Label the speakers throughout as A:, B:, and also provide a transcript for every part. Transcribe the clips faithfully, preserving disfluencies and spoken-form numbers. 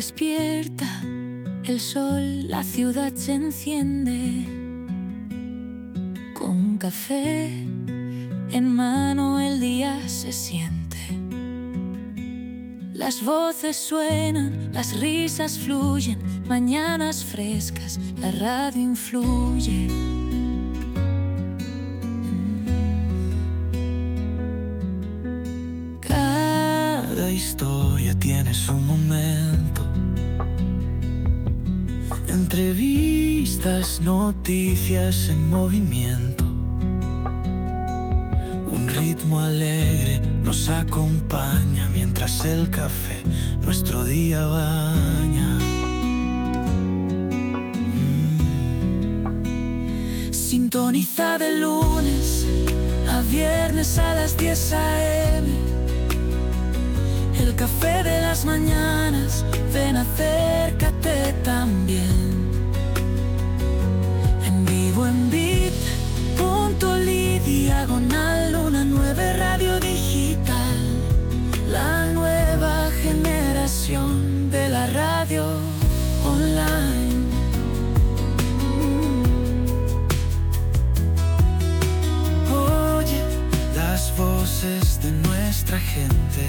A: despierta el sol, la ciudad se enciende. Con un café en mano el día se siente. Las voces suenan, las risas fluyen, mañanas frescas, la radio influye.
B: Cada historia tiene su momento. Entrevistas, noticias en movimiento. Un ritmo alegre nos acompaña mientras el café nuestro día baña. Mm. Sintoniza de lunes a viernes a las diez a eme. El café de las mañanas, ven, acércate también. En vivo en bit punto ly, diagonal Luna nueve Radio Digital. La nueva generación de la radio online. Oye las voces de nuestra gente.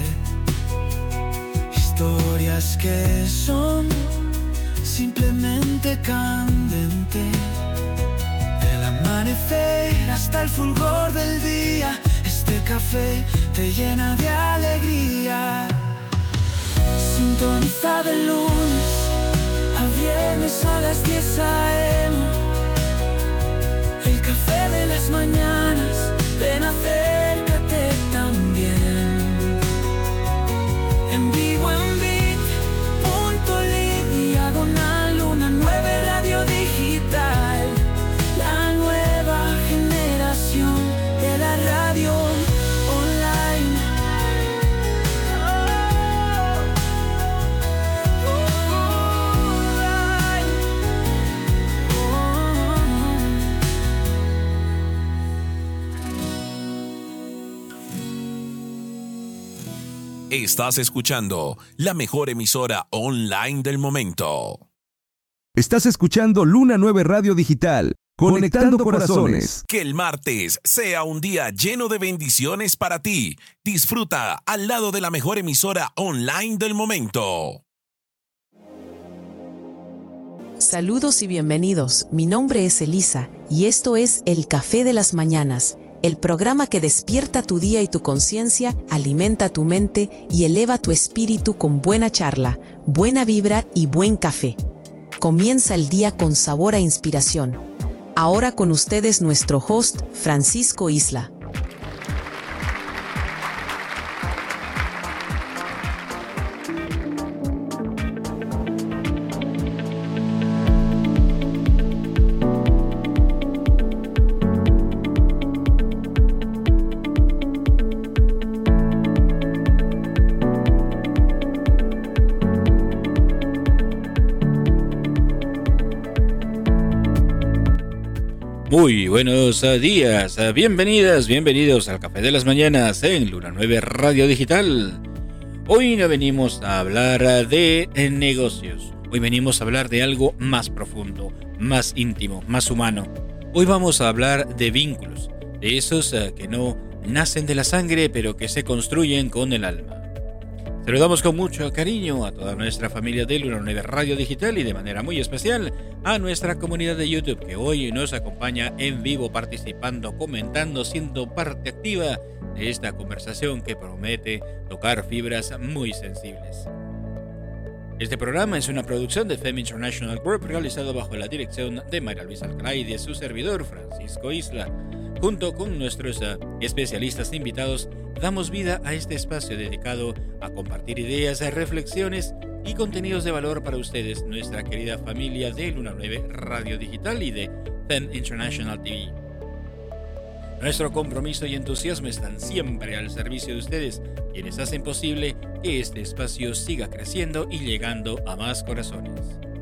B: Historias que son simplemente candentes. Del amanecer hasta el fulgor del día, este café te llena de alegría. Sintoniza de lunes a viernes a las diez a eme. El café de las mañanas, ven, acércate también. En vivo en bit punto ly, diagonal Luna nueve Radio Digital. La nueva generación de la radio online.
C: Estás escuchando la mejor emisora online del momento.
D: Estás escuchando Luna nueve Radio Digital, conectando, conectando corazones.
C: Que el martes sea un día lleno de bendiciones para ti. Disfruta al lado de la mejor emisora online del momento.
E: Saludos y bienvenidos. Mi nombre es Elisa y esto es El Café de las Mañanas. El programa que despierta tu día y tu conciencia, alimenta tu mente y eleva tu espíritu con buena charla, buena vibra y buen café. Comienza el día con sabor a inspiración. Ahora con ustedes nuestro host, Francisco Isla.
F: Muy buenos días, bienvenidas, bienvenidos al Café de las Mañanas en Luna nueve Radio Digital. Hoy no venimos a hablar de negocios, hoy venimos a hablar de algo más profundo, más íntimo, más humano. Hoy vamos a hablar de vínculos, de esos que no nacen de la sangre pero que se construyen con el alma. Saludamos con mucho cariño a toda nuestra familia de Luna nueve Radio Digital y de manera muy especial a nuestra comunidad de YouTube que hoy nos acompaña en vivo, participando, comentando, siendo parte activa de esta conversación que promete tocar fibras muy sensibles. Este programa es una producción de Femme International Group realizado bajo la dirección de María Luisa Alcalá y de su servidor Francisco Isla. Junto con nuestros uh, especialistas invitados, damos vida a este espacio dedicado a compartir ideas, reflexiones y contenidos de valor para ustedes, nuestra querida familia de Luna nueve Radio Digital y de Femme International T V. Nuestro compromiso y entusiasmo están siempre al servicio de ustedes, quienes hacen posible que este espacio siga creciendo y llegando a más corazones.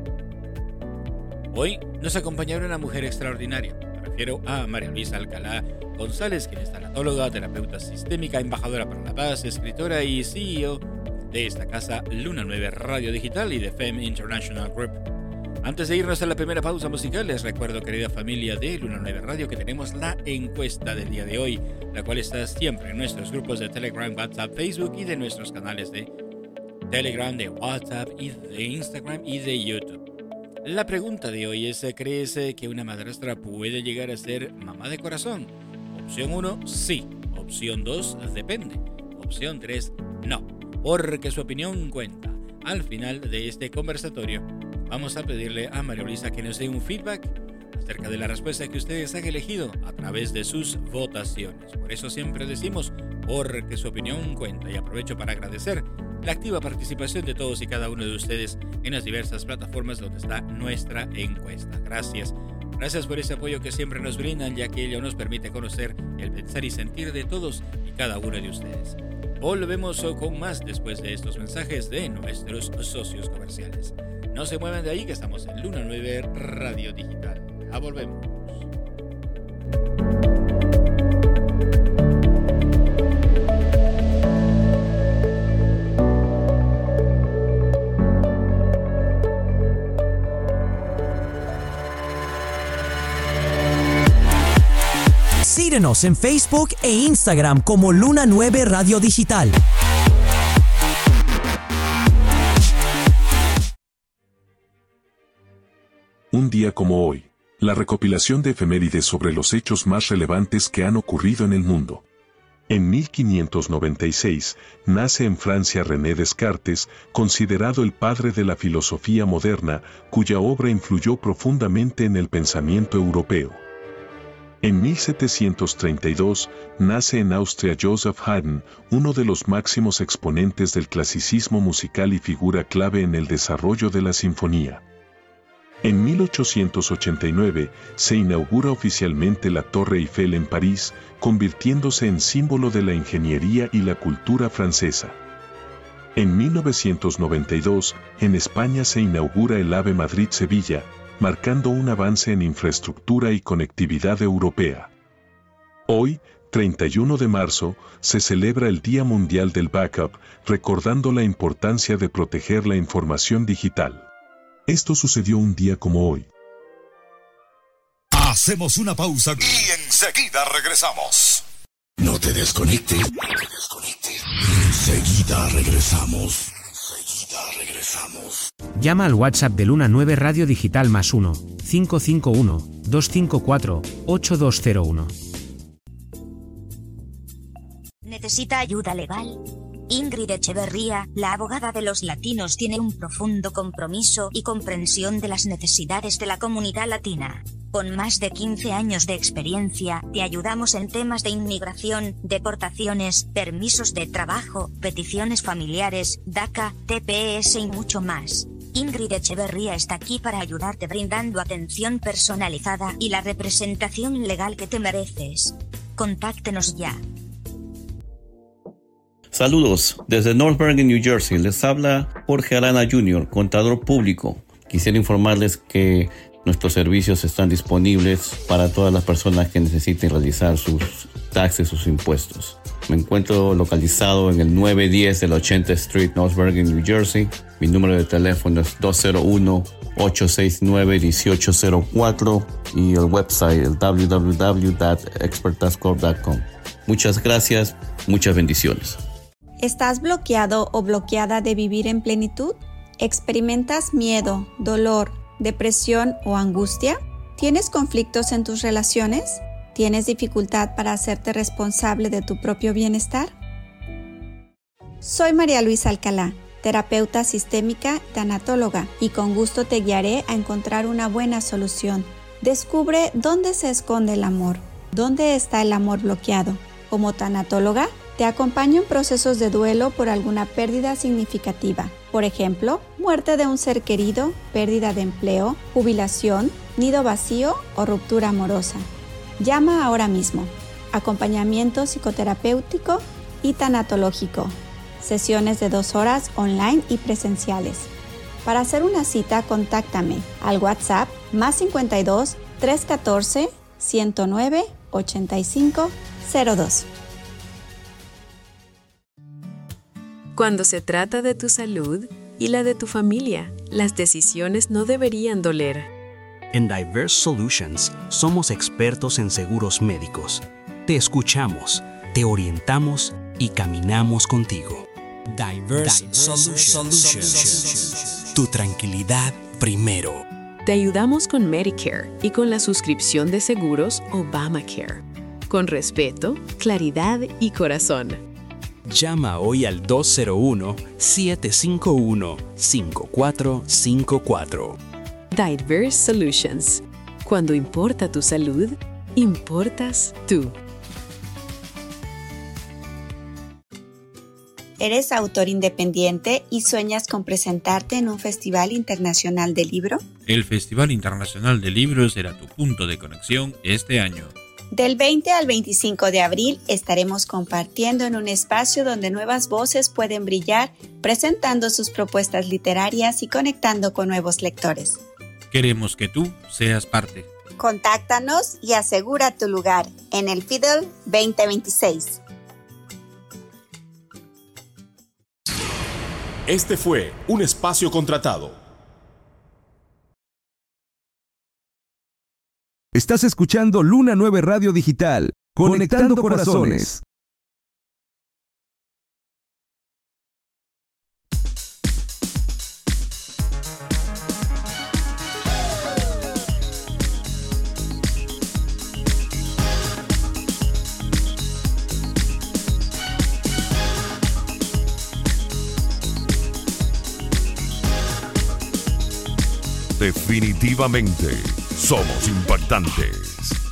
F: Hoy nos acompañará una mujer extraordinaria. Me refiero a María Luisa Alcalá González, quien es tanatóloga, terapeuta sistémica, embajadora para la paz, escritora y C E O de esta casa Luna nueve Radio Digital y de F E M International Group. Antes de irnos a la primera pausa musical, les recuerdo, querida familia de Luna nueve Radio, que tenemos la encuesta del día de hoy, la cual está siempre en nuestros grupos de Telegram, WhatsApp, Facebook y de nuestros canales de Telegram, de WhatsApp y de Instagram y de YouTube. La pregunta de hoy es: ¿crees que una madrastra puede llegar a ser mamá de corazón? Opción uno, sí. Opción dos, depende. Opción tres, no. Porque su opinión cuenta. Al final de este conversatorio, vamos a pedirle a María Luisa que nos dé un feedback acerca de la respuesta que ustedes han elegido a través de sus votaciones. Por eso siempre decimos, porque su opinión cuenta. Y aprovecho para agradecer la activa participación de todos y cada uno de ustedes en las diversas plataformas donde está nuestra encuesta. Gracias. Gracias por ese apoyo que siempre nos brindan, ya que ello nos permite conocer el pensar y sentir de todos y cada uno de ustedes. Volvemos con más después de estos mensajes de nuestros socios comerciales. No se muevan de ahí, que estamos en Luna nueve Radio Digital. Ya volvemos.
G: Síguenos en Facebook e Instagram como Luna nueve Radio Digital.
H: Un día como hoy, la recopilación de efemérides sobre los hechos más relevantes que han ocurrido en el mundo. En mil quinientos noventa y seis, nace en Francia René Descartes, considerado el padre de la filosofía moderna, cuya obra influyó profundamente en el pensamiento europeo. En mil setecientos treinta y dos, nace en Austria Joseph Haydn, uno de los máximos exponentes del clasicismo musical y figura clave en el desarrollo de la sinfonía. En mil ochocientos ochenta y nueve, se inaugura oficialmente la Torre Eiffel en París, convirtiéndose en símbolo de la ingeniería y la cultura francesa. En mil novecientos noventa y dos, en España se inaugura el AVE Madrid-Sevilla, marcando un avance en infraestructura y conectividad europea. Hoy, treinta y uno de marzo, se celebra el Día Mundial del Backup, recordando la importancia de proteger la información digital. Esto sucedió un día como hoy.
I: Hacemos una pausa y enseguida regresamos. No te desconectes. No te desconectes. Enseguida regresamos. Enseguida regresamos.
J: Llama al WhatsApp de Luna nueve Radio Digital más uno, cinco cinco uno, dos cinco cuatro, ocho dos cero uno.
K: ¿Necesita ayuda legal? Ingrid Echeverría, la abogada de los latinos, tiene un profundo compromiso y comprensión de las necesidades de la comunidad latina. Con más de quince años de experiencia, te ayudamos en temas de inmigración, deportaciones, permisos de trabajo, peticiones familiares, DACA, T P S y mucho más. Ingrid Echeverría está aquí para ayudarte brindando atención personalizada y la representación legal que te mereces. Contáctenos ya.
L: Saludos, desde North Bergen, New Jersey, les habla Jorge Arana junior, contador público. Quisiera informarles que nuestros servicios están disponibles para todas las personas que necesiten realizar sus taxes, sus impuestos. Me encuentro localizado en el nueve diez de la ochenta Street, North Bergen, New Jersey. Mi número de teléfono es dos cero uno, ocho seis nueve, uno ocho cero cuatro y el website el w w w punto expert tax corp punto com. Muchas gracias, muchas bendiciones.
M: ¿Estás bloqueado o bloqueada de vivir en plenitud? ¿Experimentas miedo, dolor, depresión o angustia? ¿Tienes conflictos en tus relaciones? ¿Tienes dificultad para hacerte responsable de tu propio bienestar? Soy María Luisa Alcalá, terapeuta sistémica, tanatóloga, y con gusto te guiaré a encontrar una buena solución. Descubre dónde se esconde el amor, dónde está el amor bloqueado. Como tanatóloga, te acompaño en procesos de duelo por alguna pérdida significativa. Por ejemplo, muerte de un ser querido, pérdida de empleo, jubilación, nido vacío o ruptura amorosa. Llama ahora mismo. Acompañamiento psicoterapéutico y tanatológico. Sesiones de dos horas online y presenciales. Para hacer una cita, contáctame al WhatsApp más cincuenta y dos, trescientos catorce, ciento nueve, ochenta y cinco cero dos.
E: Cuando se trata de tu salud y la de tu familia, las decisiones no deberían doler.
N: En Diverse Solutions somos expertos en seguros médicos. Te escuchamos, te orientamos y caminamos contigo. Diverse, Diverse Solutions. Solutions. Tu tranquilidad primero.
E: Te ayudamos con Medicare y con la suscripción de seguros Obamacare. Con respeto, claridad y corazón.
N: Llama hoy al dos cero uno, siete cinco uno, cinco cuatro cinco cuatro.
E: Diverse Solutions. Cuando importa tu salud, importas tú.
M: ¿Eres autor independiente y sueñas con presentarte en un festival internacional de libro?
F: El Festival Internacional de Libros será tu punto de conexión este año.
M: Del veinte al veinticinco de abril estaremos compartiendo en un espacio donde nuevas voces pueden brillar, presentando sus propuestas literarias y conectando con nuevos lectores.
F: Queremos que tú seas parte.
M: Contáctanos y asegura tu lugar en el Fiddle veinte veintiséis.
I: Este fue un espacio contratado.
D: Estás escuchando Luna nueve Radio Digital, conectando, conectando corazones.
I: Definitivamente, somos impactantes.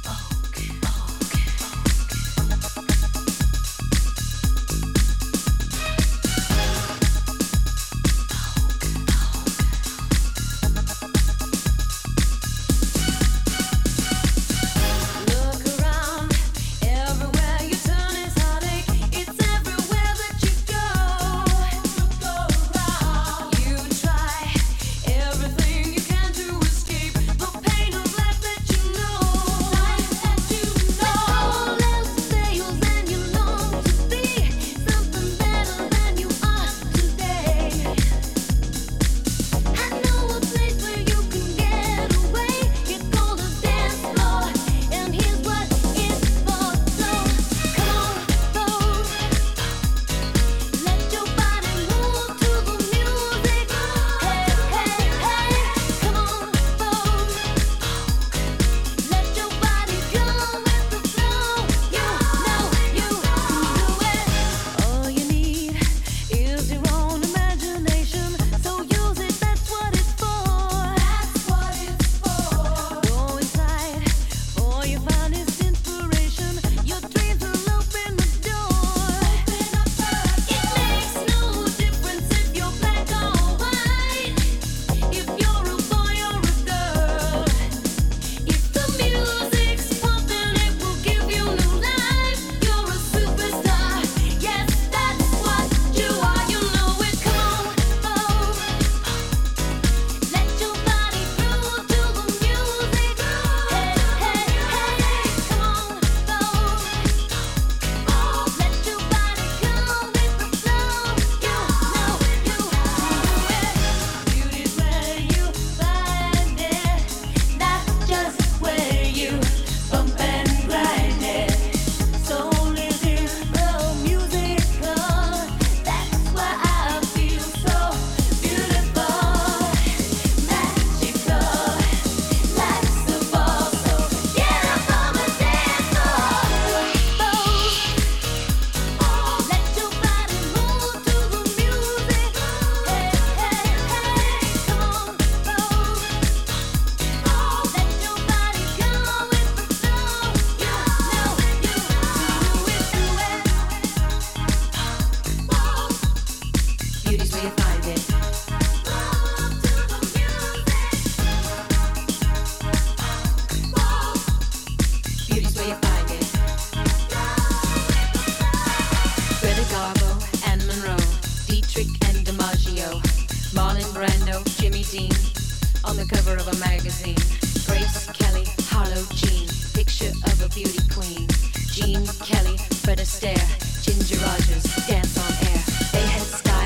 O: on the cover of a magazine. Grace Kelly, Harlow Jean, picture of a beauty queen. Jean Kelly, Fred Astaire, Ginger Rogers, dance on air. They had style.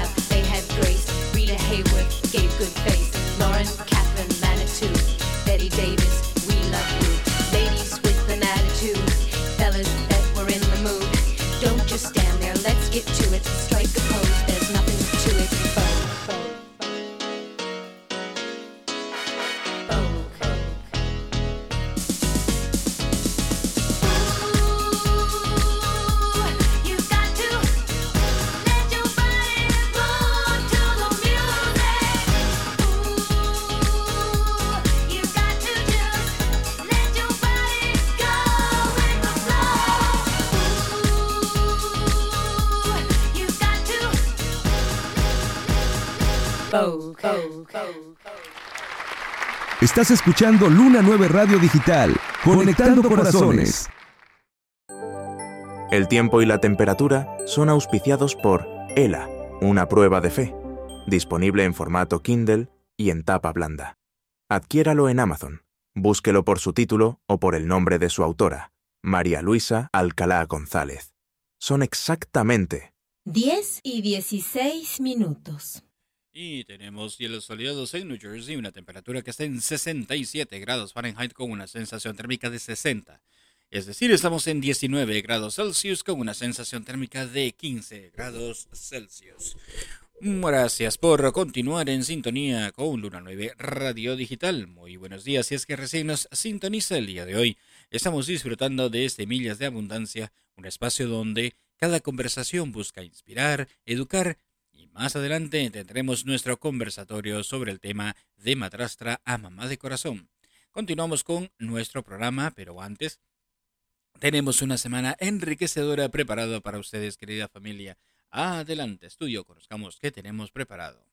D: Estás escuchando Luna nueve Radio Digital, conectando corazones.
P: El tiempo y la temperatura son auspiciados por ELA, una prueba de fe, disponible en formato Kindle y en tapa blanda. Adquiéralo en Amazon. Búsquelo por su título o por el nombre de su autora, María Luisa Alcalá González. Son exactamente
Q: diez y dieciséis minutos.
F: Y tenemos cielos soleados en New Jersey, una temperatura que está en sesenta y siete grados Fahrenheit con una sensación térmica de sesenta. Es decir, estamos en diecinueve grados Celsius con una sensación térmica de quince grados Celsius. Gracias por continuar en sintonía con Luna nueve Radio Digital. Muy buenos días, si es que recién nos sintoniza el día de hoy. Estamos disfrutando de Semillas de Abundancia, un espacio donde cada conversación busca inspirar, educar y más adelante tendremos nuestro conversatorio sobre el tema de madrastra a mamá de corazón. Continuamos con nuestro programa, pero antes tenemos una semana enriquecedora preparada para ustedes, querida familia. Adelante, estudio, conozcamos qué tenemos preparado.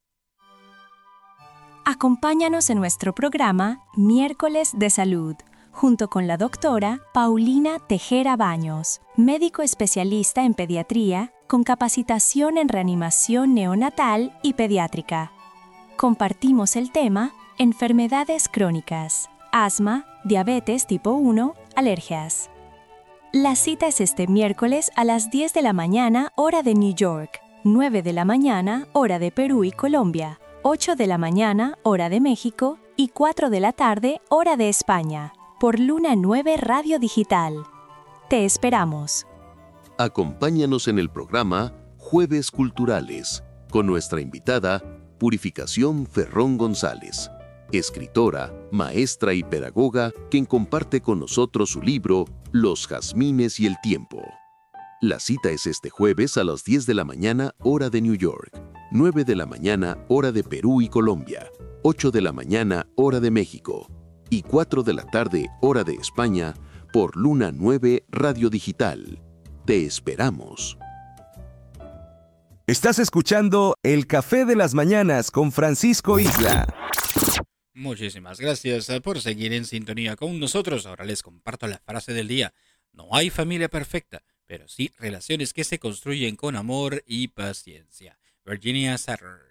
R: Acompáñanos en nuestro programa Miércoles de Salud, junto con la doctora Paulina Tejera Baños, médico especialista en pediatría, con capacitación en reanimación neonatal y pediátrica. Compartimos el tema Enfermedades crónicas, asma, diabetes tipo uno, alergias. La cita es este miércoles a las diez de la mañana, hora de New York, nueve de la mañana, hora de Perú y Colombia, ocho de la mañana, hora de México y cuatro de la tarde, hora de España, por Luna nueve Radio Digital. Te esperamos.
S: Acompáñanos en el programa Jueves Culturales, con nuestra invitada Purificación Ferrón González, escritora, maestra y pedagoga, quien comparte con nosotros su libro Los Jazmines y el Tiempo. La cita es este jueves a las diez de la mañana, hora de New York, nueve de la mañana, hora de Perú y Colombia, ocho de la mañana, hora de México, y cuatro de la tarde, hora de España, por Luna nueve Radio Digital. Te esperamos.
D: Estás escuchando El Café de las Mañanas con Francisco Isla.
F: Muchísimas gracias por seguir en sintonía con nosotros. Ahora les comparto la frase del día. No hay familia perfecta, pero sí relaciones que se construyen con amor y paciencia. Virginia Satter.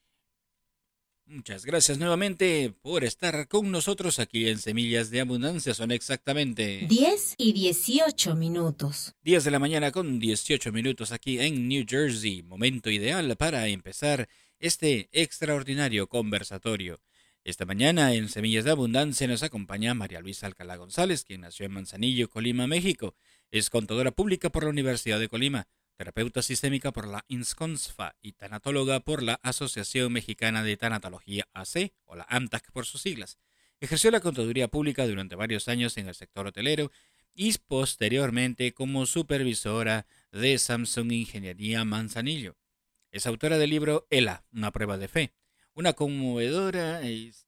F: Muchas gracias nuevamente por estar con nosotros aquí en Semillas de Abundancia. Son exactamente
Q: diez y dieciocho minutos.
F: diez de la mañana con dieciocho minutos aquí en New Jersey. Momento ideal para empezar este extraordinario conversatorio. Esta mañana en Semillas de Abundancia nos acompaña María Luisa Alcalá González, quien nació en Manzanillo, Colima, México. Es contadora pública por la Universidad de Colima, terapeuta sistémica por la INSCONSFA y tanatóloga por la Asociación Mexicana de Tanatología A C, o la AMTAC por sus siglas. Ejerció la contaduría pública durante varios años en el sector hotelero y posteriormente como supervisora de Samsung Ingeniería Manzanillo. Es autora del libro ELA, una prueba de fe. Una conmovedora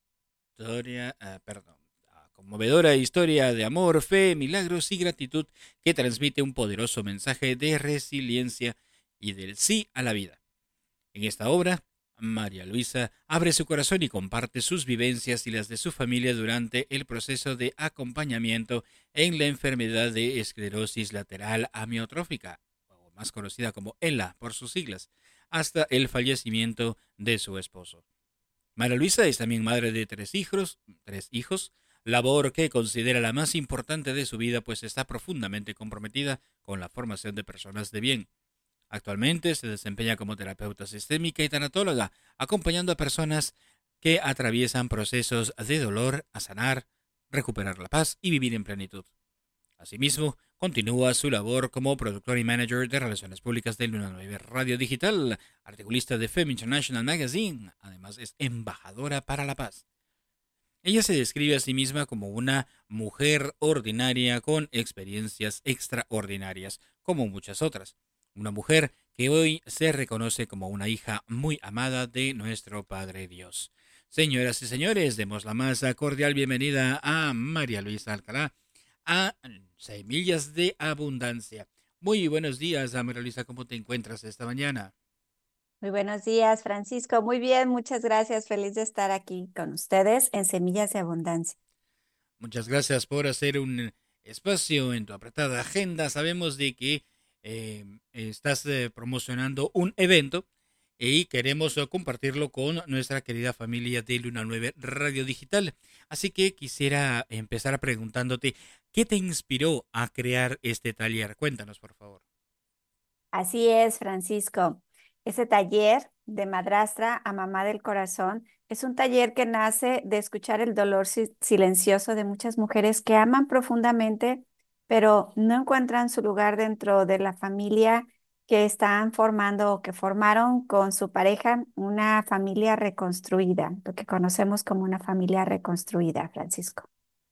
F: historia, uh, perdón, uh, conmovedora historia de amor, fe, milagros y gratitud que transmite un poderoso mensaje de resiliencia y del sí a la vida. En esta obra, María Luisa abre su corazón y comparte sus vivencias y las de su familia durante el proceso de acompañamiento en la enfermedad de esclerosis lateral amiotrófica, o más conocida como ELA por sus siglas, hasta el fallecimiento de su esposo. María Luisa es también madre de tres hijos, tres hijos, labor que considera la más importante de su vida, pues está profundamente comprometida con la formación de personas de bien. Actualmente se desempeña como terapeuta sistémica y tanatóloga, acompañando a personas que atraviesan procesos de dolor a sanar, recuperar la paz y vivir en plenitud. Asimismo, continúa su labor como productor y manager de relaciones públicas de Luna nueve Radio Digital, articulista de Femme International Magazine, además es embajadora para la paz. Ella se describe a sí misma como una mujer ordinaria con experiencias extraordinarias, como muchas otras. Una mujer que hoy se reconoce como una hija muy amada de nuestro Padre Dios. Señoras y señores, demos la más cordial bienvenida a María Luisa Alcalá, a Semillas de Abundancia. Muy buenos días, María Luisa, ¿cómo te encuentras esta mañana?
M: Muy buenos días, Francisco. Muy bien, muchas gracias. Feliz de estar aquí con ustedes en Semillas de Abundancia.
F: Muchas gracias por hacer un espacio en tu apretada agenda. Sabemos de que eh, estás eh, promocionando un evento y queremos eh, compartirlo con nuestra querida familia de Luna nueve Radio Digital. Así que quisiera empezar preguntándote, ¿qué te inspiró a crear este taller? Cuéntanos, por favor.
M: Así es, Francisco. Ese taller de madrastra a mamá del corazón es un taller que nace de escuchar el dolor si- silencioso de muchas mujeres que aman profundamente, pero no encuentran su lugar dentro de la familia que están formando o que formaron con su pareja, una familia reconstruida, lo que conocemos como una familia reconstruida, Francisco.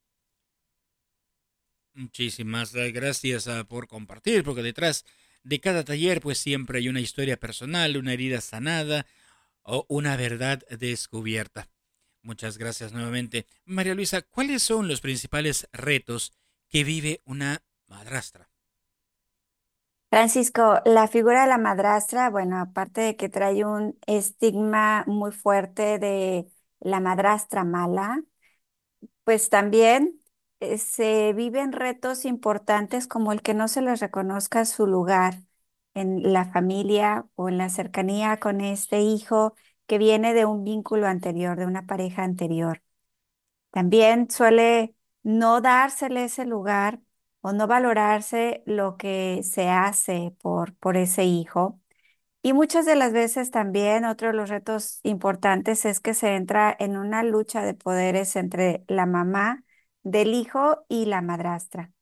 F: Muchísimas eh, gracias uh, por compartir, porque detrás de cada taller pues siempre hay una historia personal, una herida sanada o una verdad descubierta. Muchas gracias nuevamente. María Luisa, ¿cuáles son los principales retos que vive una madrastra?
M: Francisco, la figura de la madrastra, bueno, aparte de que trae un estigma muy fuerte de la madrastra mala, pues también eh, se viven retos importantes como el que no se les reconozca su lugar en la familia o en la cercanía con este hijo que viene de un vínculo anterior, de una pareja anterior. También suele no dársele ese lugar o no valorarse lo que se hace por, por ese hijo. Y muchas de las veces también otro de los retos importantes es que se entra en una lucha de poderes entre la mamá del hijo y la madrastra.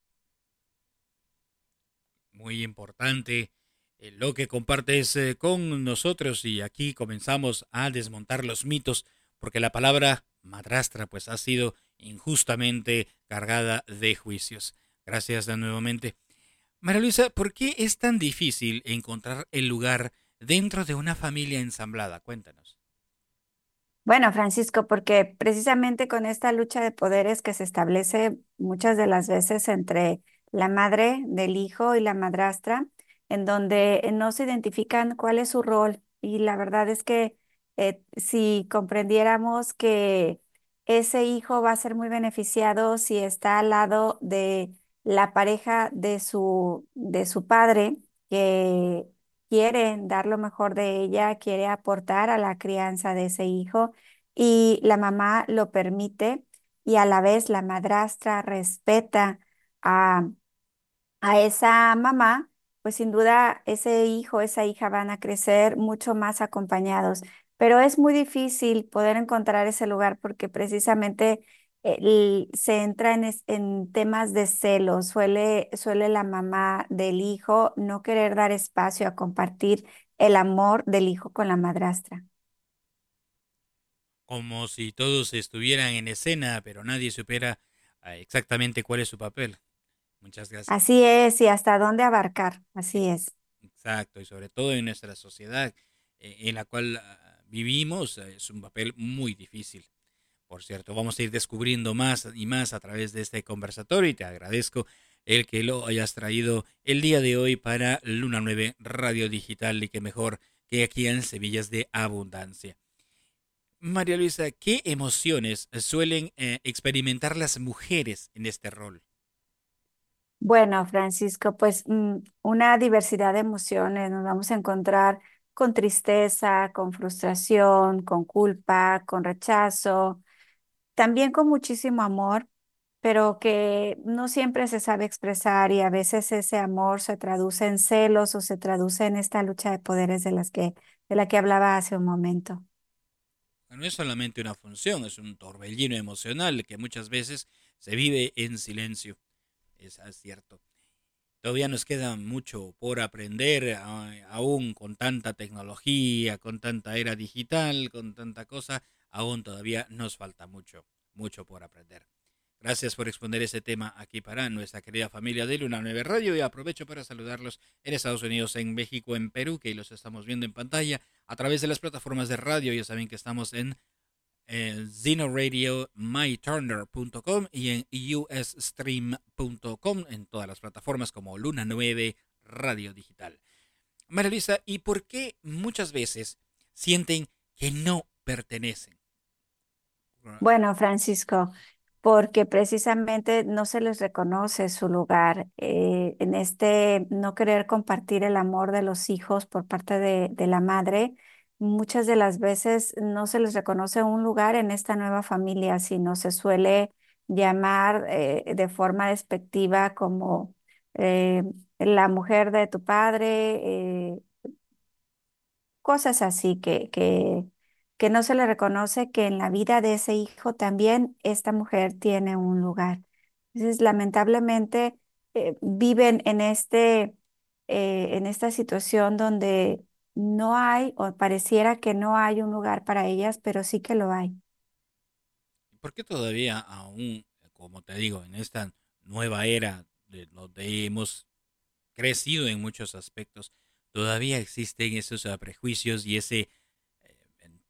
F: Muy importante eh, lo que compartes eh, con nosotros y aquí comenzamos a desmontar los mitos porque la palabra madrastra pues ha sido injustamente cargada de juicios. Gracias de nuevamente. María Luisa, ¿por qué es tan difícil encontrar el lugar dentro de una familia ensamblada? Cuéntanos.
M: Bueno, Francisco, porque precisamente con esta lucha de poderes que se establece muchas de las veces entre la madre del hijo y la madrastra, en donde no se identifican cuál es su rol. Y la verdad es que eh, si comprendiéramos que ese hijo va a ser muy beneficiado si está al lado de la pareja de su, de su padre, que quiere dar lo mejor de ella, quiere aportar a la crianza de ese hijo y la mamá lo permite y a la vez la madrastra respeta a, a esa mamá, pues sin duda ese hijo, esa hija van a crecer mucho más acompañados. Pero es muy difícil poder encontrar ese lugar porque precisamente el- se entra en, es- en temas de celos. Suele, suele la mamá del hijo no querer dar espacio a compartir el amor del hijo con la madrastra.
F: Como si todos estuvieran en escena, pero nadie supiera ah, exactamente cuál es su papel. Muchas gracias.
M: Así es, y hasta dónde abarcar, así es.
F: Exacto, y sobre todo en nuestra sociedad eh, en la cual ah, vivimos, eh, es un papel muy difícil. Por cierto, vamos a ir descubriendo más y más a través de este conversatorio y te agradezco el que lo hayas traído el día de hoy para Luna nueve Radio Digital y que mejor que aquí en Semillas de Abundancia. María Luisa, ¿qué emociones suelen eh, experimentar las mujeres en este rol?
M: Bueno, Francisco, pues mm, una diversidad de emociones. Nos vamos a encontrar con tristeza, con frustración, con culpa, con rechazo, también con muchísimo amor, pero que no siempre se sabe expresar y a veces ese amor se traduce en celos o se traduce en esta lucha de poderes de las que, de la que hablaba hace un momento.
F: No es solamente una función, es un torbellino emocional que muchas veces se vive en silencio. Es cierto. Todavía nos queda mucho por aprender, a- aún con tanta tecnología, con tanta era digital, con tanta cosa, aún todavía nos falta mucho, mucho por aprender. Gracias por exponer ese tema aquí para nuestra querida familia de Luna nueve Radio y aprovecho para saludarlos en Estados Unidos, en México, en Perú, que los estamos viendo en pantalla a través de las plataformas de radio. Ya saben que estamos en eh, Zeno Radio, my turner punto com y en u s stream punto com en todas las plataformas como Luna nueve Radio Digital. María Luisa, ¿y por qué muchas veces sienten que no pertenecen?
M: Bueno, Francisco, porque precisamente no se les reconoce su lugar eh, en este no querer compartir el amor de los hijos por parte de, de la madre. Muchas de las veces no se les reconoce un lugar en esta nueva familia, sino se suele llamar eh, de forma despectiva como eh, la mujer de tu padre, eh, cosas así que, que, que no se le reconoce que en la vida de ese hijo también esta mujer tiene un lugar. Entonces, lamentablemente, eh, viven en este, eh, en esta situación donde no hay, o pareciera que no hay un lugar para ellas, pero sí que lo hay.
F: ¿Por qué todavía aún, como te digo, en esta nueva era de donde hemos crecido en muchos aspectos, todavía existen esos ah, prejuicios y ese, en,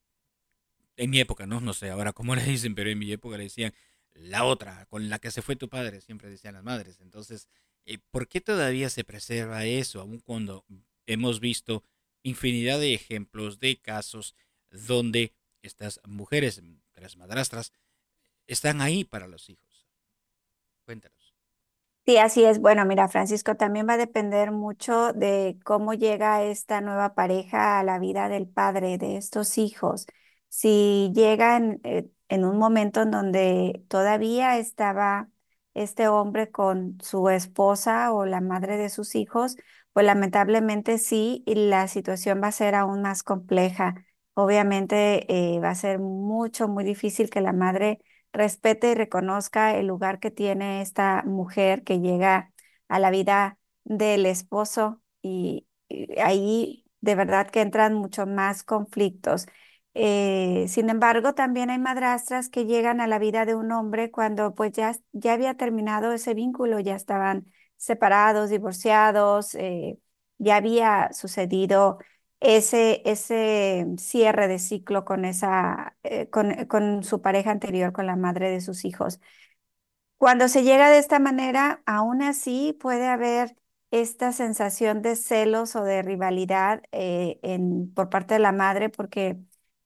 F: en mi época, ¿no? No sé ahora cómo le dicen, pero en mi época le decían la otra, con la que se fue tu padre, siempre decían las madres. Entonces, eh, ¿por qué todavía se preserva eso, aun cuando hemos visto infinidad de ejemplos de casos donde estas mujeres, las madrastras, están ahí para los hijos? Cuéntanos.
M: Sí, así es. Bueno, mira, Francisco, también va a depender mucho de cómo llega esta nueva pareja a la vida del padre de estos hijos. Si llega en, eh, en un momento en donde todavía estaba este hombre con su esposa o la madre de sus hijos, pues lamentablemente sí, y la situación va a ser aún más compleja. Obviamente, eh, va a ser mucho, muy difícil que la madre respete y reconozca el lugar que tiene esta mujer que llega a la vida del esposo y, y ahí de verdad que entran mucho más conflictos. Eh, sin embargo, también hay madrastras que llegan a la vida de un hombre cuando pues ya, ya había terminado ese vínculo, ya estaban separados, divorciados, eh, ya había sucedido ese, ese cierre de ciclo con esa, eh, con, con su pareja anterior, con la madre de sus hijos. Cuando se llega de esta manera, aún así puede haber esta sensación de celos o de rivalidad eh, en, por parte de la madre, porque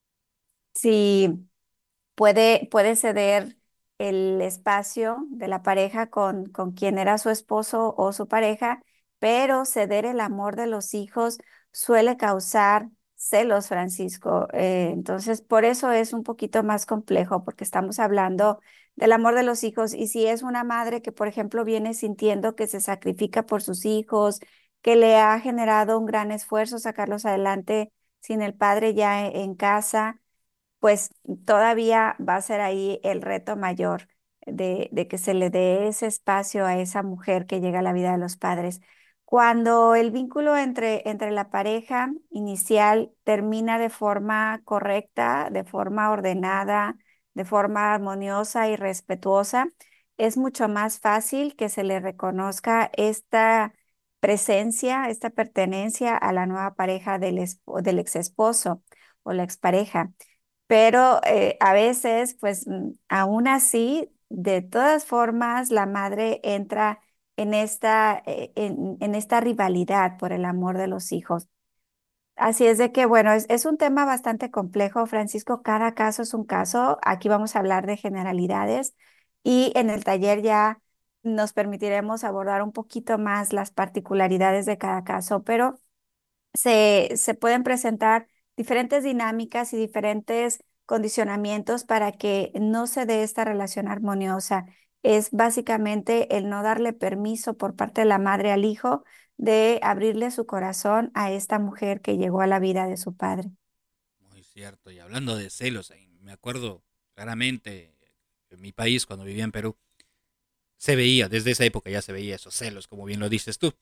M: si puede, puede ceder el espacio de la pareja con, con quien era su esposo o su pareja, pero ceder el amor de los hijos suele causar celos, Francisco. Eh, entonces, por eso es un poquito más complejo, porque estamos hablando del amor de los hijos. Y si es una madre que, por ejemplo, viene sintiendo que se sacrifica por sus hijos, que le ha generado un gran esfuerzo sacarlos adelante sin el padre ya e- en casa, pues todavía va a ser ahí el reto mayor de, de que se le dé ese espacio a esa mujer que llega a la vida de los padres. Cuando el vínculo entre, entre la pareja inicial termina de forma correcta, de forma ordenada, de forma armoniosa y respetuosa, es mucho más fácil que se le reconozca esta presencia, esta pertenencia a la nueva pareja del, esp- del ex esposo o la expareja. Pero eh, a veces, pues mm, aún así, de todas formas, la madre entra en esta, eh, en, en esta rivalidad por el amor de los hijos. Así es de que, bueno, es, es un tema bastante complejo, Francisco. Cada caso es un caso. Aquí vamos a hablar de generalidades y en el taller ya nos permitiremos abordar un poquito más las particularidades de cada caso, pero se, se pueden presentar diferentes dinámicas y diferentes condicionamientos para que no se dé esta relación armoniosa. Es básicamente el no darle permiso por parte de la madre al hijo de abrirle su corazón a esta mujer que llegó a la vida de su padre.
F: Muy cierto. Y hablando de celos, eh, me acuerdo claramente en mi país, cuando vivía en Perú, se veía, desde esa época ya se veía esos celos, como bien lo dices tú.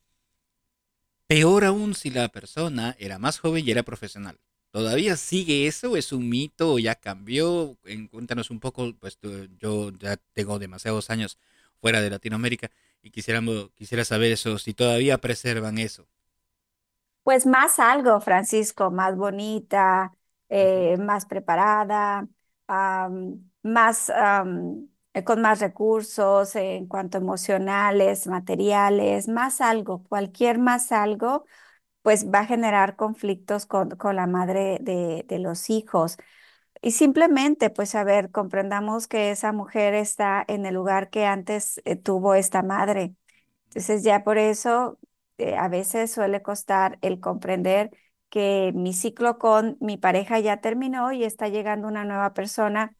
F: Peor aún si la persona era más joven y era profesional. ¿Todavía sigue eso? ¿Es un mito o ya cambió? En- cuéntanos un poco, pues tú- yo ya tengo demasiados años fuera de Latinoamérica y quisiéramos, quisiera saber eso, si todavía preservan eso.
M: Pues más algo, Francisco, más bonita,
F: Ujú.
M: eh, más preparada, am, más, am, eh, con más recursos en cuanto emocionales, materiales, más algo, cualquier más algo pues va a generar conflictos con, con la madre de, de los hijos. Y simplemente, pues, a ver, comprendamos que esa mujer está en el lugar que antes eh, tuvo esta madre. Entonces, ya por eso eh, a veces suele costar el comprender que mi ciclo con mi pareja ya terminó y está llegando una nueva persona.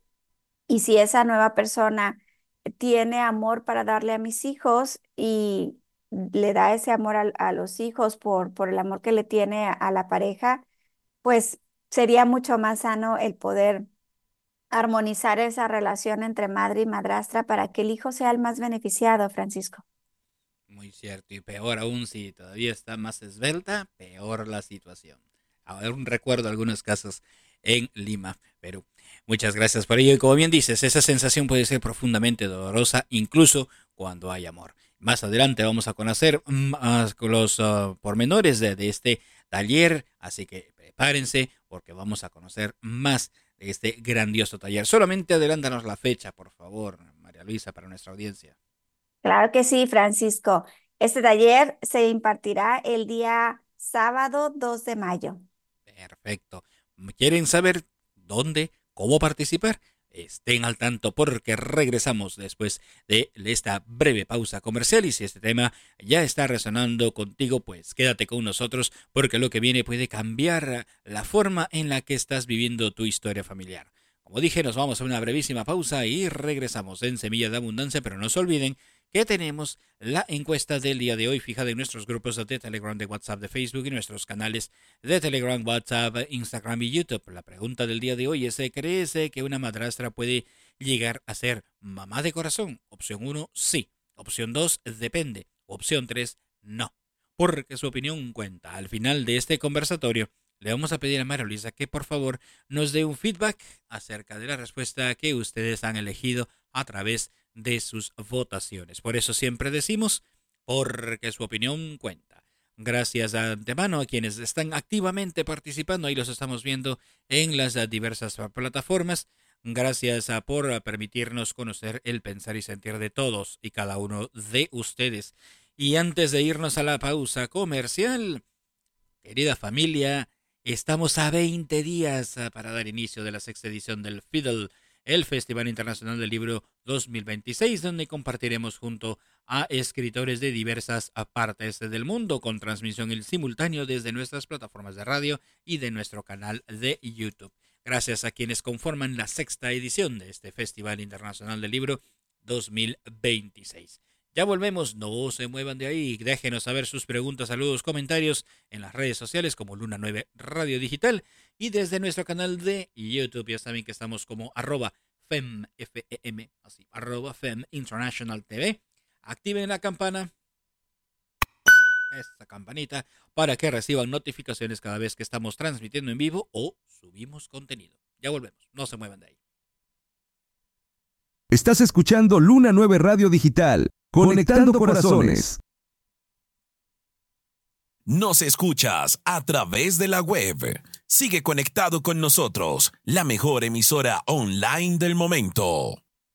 M: Y si esa nueva persona tiene amor para darle a mis hijos y le da ese amor a, a los hijos por, por el amor que le tiene a, a la pareja, pues sería mucho más sano el poder armonizar esa relación entre madre y madrastra para que el hijo sea el más beneficiado, Francisco.
F: Muy cierto, y peor aún si todavía está más esbelta, peor la situación. Aún recuerdo algunos casos en Lima, Perú. Muchas gracias por ello, y como bien dices, esa sensación puede ser profundamente dolorosa, incluso cuando hay amor. Más adelante vamos a conocer más los uh, pormenores de, de este taller, así que prepárense porque vamos a conocer más de este grandioso taller. Solamente adelántanos la fecha, por favor, María Luisa, para nuestra audiencia.
M: Claro que sí, Francisco. Este taller se impartirá el día sábado dos de mayo.
F: Perfecto. ¿Quieren saber dónde, cómo participar? Estén al tanto porque regresamos después de esta breve pausa comercial, y si este tema ya está resonando contigo, pues quédate con nosotros porque lo que viene puede cambiar la forma en la que estás viviendo tu historia familiar. Como dije, nos vamos a una brevísima pausa y regresamos en Semilla de Abundancia, pero no se olviden que tenemos la encuesta del día de hoy fijada en nuestros grupos de Telegram, de WhatsApp, de Facebook y nuestros canales de Telegram, WhatsApp, Instagram y YouTube. La pregunta del día de hoy es: ¿crees que una madrastra puede llegar a ser mamá de corazón? Opción uno, sí. Opción dos, depende. Opción tres, no. Porque su opinión cuenta. Al final de este conversatorio le vamos a pedir a María Luisa que por favor nos dé un feedback acerca de la respuesta que ustedes han elegido a través de sus votaciones. Por eso siempre decimos, porque su opinión cuenta. Gracias de antemano a quienes están activamente participando, ahí los estamos viendo en las diversas plataformas. Gracias por permitirnos conocer el pensar y sentir de todos y cada uno de ustedes. Y antes de irnos a la pausa comercial, querida familia, estamos a veinte días para dar inicio de la sexta edición del Fiddle, el Festival Internacional del Libro dos mil veintiséis, donde compartiremos junto a escritores de diversas partes del mundo, con transmisión en simultáneo desde nuestras plataformas de radio y de nuestro canal de YouTube. Gracias a quienes conforman la sexta edición de este Festival Internacional del Libro dos mil veintiséis. Ya volvemos, no se muevan de ahí, déjenos saber sus preguntas, saludos, comentarios en las redes sociales como Luna nueve Radio Digital y desde nuestro canal de YouTube. Ya saben que estamos como arroba FEM, F E M, así, arroba FEM International T V. Activen la campana, esta campanita, para que reciban notificaciones cada vez que estamos transmitiendo en vivo o subimos contenido. Ya volvemos, no se muevan de ahí.
D: Estás escuchando Luna nueve Radio Digital. Conectando corazones.
C: Nos escuchas a través de la web. Sigue conectado con nosotros, la mejor emisora online del momento.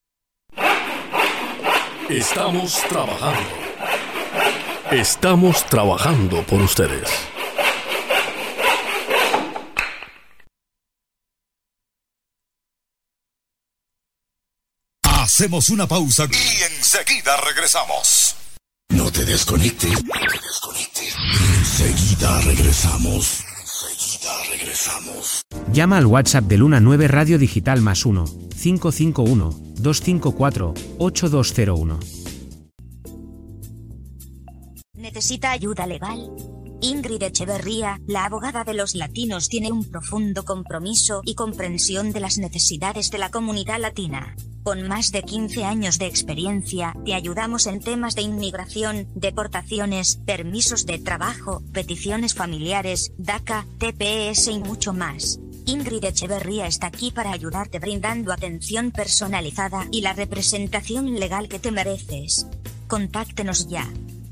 I: Estamos trabajando. Estamos trabajando por ustedes. Hacemos una pausa y enseguida regresamos. No te desconectes. No te desconectes. Enseguida regresamos. Enseguida regresamos.
J: Llama al WhatsApp de Luna nueve Radio Digital más uno, cinco cinco uno, dos cinco cuatro, ocho dos cero uno.
K: ¿Necesita ayuda legal? Ingrid Echeverría, la abogada de los latinos, tiene un profundo compromiso y comprensión de las necesidades de la comunidad latina. Con más de quince años de experiencia, te ayudamos en temas de inmigración, deportaciones, permisos de trabajo, peticiones familiares, DACA, T P S y mucho más. Ingrid Echeverría está aquí para ayudarte brindando atención personalizada y la representación legal que te mereces. Contáctenos ya.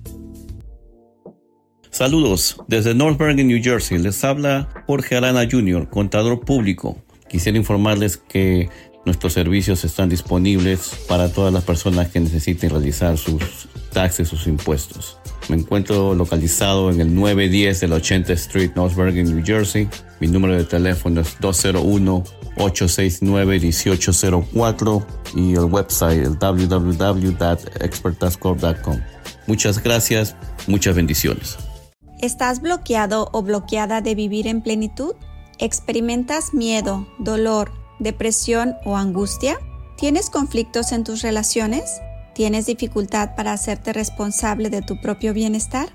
L: Saludos, desde North Bergen, New Jersey, les habla Jorge Arana junior, contador público. Quisiera informarles que nuestros servicios están disponibles para todas las personas que necesiten realizar sus taxes, sus impuestos. Me encuentro localizado en el nueve diez de la ochenta Street, North Bergen, New Jersey. Mi número de teléfono es dos cero uno, ocho seis nueve, uno ocho cero cuatro y el website el w w w punto expert tax corp punto com. Muchas gracias, muchas bendiciones.
M: ¿Estás bloqueado o bloqueada de vivir en plenitud? ¿Experimentas miedo, dolor, depresión o angustia? ¿Tienes conflictos en tus relaciones? ¿Tienes dificultad para hacerte responsable de tu propio bienestar?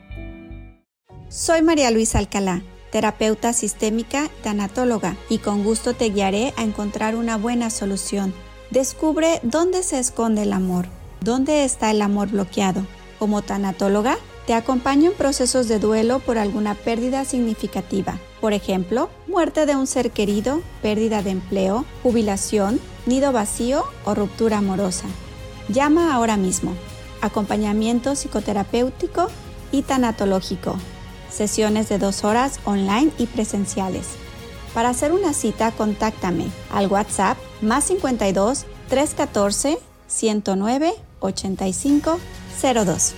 M: Soy María Luisa Alcalá, terapeuta sistémica, tanatóloga, y con gusto te guiaré a encontrar una buena solución. Descubre dónde se esconde el amor, dónde está el amor bloqueado. Como tanatóloga, te acompaño en procesos de duelo por alguna pérdida significativa. Por ejemplo, muerte de un ser querido, pérdida de empleo, jubilación, nido vacío o ruptura amorosa. Llama ahora mismo. Acompañamiento psicoterapéutico y tanatológico. Sesiones de dos horas online y presenciales. Para hacer una cita, contáctame al WhatsApp más cincuenta y dos, trescientos catorce, ciento nueve, ochenta y cinco cero dos.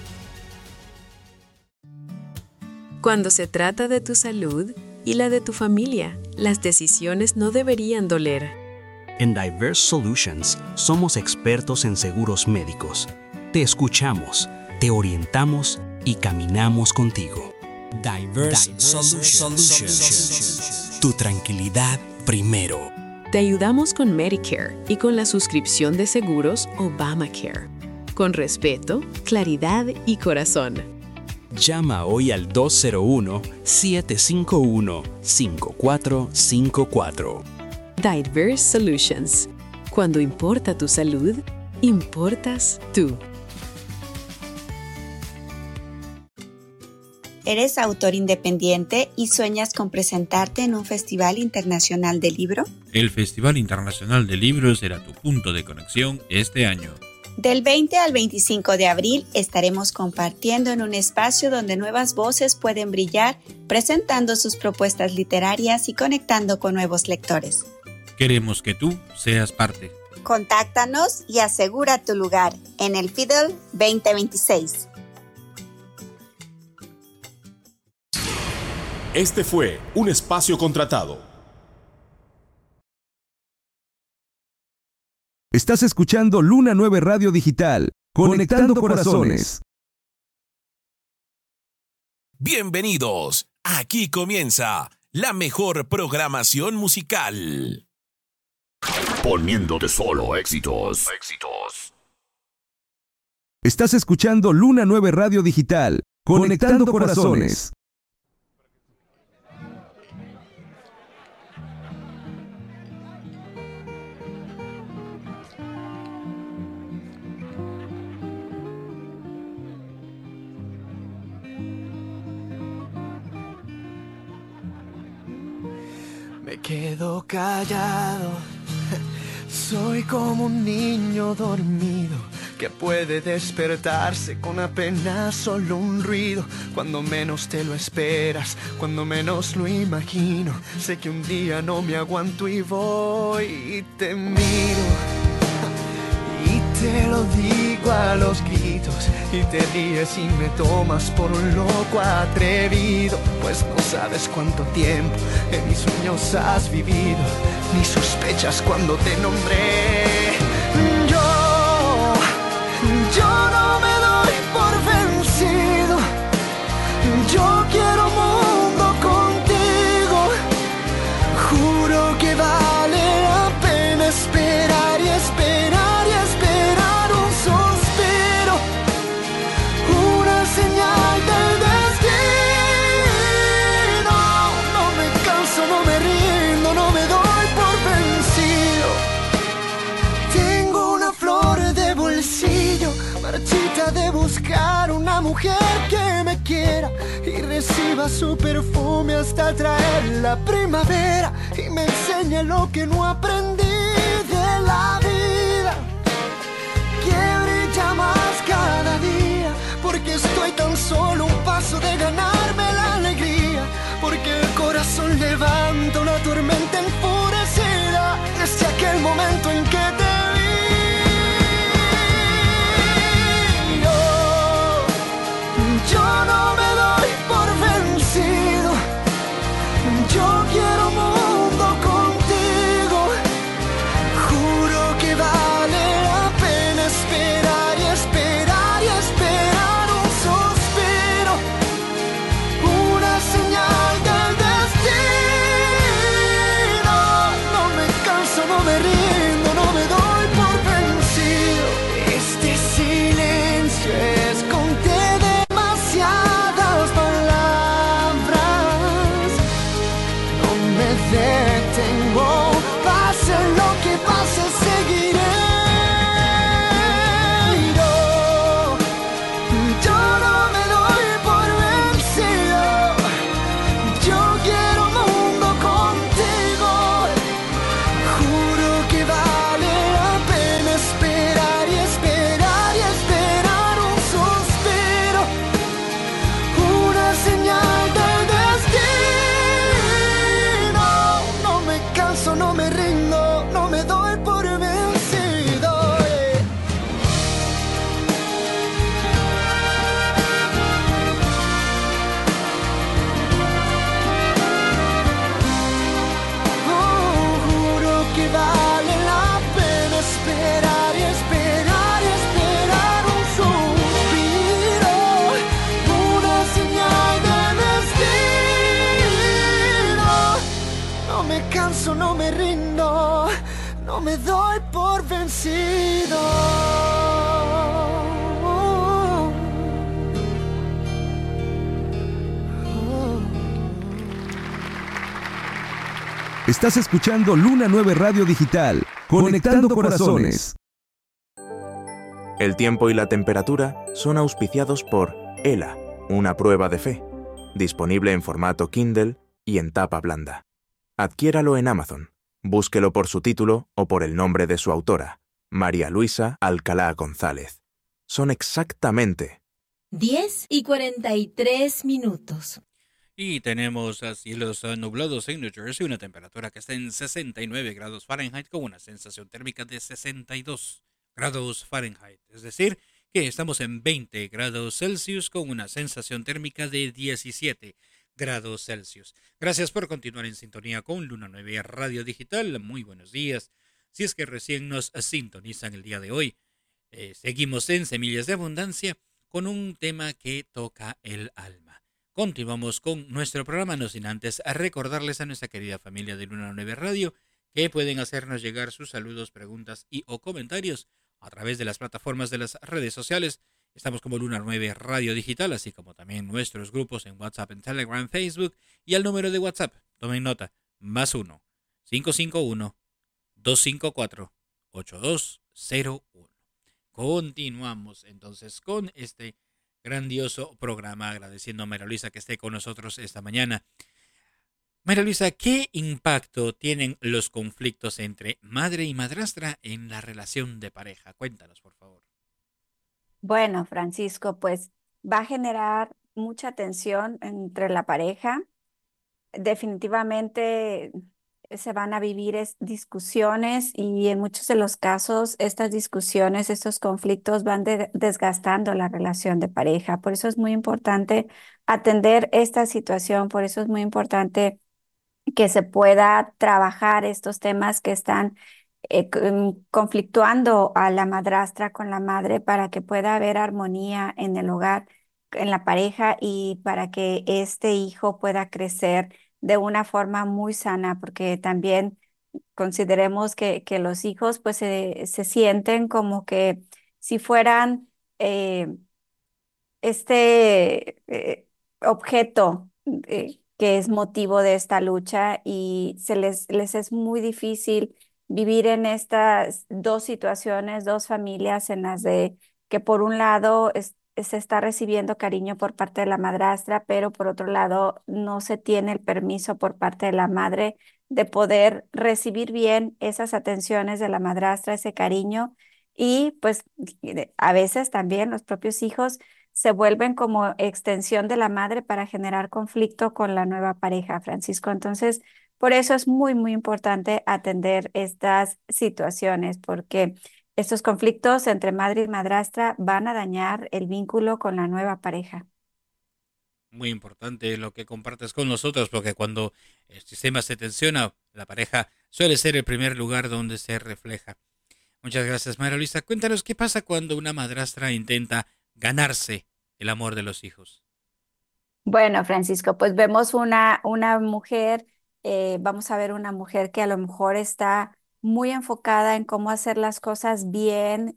E: Cuando se trata de tu salud y la de tu familia, las decisiones no deberían doler.
N: En Diverse Solutions somos expertos en seguros médicos. Te escuchamos, te orientamos y caminamos contigo. Diverse, Diverse Solutions. Solutions. Tu tranquilidad primero.
E: Te ayudamos con Medicare y con la suscripción de seguros Obamacare. Con respeto, claridad y corazón.
N: Llama hoy al dos cero uno, siete cinco uno, cinco cuatro cinco cuatro.
E: Diverse Solutions. Cuando importa tu salud, importas tú.
M: ¿Eres autor independiente y sueñas con presentarte en un festival internacional de libro?
F: El Festival Internacional de Libros será tu punto de conexión este año.
M: Del veinte al veinticinco de abril estaremos compartiendo en un espacio donde nuevas voces pueden brillar, presentando sus propuestas literarias y conectando con nuevos lectores.
F: Queremos que tú seas parte.
M: Contáctanos y asegura tu lugar en el Fiddle veinte veintiséis.
I: Este fue un espacio contratado.
D: Estás escuchando Luna nueve Radio Digital, conectando corazones.
C: Bienvenidos. Aquí comienza la mejor programación musical.
I: Poniéndote solo éxitos. Éxitos.
D: Estás escuchando Luna nueve Radio Digital, conectando corazones.
B: Me quedo callado, soy como un niño dormido que puede despertarse con apenas solo un ruido. Cuando menos te lo esperas, cuando menos lo imagino, sé que un día no me aguanto y voy y te miro y te lo digo a los gritos y te ríes y me tomas por un loco atrevido, pues no sabes cuánto tiempo en mis sueños has vivido, ni sospechas cuando te nombré. Yo, yo no me doy por vencido, yo quiero mundo contigo, juro que vale la pena esperar y esperar y esperar un suspiro, una señal del destino. No me canso, no me rindo, no me doy por vencido. Tengo una flor de bolsillo, marchita de buscar una mujer que me quiera y reciba su perfume hasta traer la primavera y me enseñe lo que no aprendí de la vida, que brilla más cada día, porque estoy tan solo un paso de ganarme la alegría, porque el corazón levanta una tormenta enfurecida desde aquel momento en que te vi. Yo no me doy por vencido.
D: Estás escuchando Luna nueve Radio Digital, conectando corazones.
P: El tiempo y la temperatura son auspiciados por ELA, una prueba de fe, disponible en formato Kindle y en tapa blanda. Adquiéralo en Amazon. Búsquelo por su título o por el nombre de su autora, María Luisa Alcalá González. Son exactamente
Q: diez y cuarenta y tres minutos.
F: Y tenemos a cielos uh, nublados en New Jersey, una temperatura que está en sesenta y nueve grados Fahrenheit con una sensación térmica de sesenta y dos grados Fahrenheit. Es decir, que estamos en veinte grados Celsius con una sensación térmica de diecisiete grados Celsius. Gracias por continuar en sintonía con Luna nueve Radio Digital. Muy buenos días. Si es que recién nos sintonizan el día de hoy, eh, seguimos en Semillas de Abundancia con un tema que toca el alma. Continuamos con nuestro programa, no sin antes recordarles a nuestra querida familia de Luna nueve Radio que pueden hacernos llegar sus saludos, preguntas y o comentarios a través de las plataformas de las redes sociales. Estamos como Luna nueve Radio Digital, así como también nuestros grupos en WhatsApp, en Telegram, Facebook y al número de WhatsApp. Tomen nota, más uno, cinco cinco uno, dos cinco cuatro, ocho dos cero uno. Continuamos entonces con este grandioso programa, agradeciendo a María Luisa que esté con nosotros esta mañana. María Luisa, ¿qué impacto tienen los conflictos entre madre y madrastra en la relación de pareja? Cuéntanos, por favor.
M: Bueno, Francisco, pues va a generar mucha tensión entre la pareja. Definitivamente se van a vivir es- discusiones y en muchos de los casos estas discusiones, estos conflictos van de- desgastando la relación de pareja. Por eso es muy importante atender esta situación, por eso es muy importante que se pueda trabajar estos temas que están eh, con- conflictuando a la madrastra con la madre para que pueda haber armonía en el hogar, en la pareja y para que este hijo pueda crecer de una forma muy sana, porque también consideremos que, que los hijos pues se, se sienten como que si fueran eh, este eh, objeto eh, que es motivo de esta lucha y se les, les es muy difícil vivir en estas dos situaciones, dos familias en las de que por un lado es- se está recibiendo cariño por parte de la madrastra, pero por otro lado no se tiene el permiso por parte de la madre de poder recibir bien esas atenciones de la madrastra, ese cariño. Y pues a veces también los propios hijos se vuelven como extensión de la madre para generar conflicto con la nueva pareja, Francisco. Entonces, por eso es muy, muy importante atender estas situaciones, porque estos conflictos entre madre y madrastra van a dañar el vínculo con la nueva pareja.
F: Muy importante lo que compartes con nosotros, porque cuando el sistema se tensiona, la pareja suele ser el primer lugar donde se refleja. Muchas gracias, María Luisa. Cuéntanos qué pasa cuando una madrastra intenta ganarse el amor de los hijos.
M: Bueno, Francisco, pues vemos una, una mujer, eh, vamos a ver una mujer que a lo mejor está muy enfocada en cómo hacer las cosas bien,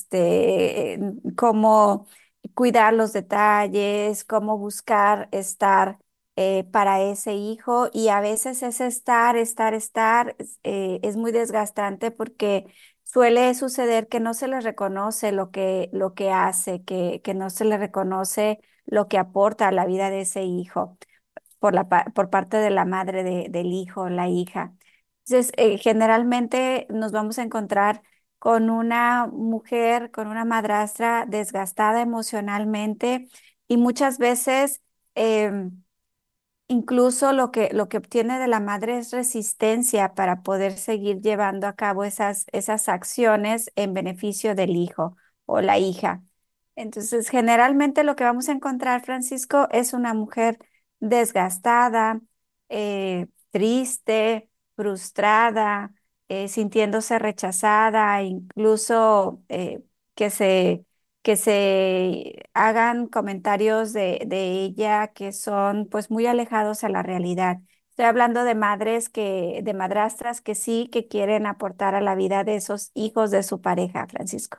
M: este, en cómo cuidar los detalles, cómo buscar estar eh, para ese hijo y a veces ese estar, estar, estar es eh, es muy desgastante porque suele suceder que no se le reconoce lo que, lo que hace, que, que no se le reconoce lo que aporta a la vida de ese hijo por, la, pa- por parte de la madre de- del hijo, la hija. Entonces, eh, generalmente nos vamos a encontrar con una mujer, con una madrastra desgastada emocionalmente y muchas veces em, incluso lo que, lo que obtiene de la madre es resistencia para poder seguir llevando a cabo esas, esas acciones en beneficio del hijo o la hija. Entonces, generalmente lo que vamos a encontrar, Francisco, es una mujer desgastada, eh, triste, frustrada, eh, sintiéndose rechazada, incluso eh, que se, que se hagan comentarios de, de ella que son pues muy alejados a la realidad. Estoy hablando de madres que, de madrastras que sí, que quieren aportar a la vida de esos hijos de su pareja, Francisco.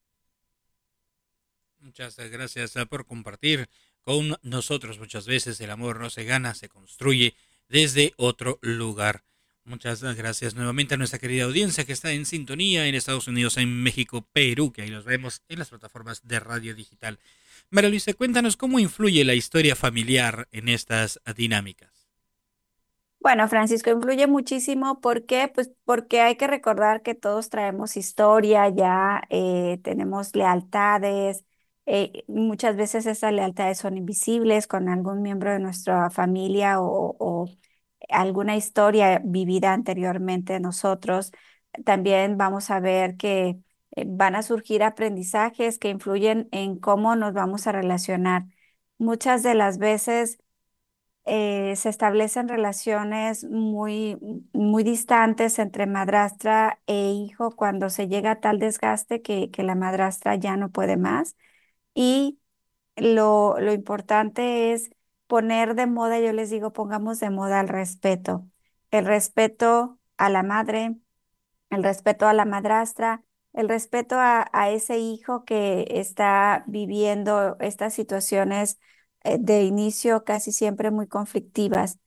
F: Muchas gracias uh, por compartir con nosotros. Muchas veces el amor no se gana, se construye desde otro lugar. Muchas gracias nuevamente a nuestra querida audiencia que está en sintonía en Estados Unidos, en México, Perú, que ahí los vemos en las plataformas de radio digital. María Luisa, cuéntanos cómo influye la historia familiar en estas dinámicas.
M: Bueno, Francisco, influye muchísimo. ¿Por qué? Pues porque hay que recordar que todos traemos historia ya, eh, tenemos lealtades. Eh, muchas veces esas lealtades son invisibles con algún miembro de nuestra familia o, o alguna historia vivida anteriormente de nosotros. También vamos a ver que eh, van a surgir aprendizajes que influyen en cómo nos vamos a relacionar. Muchas de las veces eh, se establecen relaciones muy, muy distantes entre madrastra e hijo cuando se llega a tal desgaste que, que la madrastra ya no puede más. Y lo, lo importante es poner de moda, yo les digo, pongamos de moda el respeto. El respeto a la madre, el respeto a la madrastra, el respeto a, a ese hijo que está viviendo estas situaciones eh, de inicio casi siempre muy conflictivas.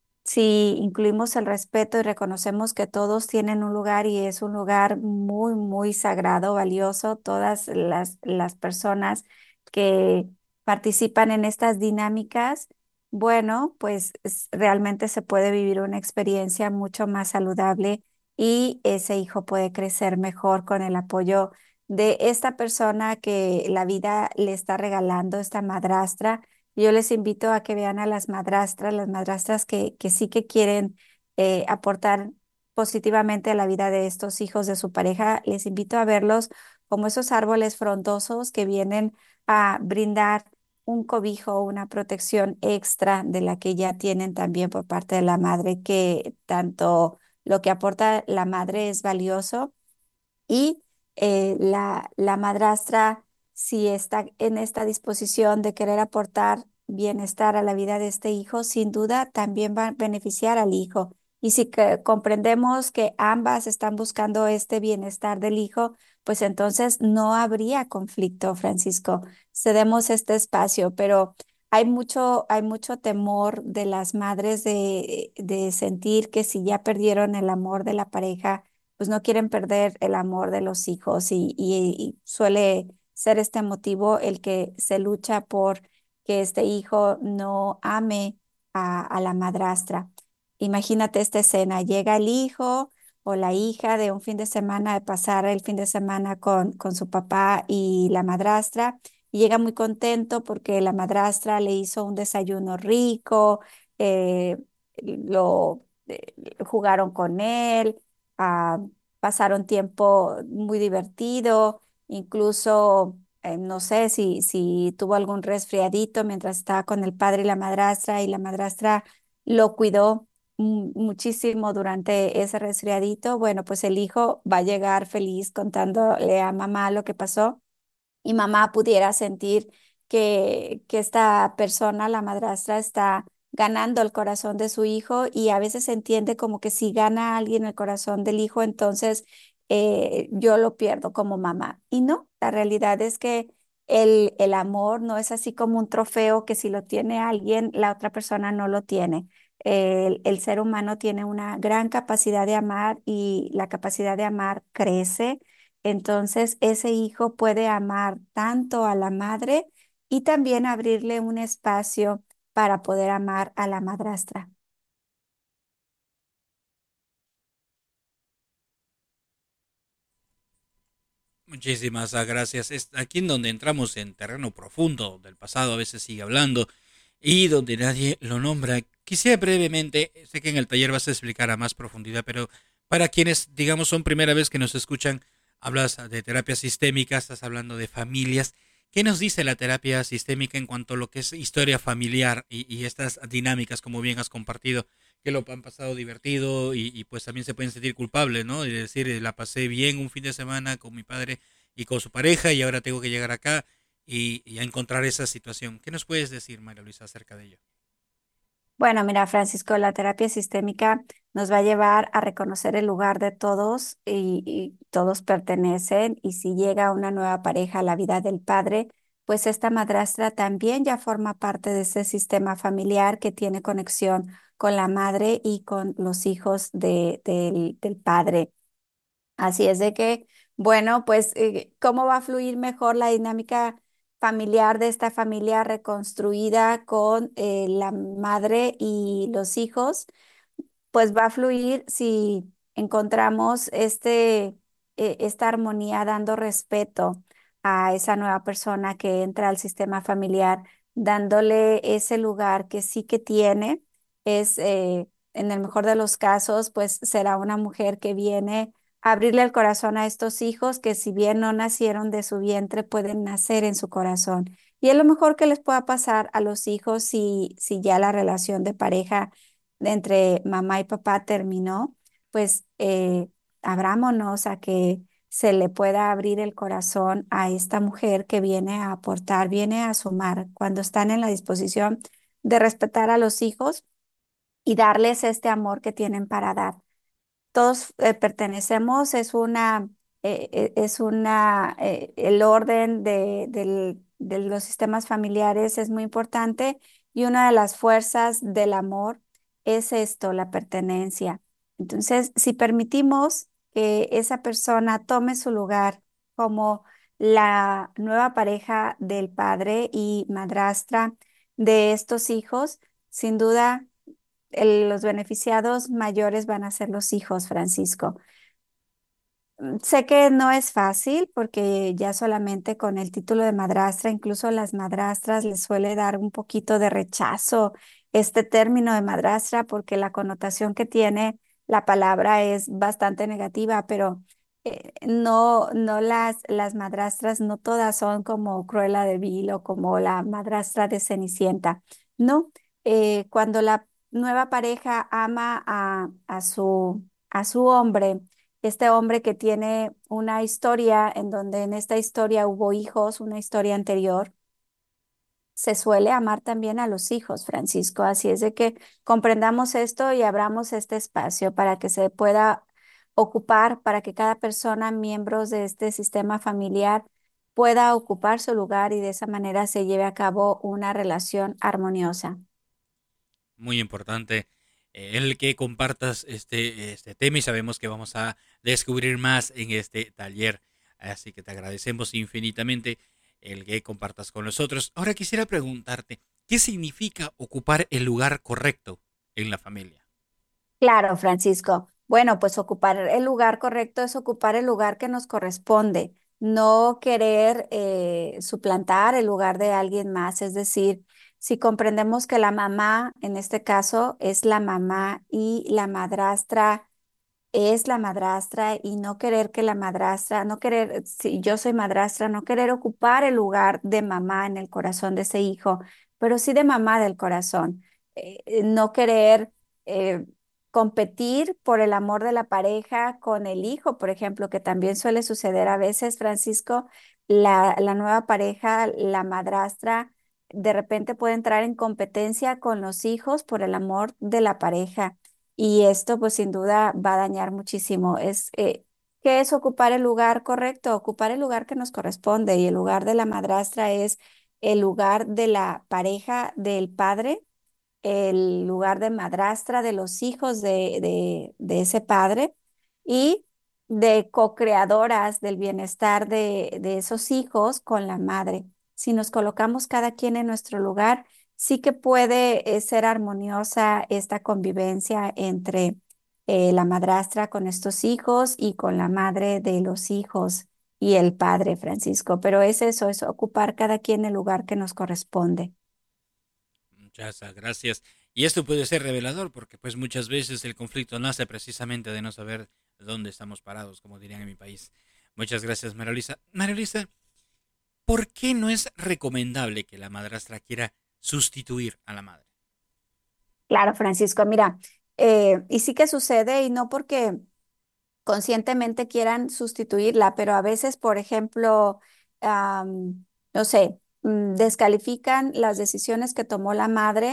M: Si incluimos el respeto y reconocemos que todos tienen un lugar y es un lugar muy, muy sagrado, valioso, todas las, las personas que participan en estas dinámicas, bueno, pues es- realmente se puede vivir una experiencia mucho más saludable y ese hijo puede crecer mejor con el apoyo de esta persona que la vida le está regalando, esta madrastra. Yo les invito a que vean a las madrastras, las madrastras que, que sí que quieren eh, aportar positivamente a la vida de estos hijos de su pareja. Les invito a verlos como esos árboles frondosos que vienen a brindar un cobijo, una protección extra de la que ya tienen también por parte de la madre, que tanto lo que aporta la madre es valioso y eh, la, la madrastra, si está en esta disposición de querer aportar bienestar a la vida de este hijo, sin duda también va a beneficiar al hijo. Y si que comprendemos que ambas están buscando este bienestar del hijo, pues entonces no habría conflicto, Francisco. Cedemos este espacio, pero hay mucho, hay mucho temor de las madres de, de sentir que si ya perdieron el amor de la pareja, pues no quieren perder el amor de los hijos y, y- y suele ser este motivo el que se lucha por que este hijo no ame a, a la madrastra. Imagínate esta escena, llega el hijo o la hija de un fin de semana, de pasar el fin de semana con, con su papá y la madrastra, y llega muy contento porque la madrastra le hizo un desayuno rico, eh, lo eh, jugaron con él, ah, pasaron tiempo muy divertido, incluso eh, no sé si, si tuvo algún resfriadito mientras estaba con el padre y la madrastra, y la madrastra lo cuidó mu- muchísimo durante ese resfriadito. Bueno, pues el hijo va a llegar feliz contándole a mamá lo que pasó y mamá pudiera sentir que, que esta persona, la madrastra, está ganando el corazón de su hijo, y a veces se entiende como que si gana alguien el corazón del hijo, entonces eh, yo lo pierdo como mamá. Y no, la realidad es que el, el amor no es así como un trofeo que si lo tiene alguien, la otra persona no lo tiene. El, el ser humano tiene una gran capacidad de amar y la capacidad de amar crece. Entonces, ese hijo puede amar tanto a la madre y también abrirle un espacio para poder amar a la madrastra.
F: Muchísimas ah, gracias. Es aquí en donde entramos en terreno profundo del pasado, a veces sigue hablando, y donde nadie lo nombra. Quisiera brevemente, sé que en el taller vas a explicar a más profundidad, pero para quienes, digamos, son primera vez que nos escuchan, hablas de terapia sistémica, estás hablando de familias. ¿Qué nos dice la terapia sistémica en cuanto a lo que es historia familiar y, y estas dinámicas, como bien has compartido, que lo han pasado divertido y, y pues también se pueden sentir culpables, ¿no? Y decir, eh, la pasé bien un fin de semana con mi padre y con su pareja y ahora tengo que llegar acá y, y a encontrar esa situación. ¿Qué nos puedes decir, María Luisa, acerca de ello?
M: Bueno, mira, Francisco, la terapia sistémica nos va a llevar a reconocer el lugar de todos y, y todos pertenecen. Y si llega una nueva pareja a la vida del padre, pues esta madrastra también ya forma parte de ese sistema familiar que tiene conexión con la madre y con los hijos de- del, del padre. Así es de que, bueno, pues, eh, ¿cómo va a fluir mejor la dinámica familiar de esta familia reconstruida con eh, la madre y los hijos? Pues va a fluir si encontramos este, eh, esta armonía dando respeto a esa nueva persona que entra al sistema familiar, dándole ese lugar que sí que tiene. Es, eh, en el mejor de los casos, pues será una mujer que viene a abrirle el corazón a estos hijos que si bien no nacieron de su vientre, pueden nacer en su corazón. Y es lo mejor que les pueda pasar a los hijos si, si ya la relación de pareja de entre mamá y papá terminó, pues eh, abrámonos a que se le pueda abrir el corazón a esta mujer que viene a aportar, viene a sumar, cuando están en la disposición de respetar a los hijos y darles este amor que tienen para dar. Todos eh, pertenecemos, es una, eh, eh, es una, eh, el orden de, del- de los sistemas familiares es muy importante y una de las fuerzas del amor es esto, la pertenencia. Entonces, si permitimos que esa persona tome su lugar como la nueva pareja del padre y madrastra de estos hijos, sin duda el- los beneficiados mayores van a ser los hijos, Francisco. Mm, Sé que no es fácil porque ya solamente con el título de madrastra, incluso a las madrastras les suele dar un poquito de rechazo este término de madrastra porque la connotación que tiene la palabra es bastante negativa, pero eh, no, no las, las madrastras, no todas son como Cruella de Vil o como la madrastra de Cenicienta. No, eh, cuando la nueva pareja ama a, a su, a su hombre, este hombre que tiene una historia en donde en esta historia hubo hijos, una historia anterior, se suele amar también a los hijos, Francisco. Así es de que comprendamos esto y abramos este espacio para que se pueda ocupar, para que cada persona, miembros de este sistema familiar, pueda ocupar su lugar y de esa manera se lleve a cabo una relación armoniosa.
F: Muy importante eh, el que compartas este, este tema y sabemos que vamos a descubrir más en este taller. Así que te agradecemos infinitamente el que compartas con nosotros. Ahora quisiera preguntarte, ¿qué significa ocupar el lugar correcto en la familia?
M: Claro, Francisco. Bueno, pues ocupar el lugar correcto es ocupar el lugar que nos corresponde, no querer eh, suplantar el lugar de alguien más. Es decir, si comprendemos que la mamá, en este caso, es la mamá y la madrastra es la madrastra y no querer que la madrastra, no querer, si yo soy madrastra, no querer ocupar el lugar de mamá en el corazón de ese hijo, pero sí de mamá del corazón. Eh, eh, no querer eh, competir por el amor de la pareja con el hijo, por ejemplo, que también suele suceder a veces, Francisco, la, la nueva pareja, la madrastra, de repente puede entrar en competencia con los hijos por el amor de la pareja. Y esto, pues sin duda, va a dañar muchísimo. Es, eh, ¿qué es ocupar el lugar correcto? Ocupar el lugar que nos corresponde. Y el lugar de la madrastra es el lugar de la pareja del padre, el lugar de madrastra de los hijos de, de, de ese padre y de co-creadoras del bienestar de, de esos hijos con la madre. Si nos colocamos cada quien en nuestro lugar, sí que puede eh, ser armoniosa esta convivencia entre eh, la madrastra con estos hijos y con la madre de los hijos y el padre, Francisco. Pero es eso, es ocupar cada quien el lugar que nos corresponde.
F: Muchas gracias. Y esto puede ser revelador porque pues muchas veces el conflicto nace precisamente de no saber dónde estamos parados, como dirían en mi país. Muchas gracias, María Luisa. María Luisa, ¿por qué no es recomendable que la madrastra quiera sustituir a la madre?
M: Claro, Francisco, mira, eh, y sí que sucede y no porque conscientemente quieran sustituirla, pero a veces, por ejemplo, am, no sé, mm, descalifican las decisiones que tomó la madre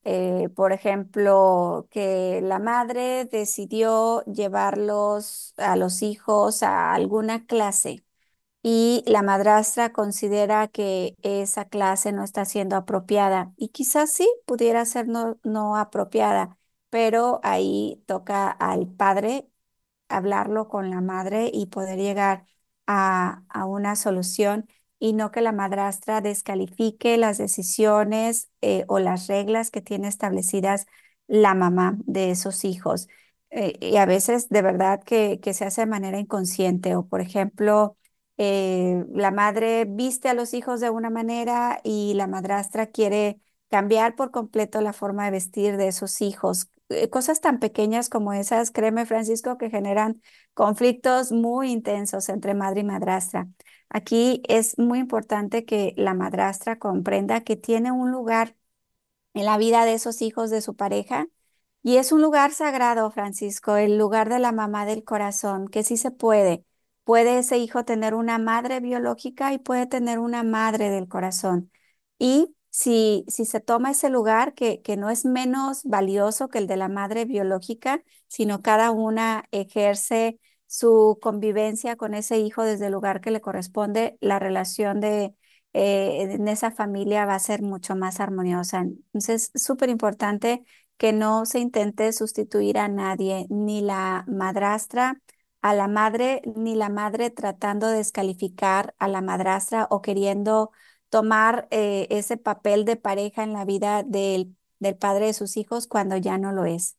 M: Eh, por ejemplo, que la madre decidió llevarlos a los hijos a alguna clase y la madrastra considera que esa clase no está siendo apropiada y quizás sí pudiera ser no, no apropiada, pero ahí toca al padre hablarlo con la madre y poder llegar a, a una solución y no que la madrastra descalifique las decisiones eh, o las reglas que tiene establecidas la mamá de esos hijos. Eh, y a veces de verdad que, que se hace de manera inconsciente o por ejemplo, eh, la madre viste a los hijos de una manera y la madrastra quiere cambiar por completo la forma de vestir de esos hijos. Eh, Cosas tan pequeñas como esas, créeme, Francisco, que generan conflictos muy intensos entre madre y madrastra. Aquí es muy importante que la madrastra comprenda que tiene un lugar en la vida de esos hijos de su pareja y es un lugar sagrado, Francisco, el lugar de la mamá del corazón, que sí se puede. Puede ese hijo tener una madre biológica y puede tener una madre del corazón. Y si, si se toma ese lugar, que, que no es menos valioso que el de la madre biológica, sino cada una ejerce su convivencia con ese hijo desde el lugar que le corresponde, la relación de, eh, en esa familia va a ser mucho más armoniosa. Entonces, es súper importante que no se intente sustituir a nadie, ni la madrastra a la madre, ni la madre tratando de descalificar a la madrastra o queriendo tomar eh, ese papel de pareja en la vida del, del padre de sus hijos cuando ya no lo es.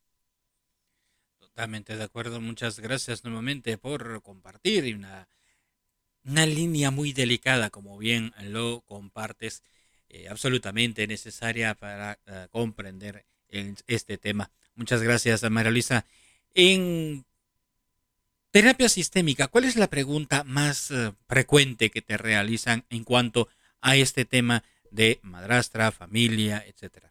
F: Totalmente de acuerdo. Muchas gracias nuevamente por compartir y una, una línea muy delicada, como bien lo compartes, eh, absolutamente necesaria para eh, comprender el- este tema. Muchas gracias, María Luisa. En terapia sistémica, ¿cuál es la pregunta más eh, frecuente que te realizan en cuanto a este tema de madrastra, familia, etcétera?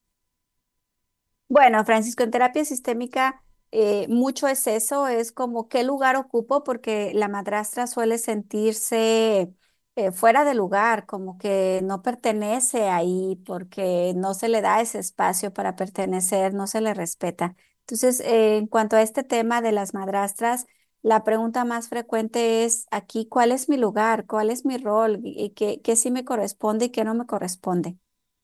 M: Bueno, Francisco, en terapia sistémica eh, mucho es eso, es como qué lugar ocupo, porque la madrastra suele sentirse eh, fuera de lugar, como que no pertenece ahí, porque no se le da ese espacio para pertenecer, no se le respeta. Entonces, eh, en cuanto a este tema de las madrastras, la pregunta más frecuente es aquí, ¿cuál es mi lugar? ¿Cuál es mi rol? ¿Y qué, qué sí me corresponde y qué no me corresponde?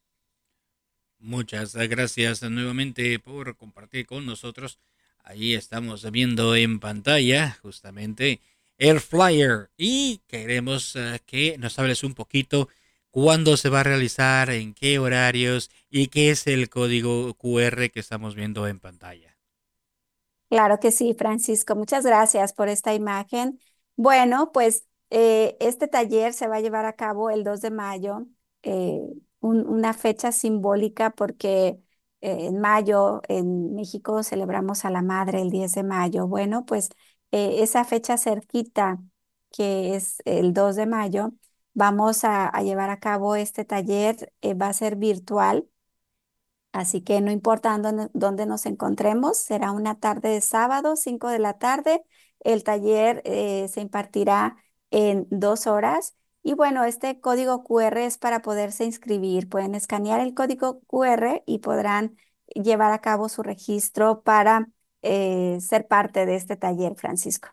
F: Muchas gracias nuevamente por compartir con nosotros. Ahí estamos viendo en pantalla justamente el flyer y queremos eh, que nos hables un poquito cuándo se va a realizar, en qué horarios y qué es el código Q R que estamos viendo en pantalla.
M: Claro que sí, Francisco. Muchas gracias por esta imagen. Bueno, pues eh, este taller se va a llevar a cabo el dos de mayo, eh, un- una fecha simbólica porque eh, en mayo en México celebramos a la madre el diez de mayo. Bueno, pues eh, esa fecha cerquita, que es el dos de mayo, vamos a, a llevar a cabo este taller. Eh, va a ser virtual. Así que no importa dónde, dónde nos encontremos, será una tarde de sábado, cinco de la tarde. El taller eh, se impartirá en dos horas. Y bueno, este código Q R es para poderse inscribir. Pueden escanear el código Q R y podrán llevar a cabo su registro para eh, ser parte de este taller, Francisco.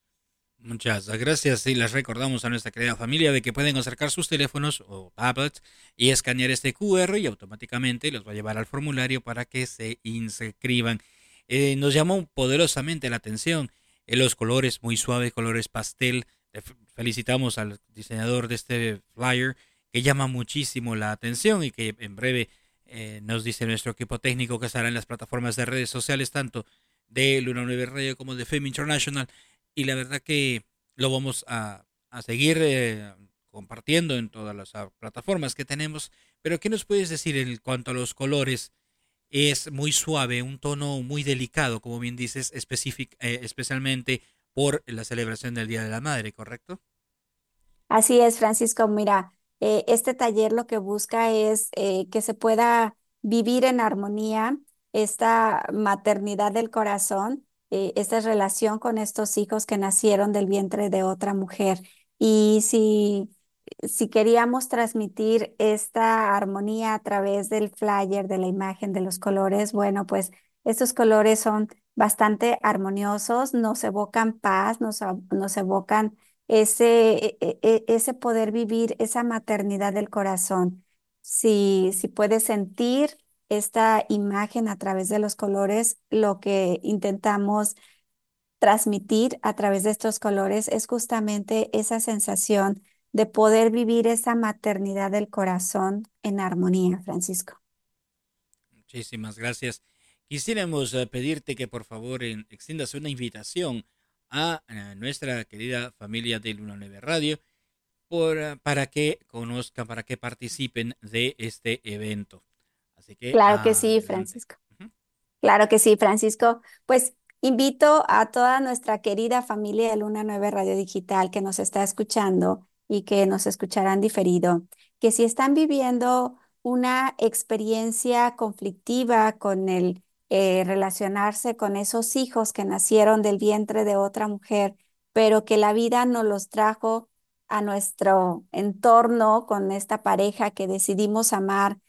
F: Muchas gracias y les recordamos a nuestra querida familia de que pueden acercar sus teléfonos o tablets y escanear este Q R y automáticamente los va a llevar al formulario para que se inscriban. Eh, nos llamó poderosamente la atención eh, los colores muy suaves, colores pastel. Eh, f- Felicitamos al diseñador de este flyer que llama muchísimo la atención y que en breve eh, nos dice nuestro equipo técnico que estará en las plataformas de redes sociales tanto de Luna nueve Radio como de Femme International y la verdad que lo vamos a, a seguir eh, compartiendo en todas las ah, plataformas que tenemos. Pero ¿qué nos puedes decir en cuanto a los colores? Es muy suave, un tono muy delicado, como bien dices, específic- eh, especialmente por la celebración del Día de la Madre, ¿correcto?
M: Así es, Francisco. Mira, eh, este taller lo que busca es eh, que se pueda vivir en armonía esta maternidad del corazón, eh, esta relación con estos hijos que nacieron del vientre de otra mujer. Y si si queríamos transmitir esta armonía a través del flyer, de la imagen, de los colores, bueno, pues estos colores son bastante armoniosos, nos evocan paz, nos, a- nos evocan ese, e- e- ese poder vivir, esa maternidad del corazón. Si, si puedes sentir esta imagen a través de los colores, lo que intentamos transmitir a través de estos colores es justamente esa sensación de poder vivir esa maternidad del corazón en armonía, Francisco.
F: Muchísimas gracias. Quisiéramos eh, pedirte que por favor en- extiendas una invitación a, eh, nuestra querida familia de Luna Nueve Radio por, eh, para que conozcan, para que participen de este evento. Así que
M: Claro que sí,
F: adelante.
M: Francisco. Claro que sí, Francisco. Pues invito a toda nuestra querida familia de Luna Nueve Radio Digital que nos está escuchando y que nos escucharán diferido, que si están viviendo una experiencia conflictiva con el eh, relacionarse con esos hijos que nacieron del vientre de otra mujer, pero que la vida nos los trajo a nuestro entorno con esta pareja que decidimos amar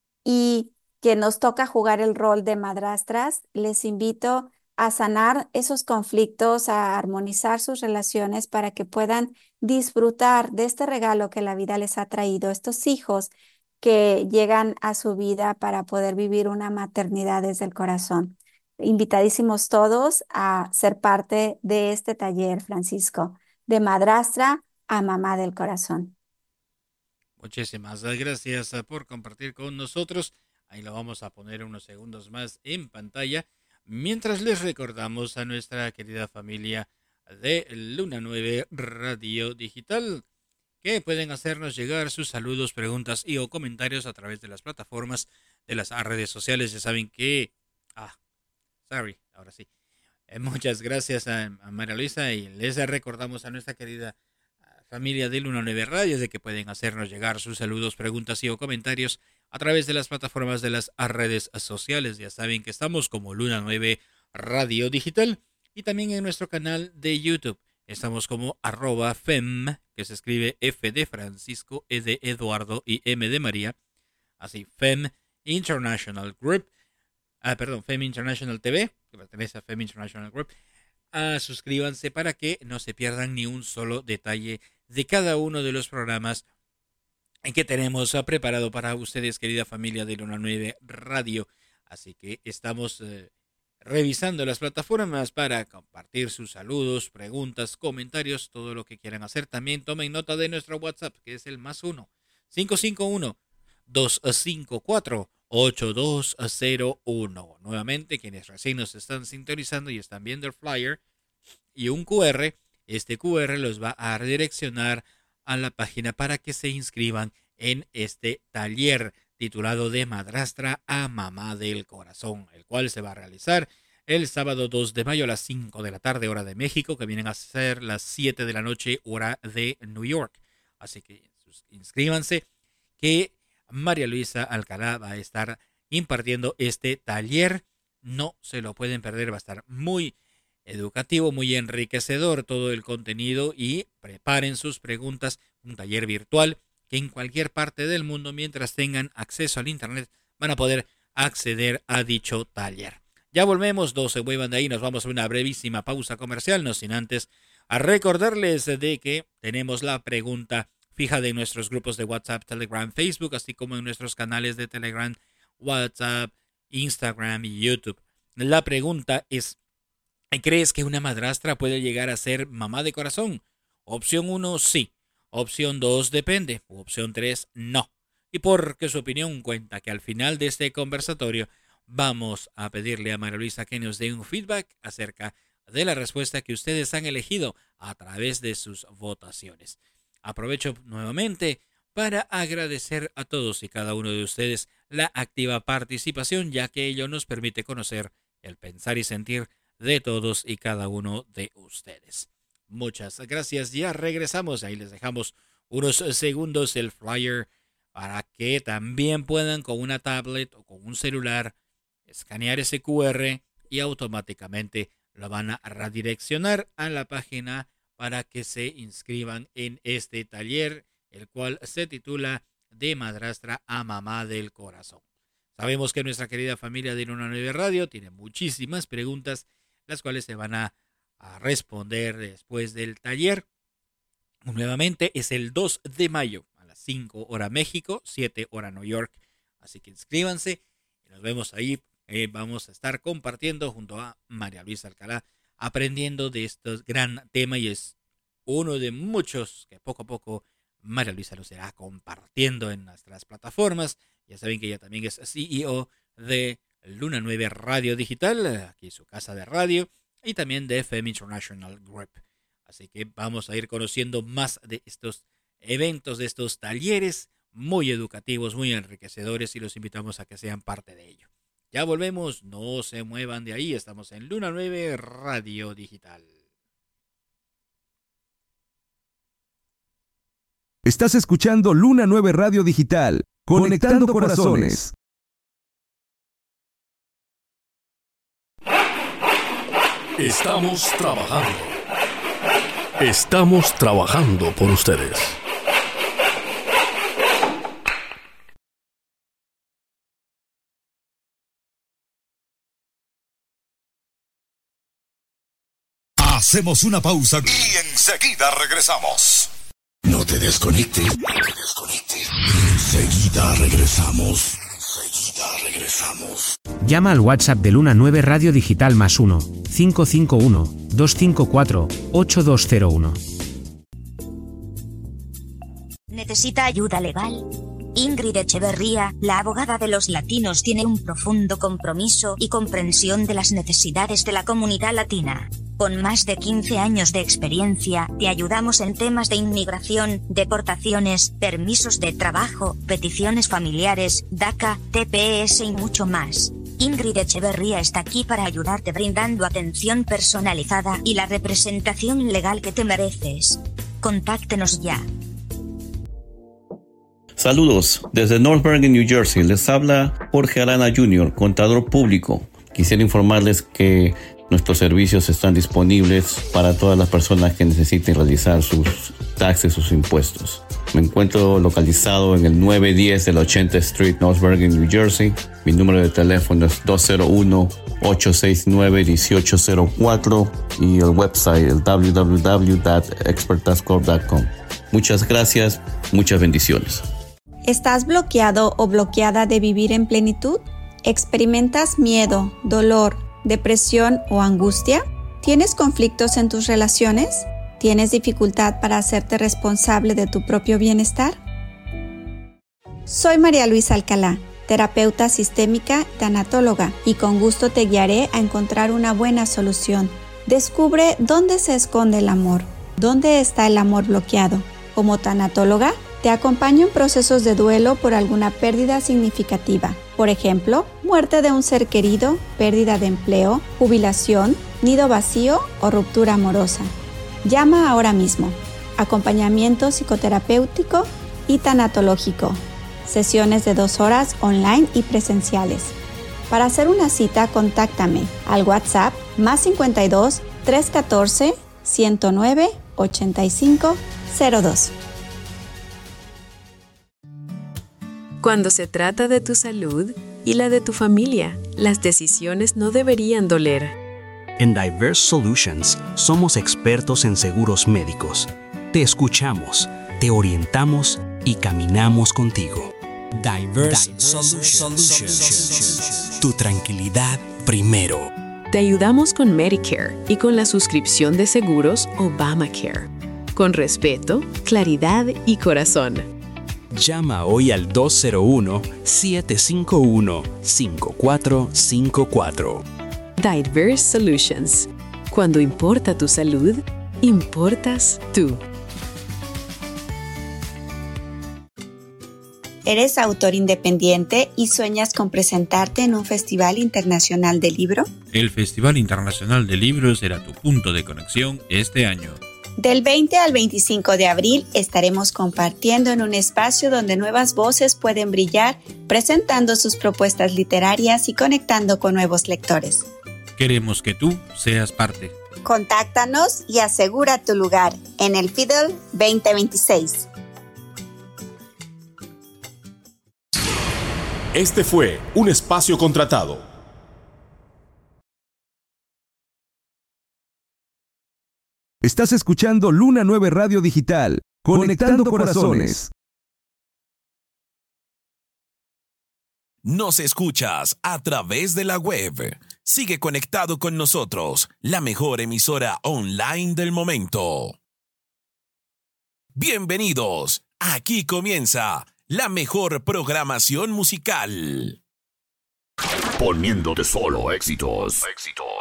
M: y que nos toca jugar el rol de madrastras, les invito a sanar esos conflictos, a armonizar sus relaciones para que puedan disfrutar de este regalo que la vida les ha traído, estos hijos que llegan a su vida para poder vivir una maternidad desde el corazón. Invitadísimos todos a ser parte de este taller, Francisco, de madrastra a mamá del corazón.
F: Muchísimas gracias eh, por compartir con nosotros. Ahí lo vamos a poner unos segundos más en pantalla. Mientras les recordamos a nuestra querida familia de Luna Nueve Radio Digital que pueden hacernos llegar sus saludos, preguntas y o comentarios a través de las plataformas de las redes sociales. Ya saben que... Ah, sorry, ahora sí. Eh, muchas gracias a, a María Luisa y les recordamos a nuestra querida familia de Luna Nueve Radio de que pueden hacernos llegar sus saludos, preguntas y o comentarios a través de las plataformas de las redes sociales. Ya saben que estamos como Luna Nueve Radio Digital y también en nuestro canal de YouTube. Estamos como arroba fem, que se escribe F de Francisco, E de Eduardo y M de María. Así, Fem International Group. Ah, perdón, Fem International T V, que pertenece a Fem International Group. Ah, suscríbanse para que no se pierdan ni un solo detalle de cada uno de los programas que tenemos ah, preparado para ustedes, querida familia de Luna Nueve Radio. Así que estamos eh, revisando las plataformas para compartir sus saludos, preguntas, comentarios, todo lo que quieran hacer. También tomen nota de nuestro WhatsApp, que es el más uno, cinco cinco uno, dos cinco cuatro, ocho dos cero uno. Nuevamente, quienes recién nos están sintonizando y están viendo el flyer y un Q R, este Q R los va a redireccionar a la página para que se inscriban en este taller titulado De Madrastra a Mamá del Corazón, el cual se va a realizar el sábado dos de mayo a las cinco de la tarde, hora de México, que vienen a ser las siete de la noche, hora de New York. Así que inscríbanse, que María Luisa Alcalá va a estar impartiendo este taller. No se lo pueden perder, va a estar muy educativo, muy enriquecedor todo el contenido y preparen sus preguntas. Un taller virtual que en cualquier parte del mundo, mientras tengan acceso al internet, van a poder acceder a dicho taller. Ya volvemos, no se muevan de ahí, nos vamos a una brevísima pausa comercial, no sin antes a recordarles de que tenemos la pregunta fija de nuestros grupos de WhatsApp, Telegram, Facebook, así como en nuestros canales de Telegram, WhatsApp, Instagram y YouTube. La pregunta es, ¿crees que una madrastra puede llegar a ser mamá de corazón? Opción uno, sí. Opción dos, depende. Opción tres, no. Y porque su opinión cuenta, que al final de este conversatorio vamos a pedirle a María Luisa que nos dé un feedback acerca de la respuesta que ustedes han elegido a través de sus votaciones. Aprovecho nuevamente para agradecer a todos y cada uno de ustedes la activa participación, ya que ello nos permite conocer el pensar y sentir de todos y cada uno de ustedes. Muchas gracias, ya regresamos, ahí les dejamos unos segundos el flyer para que también puedan con una tablet o con un celular escanear ese Q R y automáticamente lo van a redireccionar a la página para que se inscriban en este taller el cual se titula De madrastra a mamá del corazón. Sabemos que nuestra querida familia de Luna nueve Radio tiene muchísimas preguntas, las cuales se van a, a responder después del taller. Nuevamente es el dos de mayo a las cinco hora México, siete hora New York. Así que inscríbanse y nos vemos ahí. Eh, vamos a estar compartiendo junto a María Luisa Alcalá, aprendiendo de este gran tema, y es uno de muchos que poco a poco María Luisa los irá compartiendo en nuestras plataformas. Ya saben que ella también es C E O de Luna nueve Radio Digital, aquí su casa de radio, y también de F M International Group. Así que vamos a ir conociendo más de estos eventos, de estos talleres muy educativos, muy enriquecedores, y los invitamos a que sean parte de ello. Ya volvemos, no se muevan de ahí, estamos en Luna nueve Radio Digital.
D: Estás escuchando Luna nueve Radio Digital, conectando, conectando corazones.
I: Estamos trabajando. Estamos trabajando por ustedes.
T: Hacemos una pausa
I: y enseguida regresamos. No te desconectes. No te desconectes. Enseguida regresamos. Enseguida regresamos.
J: Llama al WhatsApp de Luna nueve Radio Digital más uno, cinco cinco uno, dos cinco cuatro, ocho dos cero uno.
K: ¿Necesita ayuda legal? Ingrid Echeverría, la abogada de los latinos, tiene un profundo compromiso y comprensión de las necesidades de la comunidad latina. Con más de quince años de experiencia, te ayudamos en temas de inmigración, deportaciones, permisos de trabajo, peticiones familiares, DACA, T P S y mucho más. Ingrid Echeverría está aquí para ayudarte, brindando atención personalizada y la representación legal que te mereces. Contáctenos ya.
L: Saludos, desde North Bergen, New Jersey, les habla Jorge Arana junior, contador público. Quisiera informarles que nuestros servicios están disponibles para todas las personas que necesiten realizar sus taxes, sus impuestos. Me encuentro localizado en el nueve diez de la ochenta Street, North Bergen, New Jersey. Mi número de teléfono es dos cero uno, ocho seis nueve, uno ocho cero cuatro y el website el w w w punto expert tax corp punto com. Muchas gracias, muchas bendiciones.
M: ¿Estás bloqueado o bloqueada de vivir en plenitud? ¿Experimentas miedo, dolor, depresión o angustia? ¿Tienes conflictos en tus relaciones? ¿Tienes dificultad para hacerte responsable de tu propio bienestar? Soy María Luisa Alcalá, terapeuta sistémica, tanatóloga, y con gusto te guiaré a encontrar una buena solución. Descubre dónde se esconde el amor, dónde está el amor bloqueado. Como tanatóloga, te acompaño en procesos de duelo por alguna pérdida significativa. Por ejemplo, muerte de un ser querido, pérdida de empleo, jubilación, nido vacío o ruptura amorosa. Llama ahora mismo. Acompañamiento psicoterapéutico y tanatológico. Sesiones de dos horas online y presenciales. Para hacer una cita, contáctame al WhatsApp más cincuenta y dos, trescientos catorce, ciento nueve, ochenta y cinco cero dos.
E: Cuando se trata de tu salud y la de tu familia, las decisiones no deberían doler.
N: En Diverse Solutions somos expertos en seguros médicos. Te escuchamos, te orientamos y caminamos contigo. Diverse, Diverse Solutions. Solutions. Tu tranquilidad primero.
E: Te ayudamos con Medicare y con la suscripción de seguros Obamacare. Con respeto, claridad y corazón.
N: Llama hoy al dos cero uno, siete cinco uno, cinco cuatro cinco cuatro.
E: Diverse Solutions. Cuando importa tu salud, importas tú.
M: ¿Eres autor independiente y sueñas con presentarte en un Festival Internacional de Libro?
F: El Festival Internacional de Libros será tu punto de conexión este año.
M: Del veinte al veinticinco de abril estaremos compartiendo en un espacio donde nuevas voces pueden brillar, presentando sus propuestas literarias y conectando con nuevos lectores.
F: Queremos que tú seas parte.
M: Contáctanos y asegura tu lugar en el F I D L veinte veintiséis.
U: Este fue un espacio contratado.
D: Estás escuchando Luna nueve Radio Digital, conectando corazones.
C: Nos escuchas a través de la web. Sigue conectado con nosotros, la mejor emisora online del momento. Bienvenidos. Aquí comienza la mejor programación musical.
I: Poniéndote solo éxitos. Éxitos.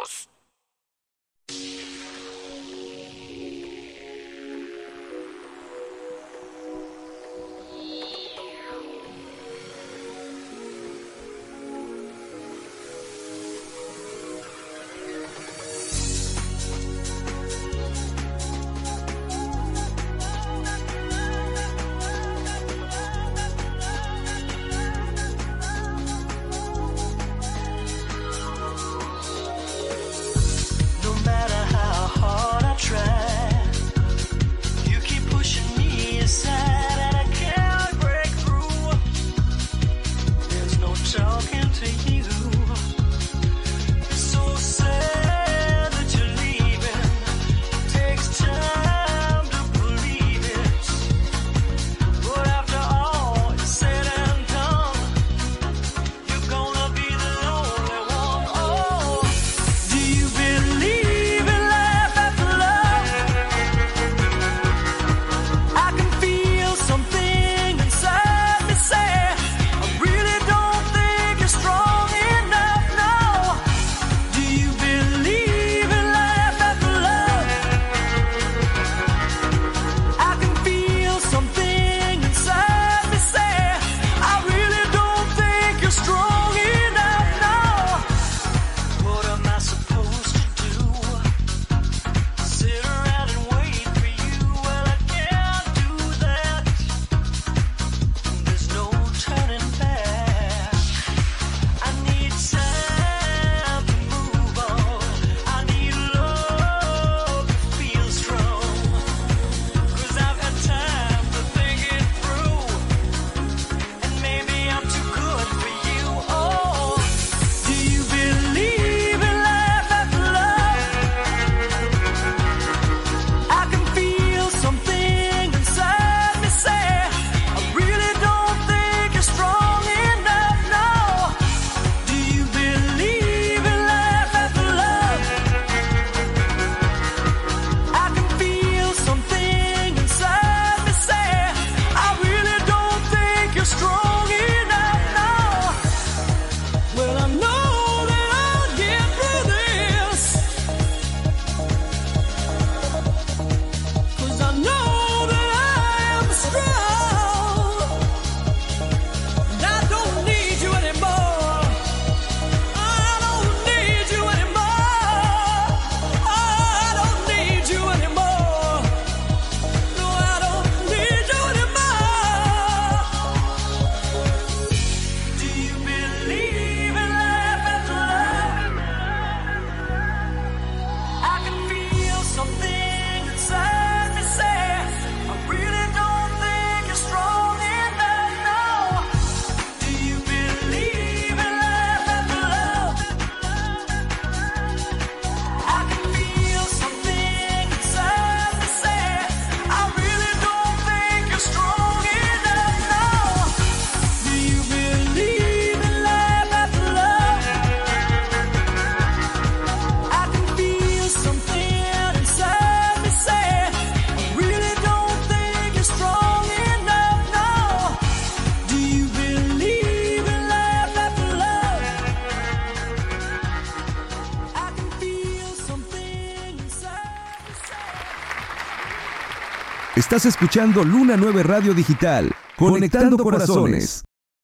D: Estás escuchando Luna nueve Radio Digital, conectando corazones.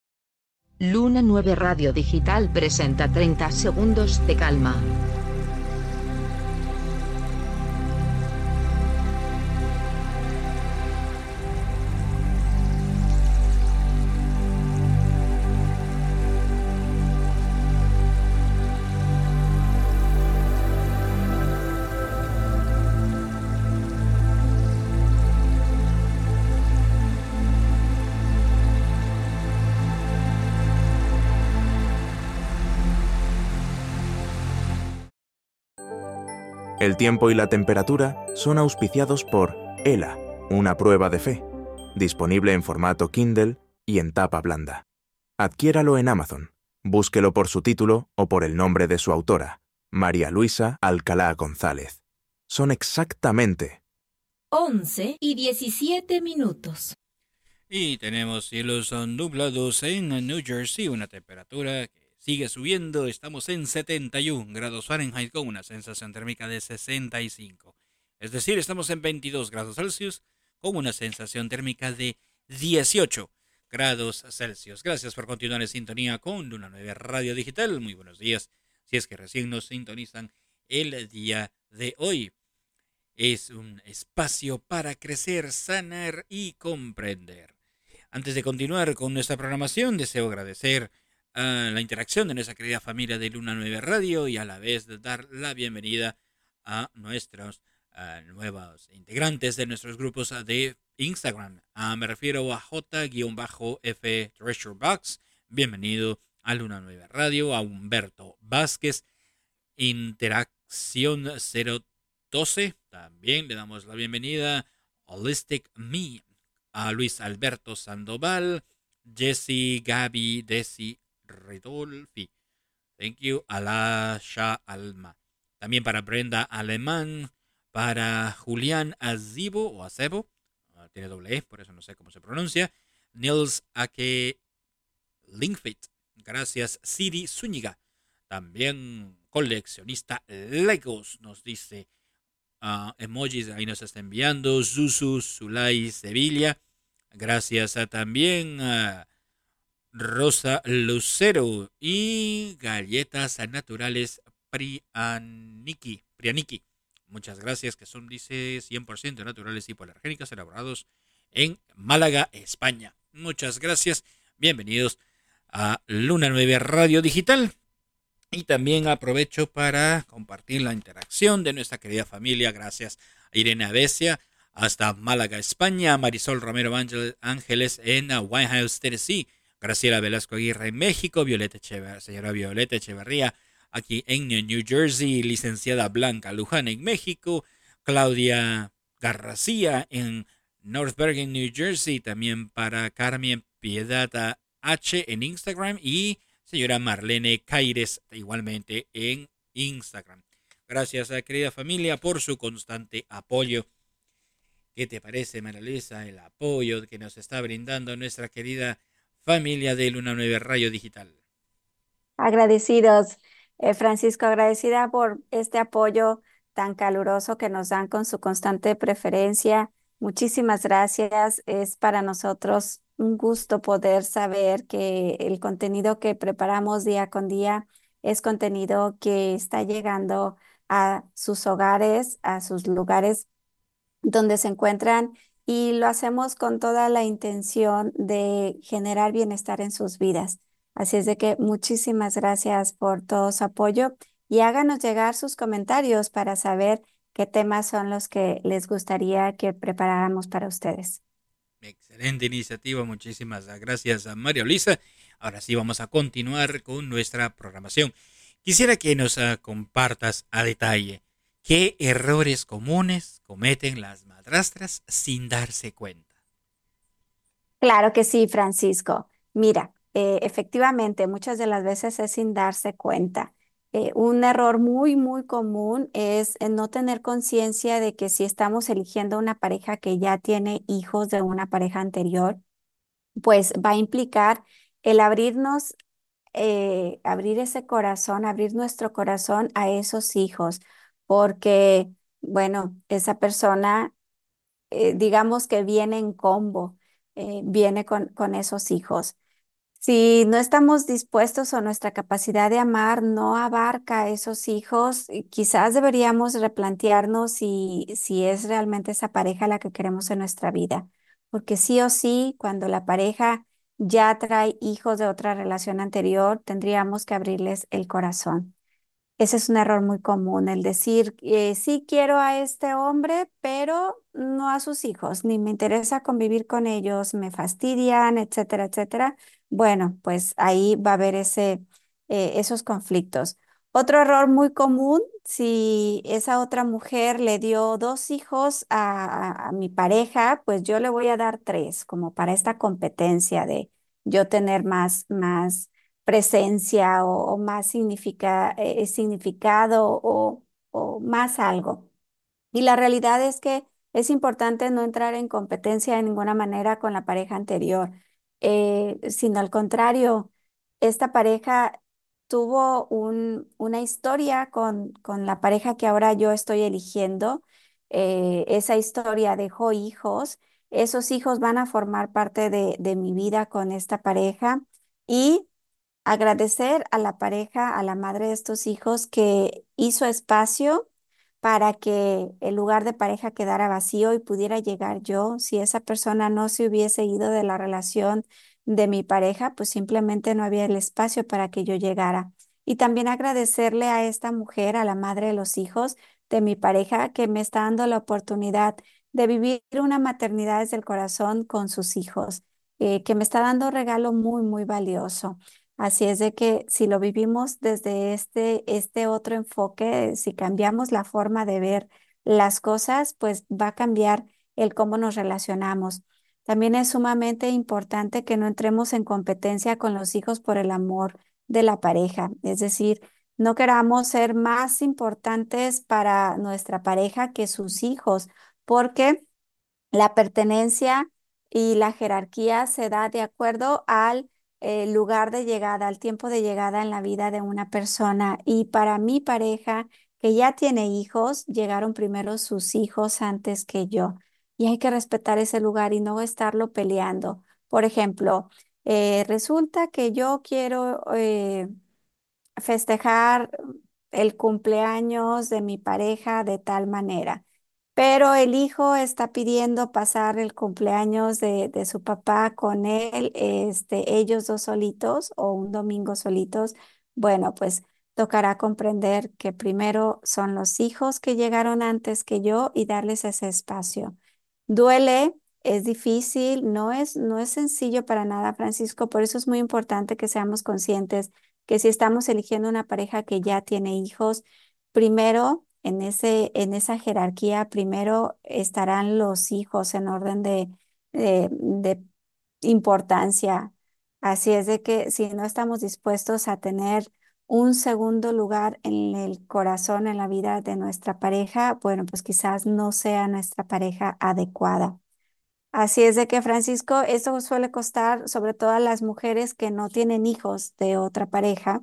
V: Luna nueve Radio Digital presenta treinta segundos de calma.
P: El tiempo y la temperatura son auspiciados por ELA, una prueba de fe, disponible en formato Kindle y en tapa blanda. Adquiéralo en Amazon. Búsquelo por su título o por el nombre de su autora, María Luisa Alcalá González. Son exactamente
Q: once y diecisiete minutos.
F: Y tenemos cielos nublados en New Jersey, una temperatura que sigue subiendo. Estamos en setenta y un grados Fahrenheit con una sensación térmica de sesenta y cinco. Es decir, estamos en veintidós grados Celsius con una sensación térmica de dieciocho grados Celsius. Gracias por continuar en sintonía con Luna nueve Radio Digital. Muy buenos días, si es que recién nos sintonizan el día de hoy. Es un espacio para crecer, sanar y comprender. Antes de continuar con nuestra programación, deseo agradecer a la interacción de nuestra querida familia de Luna nueve Radio y a la vez de dar la bienvenida a nuestros uh, nuevos integrantes de nuestros grupos de Instagram. Uh, me refiero a J-F Treasure Box. Bienvenido a Luna nueve Radio, a Humberto Vázquez, Interacción cero doce. También le damos la bienvenida a Holistic Me, a Luis Alberto Sandoval, Jesse, Gaby, Desi, Redolfi. Thank you. Alasha Alma. También para Brenda Alemán, para Julián Azibo o Acebo, uh, tiene doble E, por eso no sé cómo se pronuncia. Nils Ake Linkfit. Gracias. Siri Zúñiga. También coleccionista Legos, nos dice. Uh, emojis ahí nos está enviando. Zuzu Zulay Sevilla. Gracias a también a Rosa Lucero y galletas naturales Prianiki. Prianiki. Muchas gracias, que son, dice, cien por ciento naturales y hipoalergénicas, elaborados en Málaga, España. Muchas gracias. Bienvenidos a Luna nueve Radio Digital. Y también aprovecho para compartir la interacción de nuestra querida familia. Gracias a Irene Avesia hasta Málaga, España. Marisol Romero Ángeles en Whitehouse, Tennessee. Graciela Velasco Aguirre en México. Violeta Echeverría, señora Violeta Echeverría aquí en New Jersey. Licenciada Blanca Luján en México. Claudia García en North Bergen, New Jersey. También para Carmen Piedad H en Instagram. Y señora Marlene Caires, igualmente en Instagram. Gracias a querida familia por su constante apoyo. ¿Qué te parece, María Luisa, el apoyo que nos está brindando nuestra querida familia de Luna nueve Radio Digital?
M: Agradecidos, eh, Francisco, agradecida por este apoyo tan caluroso que nos dan con su constante preferencia. Muchísimas gracias. Es para nosotros un gusto poder saber que el contenido que preparamos día con día es contenido que está llegando a sus hogares, a sus lugares donde se encuentran, y lo hacemos con toda la intención de generar bienestar en sus vidas. Así es de que muchísimas gracias por todo su apoyo y háganos llegar sus comentarios para saber qué temas son los que les gustaría que preparáramos para ustedes.
F: Excelente iniciativa, muchísimas gracias a María Luisa. Ahora sí vamos a continuar con nuestra programación. Quisiera que nos uh, compartas a detalle qué errores comunes cometen las madrastras sin darse cuenta.
M: Claro que sí, Francisco. Mira, eh, efectivamente, muchas de las veces es sin darse cuenta. Eh, un error muy, muy común es eh, no tener conciencia de que si estamos eligiendo una pareja que ya tiene hijos de una pareja anterior, pues va a implicar el abrirnos, eh, abrir ese corazón, abrir nuestro corazón a esos hijos, porque, bueno, esa persona, eh, digamos que viene en combo, eh, viene con, con esos hijos. Si no estamos dispuestos o nuestra capacidad de amar no abarca a esos hijos, eh, quizás deberíamos replantearnos si, si es realmente esa pareja la que queremos en nuestra vida. Porque sí o sí, cuando la pareja ya trae hijos de otra relación anterior, tendríamos que abrirles el corazón. Ese es un error muy común, el decir, eh, sí quiero a este hombre, pero no a sus hijos, ni me interesa convivir con ellos, me fastidian, etcétera, etcétera. Bueno, pues ahí va a haber ese, eh, esos conflictos. Otro error muy común, si esa otra mujer le dio dos hijos a, a- a mi pareja, pues yo le voy a dar tres, como para esta competencia de yo tener más, más presencia o, o más significa- eh, significado o, o más algo. Y la realidad es que es importante no entrar en competencia de ninguna manera con la pareja anterior, eh, sino al contrario, esta pareja tuvo un- una historia con, con la pareja que ahora yo estoy eligiendo. Eh, esa historia dejó hijos. Esos hijos van a formar parte de, de mi vida con esta pareja y agradecer a la pareja, a la madre de estos hijos que hizo espacio para que el lugar de pareja quedara vacío y pudiera llegar yo. Si esa persona no se hubiese ido de la relación de mi pareja, pues simplemente no había el espacio para que yo llegara. Y también agradecerle a esta mujer, a la madre de los hijos de mi pareja, que me está dando la oportunidad de vivir una maternidad desde el corazón con sus hijos, eh, que me está dando un regalo muy, muy valioso. Así es de que si lo vivimos desde este, este otro enfoque, si cambiamos la forma de ver las cosas, pues va a cambiar el cómo nos relacionamos. También es sumamente importante que no entremos en competencia con los hijos por el amor de la pareja. Es decir, no queramos ser más importantes para nuestra pareja que sus hijos, porque la pertenencia y la jerarquía se da de acuerdo al eh, lugar de llegada, al tiempo de llegada en la vida de una persona. Y para mi pareja, que ya tiene hijos, llegaron primero sus hijos antes que yo. Y hay que respetar ese lugar y no estarlo peleando. Por ejemplo, eh, resulta que yo quiero eh, festejar el cumpleaños de mi pareja de tal manera. Pero el hijo está pidiendo pasar el cumpleaños de, de su papá con él, este, ellos dos solitos o un domingo solitos. Bueno, pues tocará comprender que primero son los hijos que llegaron antes que yo y darles ese espacio. Duele, es difícil, no es, no es sencillo para nada, Francisco, por eso es muy importante que seamos conscientes que si estamos eligiendo una pareja que ya tiene hijos, primero en ese, en esa jerarquía, primero estarán los hijos en orden de, de, de importancia. Así es de que si no estamos dispuestos a tener un segundo lugar en el corazón, en la vida de nuestra pareja, bueno, pues quizás no sea nuestra pareja adecuada. Así es de que, Francisco, esto suele costar sobre todo a las mujeres que no tienen hijos de otra pareja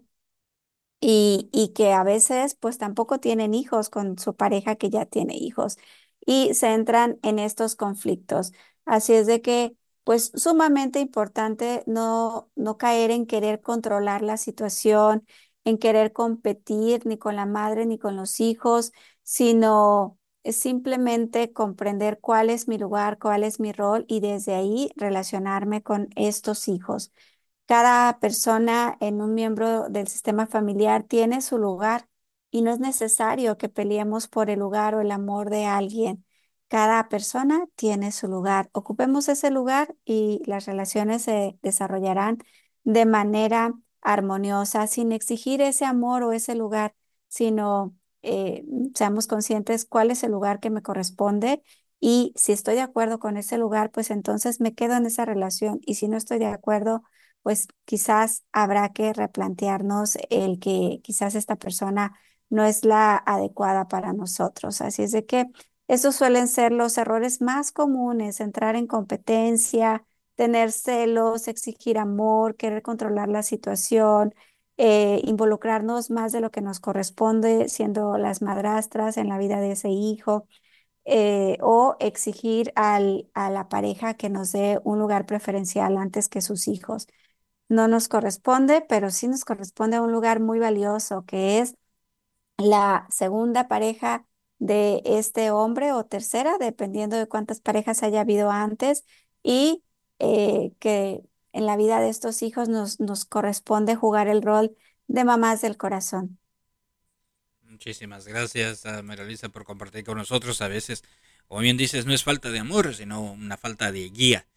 M: y, y que a veces pues tampoco tienen hijos con su pareja que ya tiene hijos y se entran en estos conflictos. Así es de que pues sumamente importante no, no caer en querer controlar la situación, en querer competir ni con la madre ni con los hijos, sino es simplemente comprender cuál es mi lugar, cuál es mi rol y desde ahí relacionarme con estos hijos. Cada persona en un miembro del sistema familiar tiene su lugar y no es necesario que peleemos por el lugar o el amor de alguien. Cada persona tiene su lugar. Ocupemos ese lugar y las relaciones se desarrollarán de manera armoniosa, sin exigir ese amor o ese lugar, sino eh, seamos conscientes cuál es el lugar que me corresponde y si estoy de acuerdo con ese lugar, pues entonces me quedo en esa relación y si no estoy de acuerdo, pues quizás habrá que replantearnos el que quizás esta persona no es la adecuada para nosotros. Así es de que esos suelen ser los errores más comunes, entrar en competencia, tener celos, exigir amor, querer controlar la situación, eh, involucrarnos más de lo que nos corresponde siendo las madrastras en la vida de ese hijo. Eh, o exigir al, a la pareja que nos dé un lugar preferencial antes que sus hijos. No nos corresponde, pero sí nos corresponde a un lugar muy valioso, que es la segunda pareja de este hombre o tercera, dependiendo de cuántas parejas haya habido antes, y eh, que en la vida de estos hijos nos, nos corresponde jugar el rol de mamás del corazón.
F: Muchísimas gracias a María Luisa por compartir con nosotros. A veces, como bien dices, no es falta de amor, sino una falta de guía.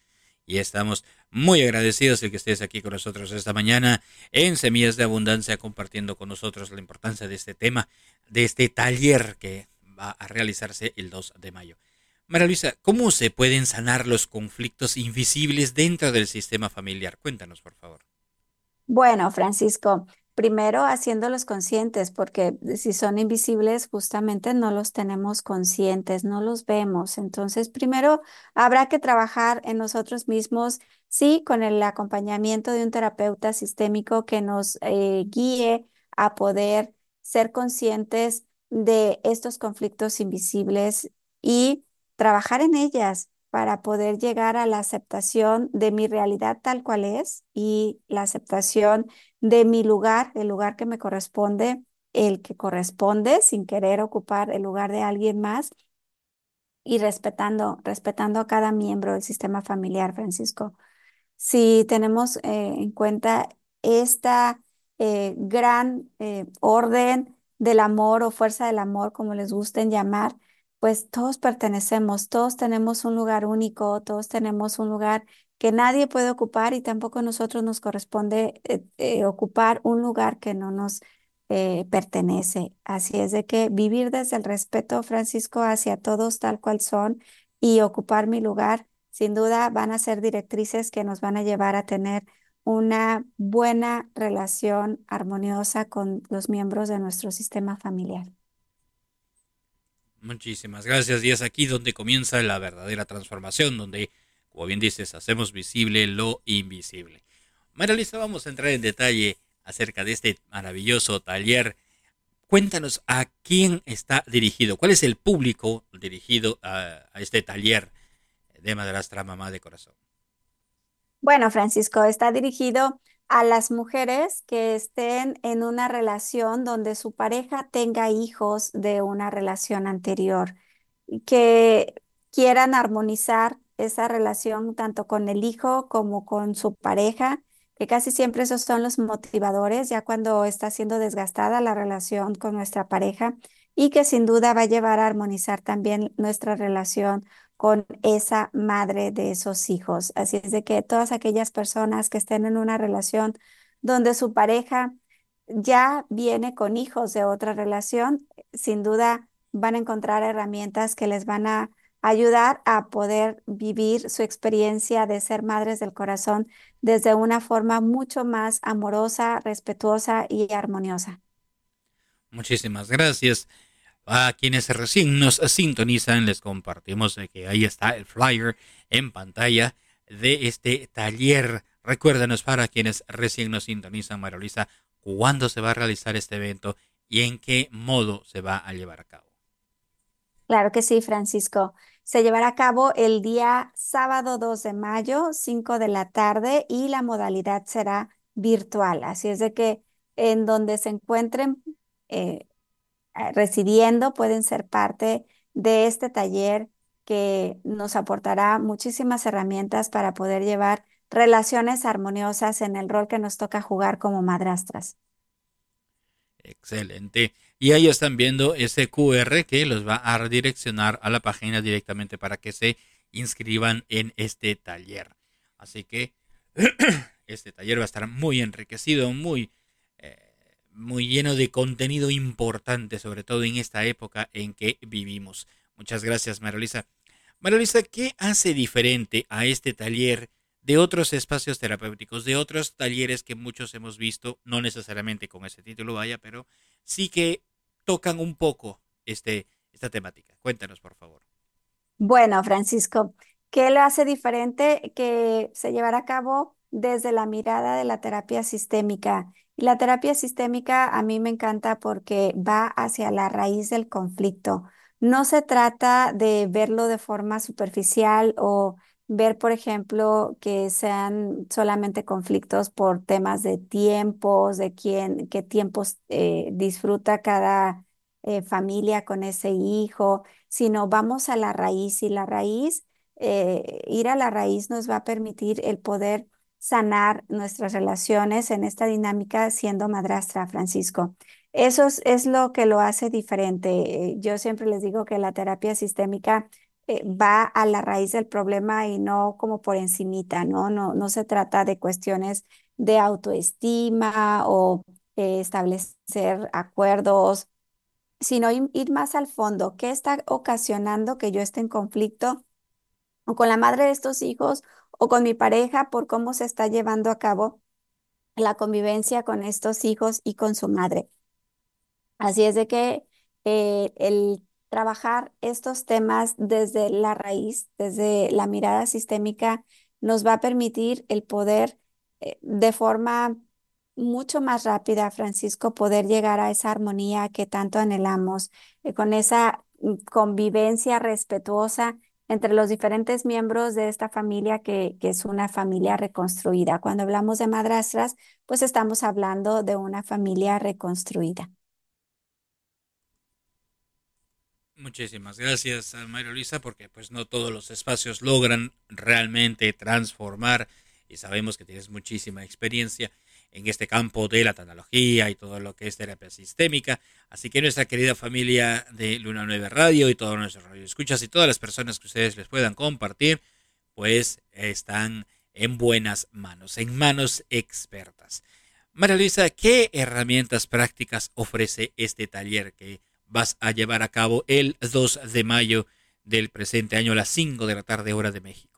F: y estamos muy agradecidos de que estés aquí con nosotros esta mañana en Semillas de Abundancia, compartiendo con nosotros la importancia de este tema, de este taller que va a realizarse el dos de mayo. María Luisa, ¿cómo se pueden sanar los conflictos invisibles dentro del sistema familiar? Cuéntanos, por favor.
M: Bueno, Francisco, primero haciéndolos conscientes, porque si son invisibles, justamente no los tenemos conscientes, no los vemos. Entonces, primero habrá que trabajar en nosotros mismos, sí, con el acompañamiento de un terapeuta sistémico que nos eh, guíe a poder ser conscientes de estos conflictos invisibles y trabajar en ellas para poder llegar a la aceptación de mi realidad tal cual es y la aceptación de mi lugar, el lugar que me corresponde, el que corresponde sin querer ocupar el lugar de alguien más y respetando, respetando a cada miembro del sistema familiar, Francisco. Si tenemos eh, en cuenta esta eh, gran eh, orden del amor o fuerza del amor, como les gusten llamar, pues todos pertenecemos, todos tenemos un lugar único, todos tenemos un lugar que nadie puede ocupar y tampoco a nosotros nos corresponde eh, eh, ocupar un lugar que no nos eh, pertenece. Así es de que vivir desde el respeto, Francisco, hacia todos tal cual son y ocupar mi lugar, sin duda van a ser directrices que nos van a llevar a tener una buena relación armoniosa con los miembros de nuestro sistema familiar.
F: Muchísimas gracias. Y es aquí donde comienza la verdadera transformación, donde, como bien dices, hacemos visible lo invisible. María Luisa, vamos a entrar en detalle acerca de este maravilloso taller. Cuéntanos a quién está dirigido, cuál es el público dirigido a, a este taller de Madrastra Mamá de Corazón.
M: Bueno, Francisco, está dirigido a las mujeres que estén en una relación donde su pareja tenga hijos de una relación anterior, que quieran armonizar esa relación tanto con el hijo como con su pareja, que casi siempre esos son los motivadores ya cuando está siendo desgastada la relación con nuestra pareja y que sin duda va a llevar a armonizar también nuestra relación con esa madre de esos hijos. Así es de que todas aquellas personas que estén en una relación donde su pareja ya viene con hijos de otra relación, sin duda van a encontrar herramientas que les van a ayudar a poder vivir su experiencia de ser madres del corazón desde una forma mucho más amorosa, respetuosa y armoniosa.
F: Muchísimas gracias. A quienes recién nos sintonizan, les compartimos que ahí está el flyer en pantalla de este taller. Recuérdanos, para quienes recién nos sintonizan, María Luisa, cuándo se va a realizar este evento y en qué modo se va a llevar a cabo.
M: Claro que sí, Francisco. Se llevará a cabo el día sábado dos de mayo, cinco de la tarde, y la modalidad será virtual. Así es de que en donde se encuentren eh, residiendo pueden ser parte de este taller que nos aportará muchísimas herramientas para poder llevar relaciones armoniosas en el rol que nos toca jugar como madrastras.
F: Excelente. Y ahí están viendo ese cu erre que los va a redireccionar a la página directamente para que se inscriban en este taller. Así que este taller va a estar muy enriquecido, muy, eh, muy lleno de contenido importante, sobre todo en esta época en que vivimos. Muchas gracias, María Luisa. María Luisa, ¿qué hace diferente a este taller de otros espacios terapéuticos, de otros talleres que muchos hemos visto, no necesariamente con ese título, vaya, pero sí que tocan un poco este, esta temática? Cuéntanos, por favor.
M: Bueno, Francisco, ¿qué lo hace diferente? Que se llevará a cabo desde la mirada de la terapia sistémica. Y la terapia sistémica a mí me encanta porque va hacia la raíz del conflicto. No se trata de verlo de forma superficial o ver, por ejemplo, que sean solamente conflictos por temas de tiempos, de quién, qué tiempos eh, disfruta cada eh, familia con ese hijo, sino vamos a la raíz y la raíz, eh, ir a la raíz nos va a permitir el poder sanar nuestras relaciones en esta dinámica siendo madrastra, Francisco. Eso es, es lo que lo hace diferente. Eh, Yo siempre les digo que la terapia sistémica eh, va a la raíz del problema y no como por encimita, ¿no? No, no se trata de cuestiones de autoestima o eh, establecer acuerdos, sino ir, ir más al fondo. ¿Qué está ocasionando que yo esté en conflicto o con la madre de estos hijos o con mi pareja por cómo se está llevando a cabo la convivencia con estos hijos y con su madre? Así es de que eh, el trabajar estos temas desde la raíz, desde la mirada sistémica, nos va a permitir el poder eh, de forma mucho más rápida, Francisco, poder llegar a esa armonía que tanto anhelamos, eh, con esa mm, convivencia respetuosa entre los diferentes miembros de esta familia que, que es una familia reconstruida. Cuando hablamos de madrastras, pues estamos hablando de una familia reconstruida.
F: Muchísimas gracias a María Luisa, porque pues no todos los espacios logran realmente transformar, y sabemos que tienes muchísima experiencia en este campo de la tecnología y todo lo que es terapia sistémica. Así que nuestra querida familia de Luna nueve Radio y todos nuestros radioescuchas y todas las personas que ustedes les puedan compartir, pues están en buenas manos, en manos expertas. María Luisa, ¿qué herramientas prácticas ofrece este taller que vas a llevar a cabo el dos de mayo del presente año a las cinco de la tarde, hora de México?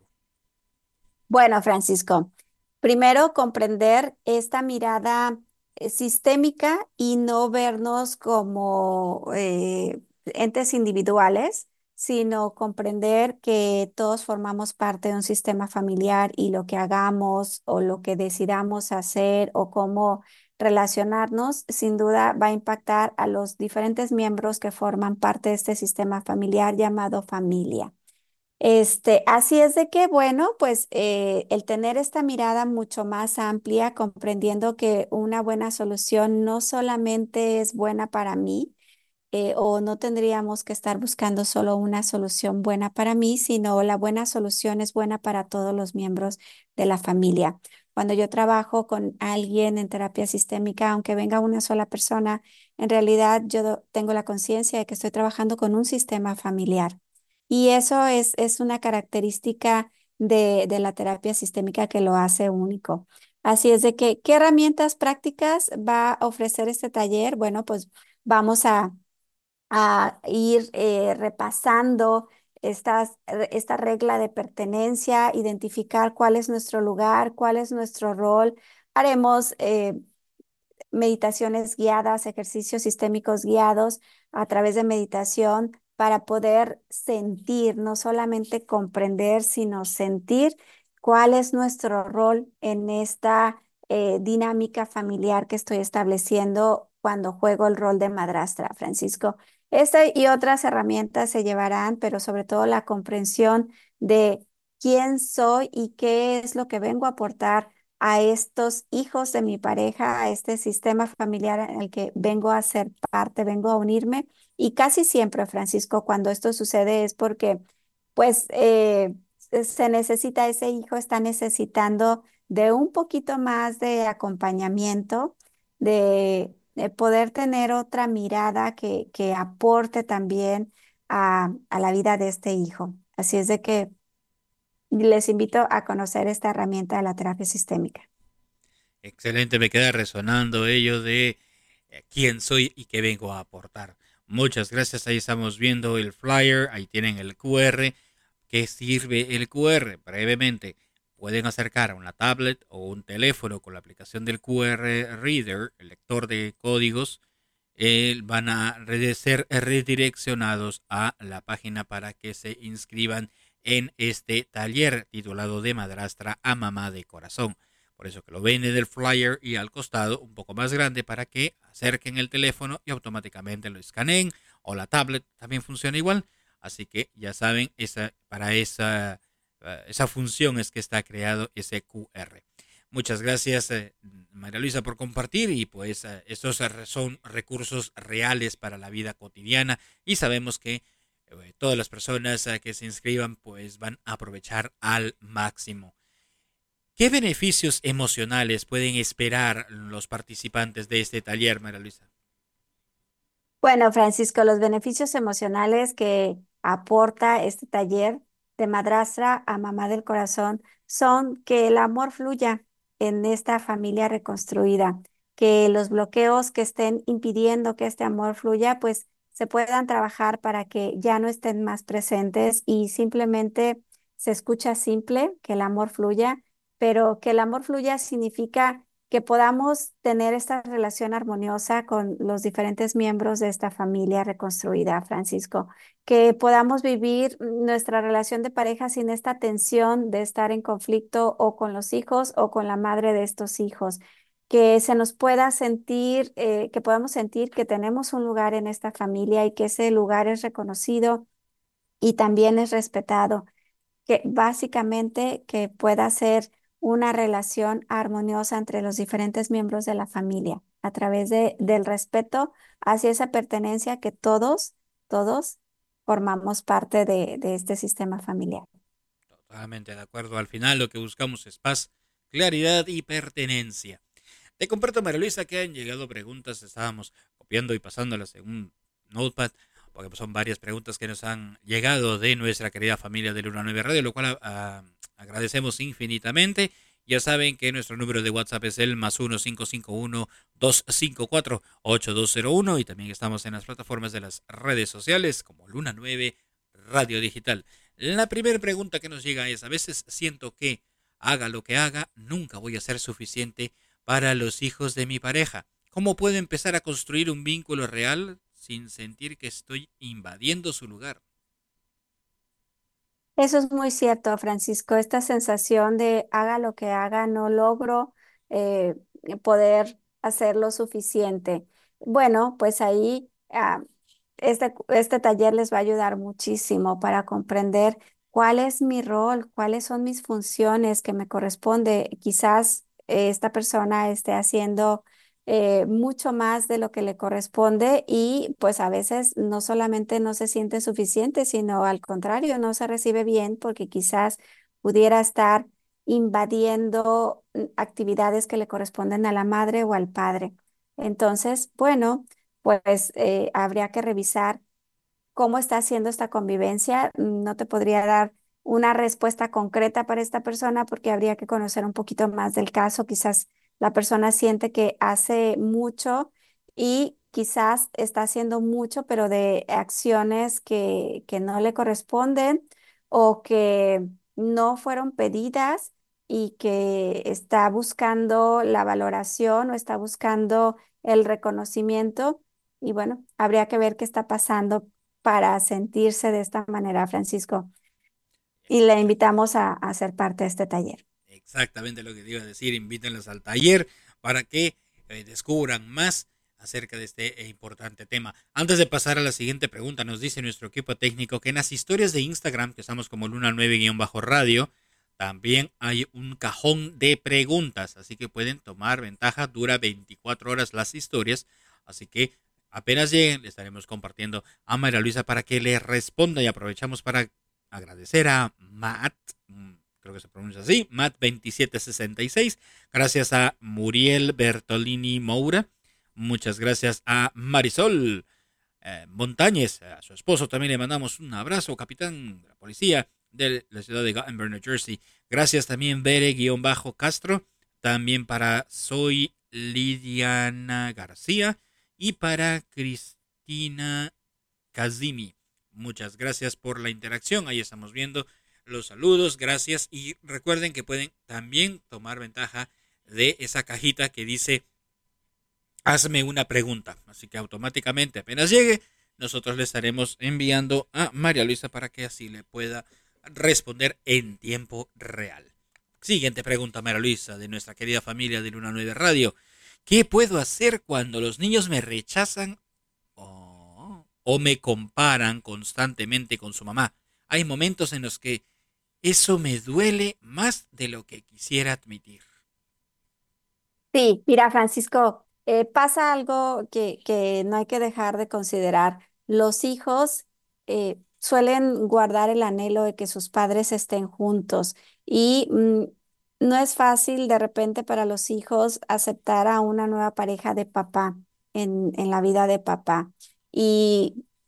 M: Bueno, Francisco, primero comprender esta mirada eh, sistémica y no vernos como eh, entes individuales, sino comprender que todos formamos parte de un sistema familiar y lo que hagamos o lo que decidamos hacer o cómo relacionarnos, sin duda va a impactar a los diferentes miembros que forman parte de este sistema familiar llamado familia. Este, así es de que, bueno, pues eh, el tener esta mirada mucho más amplia, comprendiendo que una buena solución no solamente es buena para mí, eh, o no tendríamos que estar buscando solo una solución buena para mí, sino la buena solución es buena para todos los miembros de la familia. Cuando yo trabajo con alguien en terapia sistémica, aunque venga una sola persona, en realidad yo tengo la conciencia de que estoy trabajando con un sistema familiar. Y eso es, es una característica de, de la terapia sistémica que lo hace único. Así es de que, ¿qué herramientas prácticas va a ofrecer este taller? Bueno, pues vamos a, a ir eh, repasando estas, esta regla de pertenencia, identificar cuál es nuestro lugar, cuál es nuestro rol. Haremos eh, meditaciones guiadas, ejercicios sistémicos guiados a través de meditación para poder sentir, no solamente comprender, sino sentir cuál es nuestro rol en esta eh, dinámica familiar que estoy estableciendo cuando juego el rol de madrastra, Francisco. Esta y otras herramientas se llevarán, pero sobre todo la comprensión de quién soy y qué es lo que vengo a aportar a estos hijos de mi pareja, a este sistema familiar en el que vengo a ser parte, vengo a unirme. Y casi siempre, Francisco, cuando esto sucede es porque, pues, eh, se necesita, ese hijo está necesitando de un poquito más de acompañamiento, de, de poder tener otra mirada que, que aporte también a, a la vida de este hijo. Así es de que les invito a conocer esta herramienta de la terapia sistémica.
F: Excelente, me queda resonando ello de eh, quién soy y qué vengo a aportar. Muchas gracias, ahí estamos viendo el flyer, ahí tienen el Q R. ¿Qué sirve el Q R? Brevemente, pueden acercar a una tablet o un teléfono con la aplicación del Q R Reader, el lector de códigos, eh, van a ser redireccionados a la página para que se inscriban en este taller titulado De Madrastra a Mamá de Corazón. Por eso que lo ven en el flyer y al costado un poco más grande para que acerquen el teléfono y automáticamente lo escaneen, o la tablet también funciona igual. Así que ya saben, esa, para esa, esa función es que está creado ese Q R. Muchas gracias, eh, María Luisa, por compartir, y pues eh, estos son recursos reales para la vida cotidiana y sabemos que eh, todas las personas eh, que se inscriban pues van a aprovechar al máximo. ¿Qué beneficios emocionales pueden esperar los participantes de este taller, María Luisa?
M: Bueno, Francisco, los beneficios emocionales que aporta este taller de madrastra a mamá del corazón son que el amor fluya en esta familia reconstruida, que los bloqueos que estén impidiendo que este amor fluya, pues se puedan trabajar para que ya no estén más presentes y simplemente se escucha simple, que el amor fluya, pero que el amor fluya significa que podamos tener esta relación armoniosa con los diferentes miembros de esta familia reconstruida, Francisco, que podamos vivir nuestra relación de pareja sin esta tensión de estar en conflicto o con los hijos o con la madre de estos hijos, que se nos pueda sentir, eh, que podamos sentir que tenemos un lugar en esta familia y que ese lugar es reconocido y también es respetado, que básicamente que pueda ser una relación armoniosa entre los diferentes miembros de la familia a través de, del respeto hacia esa pertenencia que todos, todos formamos parte de, de este sistema familiar.
F: Totalmente de acuerdo. Al final lo que buscamos es paz, claridad y pertenencia. Te comparto, María Luisa, que han llegado preguntas. Estábamos copiando y pasándolas en un notepad, porque son varias preguntas que nos han llegado de nuestra querida familia de Luna nueve Radio, lo cual uh, agradecemos infinitamente. Ya saben que nuestro número de WhatsApp es el más uno cinco cinco uno, dos cinco cuatro, ocho dos cero uno y también estamos en las plataformas de las redes sociales como Luna nueve Radio Digital. La primera pregunta que nos llega es: a veces siento que haga lo que haga, nunca voy a ser suficiente para los hijos de mi pareja. ¿Cómo puedo empezar a construir un vínculo real sin sentir que estoy invadiendo su lugar?
M: Eso es muy cierto, Francisco. Esta sensación de haga lo que haga, no logro eh, poder hacer lo suficiente. Bueno, pues ahí ah, este, este taller les va a ayudar muchísimo para comprender cuál es mi rol, cuáles son mis funciones que me corresponde. Quizás eh, esta persona esté haciendo eh, mucho más de lo que le corresponde y pues a veces no solamente no se siente suficiente, sino al contrario, no se recibe bien porque quizás pudiera estar invadiendo mm, actividades que le corresponden a la madre o al padre. Entonces, bueno, pues eh, habría que revisar cómo está haciendo esta convivencia. No te podría dar una respuesta concreta para esta persona porque habría que conocer un poquito más del caso. Quizás la persona siente que hace mucho y quizás está haciendo mucho, pero de acciones que, que no le corresponden o que no fueron pedidas y que está buscando la valoración o está buscando el reconocimiento. Y bueno, habría que ver qué está pasando para sentirse de esta manera, Francisco. Y le invitamos a, a ser parte de este taller.
F: Exactamente lo que te iba a decir, invítenlos al taller para que eh, descubran más acerca de este eh, importante tema. Antes de pasar a la siguiente pregunta, nos dice nuestro equipo técnico que en las historias de Instagram, que estamos como Luna nueve Radio, también hay un cajón de preguntas, así que pueden tomar ventaja, dura veinticuatro horas las historias, así que apenas lleguen, le estaremos compartiendo a María Luisa para que le responda y aprovechamos para agradecer a Matt, creo que se pronuncia así, Matt veintisiete sesenta y seis, gracias a Muriel Bertolini Moura, muchas gracias a Marisol eh, Montañez, a su esposo también le mandamos un abrazo, capitán de la policía de la ciudad de Gothenburg, New Jersey, gracias también Bere-Castro, también para Soy Lidiana García, y para Cristina Kazimi. Muchas gracias por la interacción. Ahí estamos viendo los saludos. Gracias. Y recuerden que pueden también tomar ventaja de esa cajita que dice hazme una pregunta. Así que automáticamente apenas llegue, nosotros le estaremos enviando a María Luisa para que así le pueda responder en tiempo real. Siguiente pregunta, María Luisa, de nuestra querida familia de Luna nueve Radio. ¿Qué puedo hacer cuando los niños me rechazan oh, o me comparan constantemente con su mamá? Hay momentos en los que eso me duele más de lo que quisiera admitir.
M: Sí, mira, Francisco, eh, pasa algo que, que no hay que dejar de considerar. Los hijos eh, suelen guardar el anhelo de que sus padres estén juntos y mm, no es fácil de repente para los hijos aceptar a una nueva pareja de papá en, en la vida de papá. Y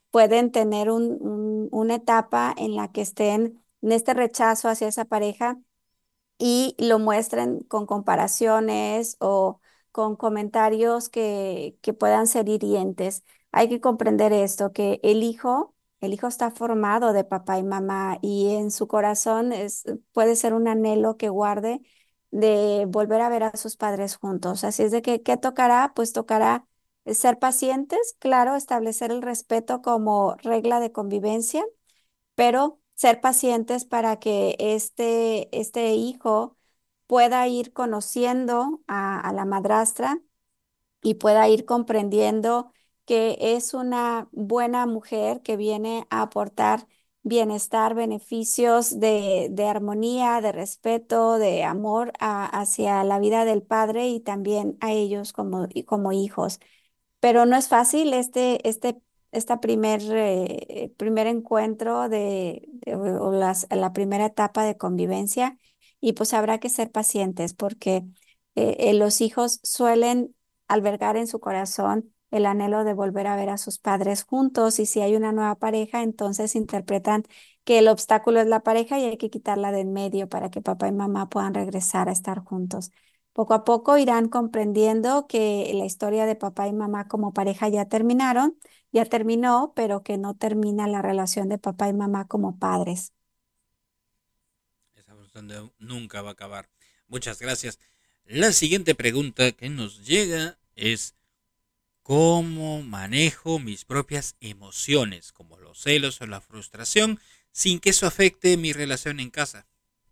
M: pueden tener un- un- una etapa en la que estén en este rechazo hacia esa pareja y lo muestren con comparaciones o con comentarios que, que puedan ser hirientes. Hay que comprender esto, que el hijo, el hijo está formado de papá y mamá y en su corazón es, puede ser un anhelo que guarde de volver a ver a sus padres juntos. Así es de que, ¿qué tocará? Pues tocará eh, ser pacientes, claro, establecer el respeto como regla de convivencia, pero ser pacientes para que este, este hijo pueda ir conociendo a, a la madrastra y pueda ir comprendiendo que es una buena mujer que viene a aportar bienestar, beneficios de, de armonía, de respeto, de amor a- hacia la vida del padre y también a ellos como, y como hijos. Pero no es fácil este, este, esta primer, eh, primer encuentro de, de- o las- la primera etapa de convivencia y pues habrá que ser pacientes porque eh, eh, los hijos suelen albergar en su corazón el anhelo de volver a ver a sus padres juntos y si hay una nueva pareja, entonces interpretan que el obstáculo es la pareja y hay que quitarla de en medio para que papá y mamá puedan regresar a estar juntos. Poco a poco irán comprendiendo que la historia de papá y mamá como pareja ya terminaron, ya terminó, pero que no termina la relación de papá y mamá como padres.
F: Esa donde nunca va a acabar. Muchas gracias. La siguiente pregunta que nos llega es ¿cómo manejo mis propias emociones, como los celos o la frustración, sin que eso afecte mi relación en casa?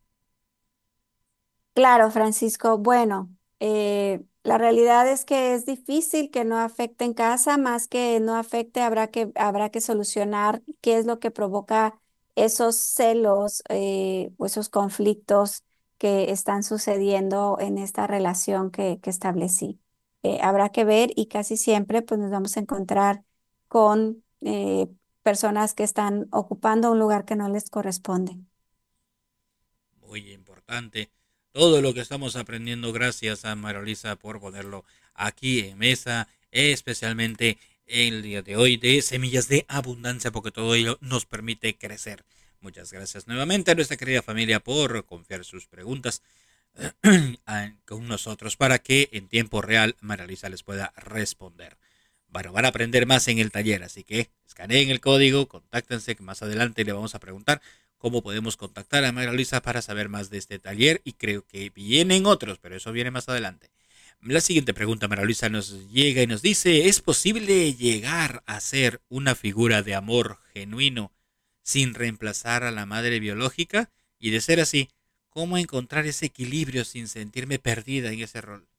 M: Claro, Francisco. Bueno, eh, la realidad es que es difícil que no afecte en casa, más que no afecte, habrá que, habrá que solucionar qué es lo que provoca esos celos eh, o esos conflictos que están sucediendo en esta relación que, que establecí. Eh, habrá que ver y casi siempre pues nos vamos a encontrar con eh, personas que están ocupando un lugar que no les corresponde.
F: Muy importante. Todo lo que estamos aprendiendo, gracias a María Luisa por ponerlo aquí en mesa, especialmente el día de hoy de Semillas de Abundancia, porque todo ello nos permite crecer. Muchas gracias nuevamente a nuestra querida familia por confiar sus preguntas con nosotros para que en tiempo real María Luisa les pueda responder. Bueno, van a aprender más en el taller, así que escaneen el código, contáctense, que más adelante le vamos a preguntar cómo podemos contactar a María Luisa para saber más de este taller y creo que vienen otros, pero eso viene más adelante. La siguiente pregunta, María Luisa, nos llega y nos dice, ¿es posible llegar a ser una figura de amor genuino sin reemplazar a la madre biológica? Y de ser así, ¿cómo encontrar ese equilibrio sin sentirme perdida en ese rol?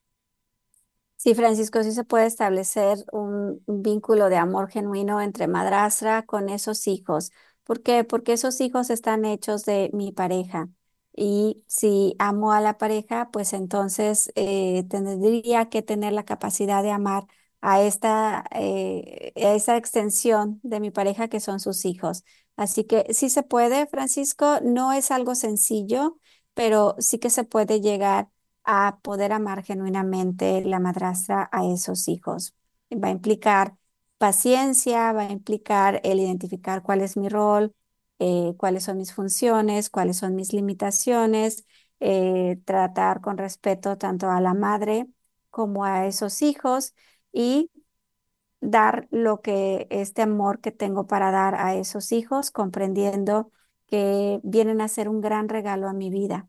M: Sí, Francisco, sí se puede establecer un, un vínculo de amor genuino entre madrastra con esos hijos. ¿Por qué? Porque esos hijos están hechos de mi pareja. Y si amo a la pareja, pues entonces eh, tendría que tener la capacidad de amar a esta, eh, a esa extensión de mi pareja que son sus hijos. Así que sí se puede, Francisco, no es algo sencillo, pero sí que se puede llegar a poder amar genuinamente la madrastra a esos hijos. Va a implicar paciencia, va a implicar el identificar cuál es mi rol, eh, cuáles son mis funciones, cuáles son mis limitaciones, eh, tratar con respeto tanto a la madre como a esos hijos y dar lo que este amor que tengo para dar a esos hijos, comprendiendo que vienen a ser un gran regalo a mi vida.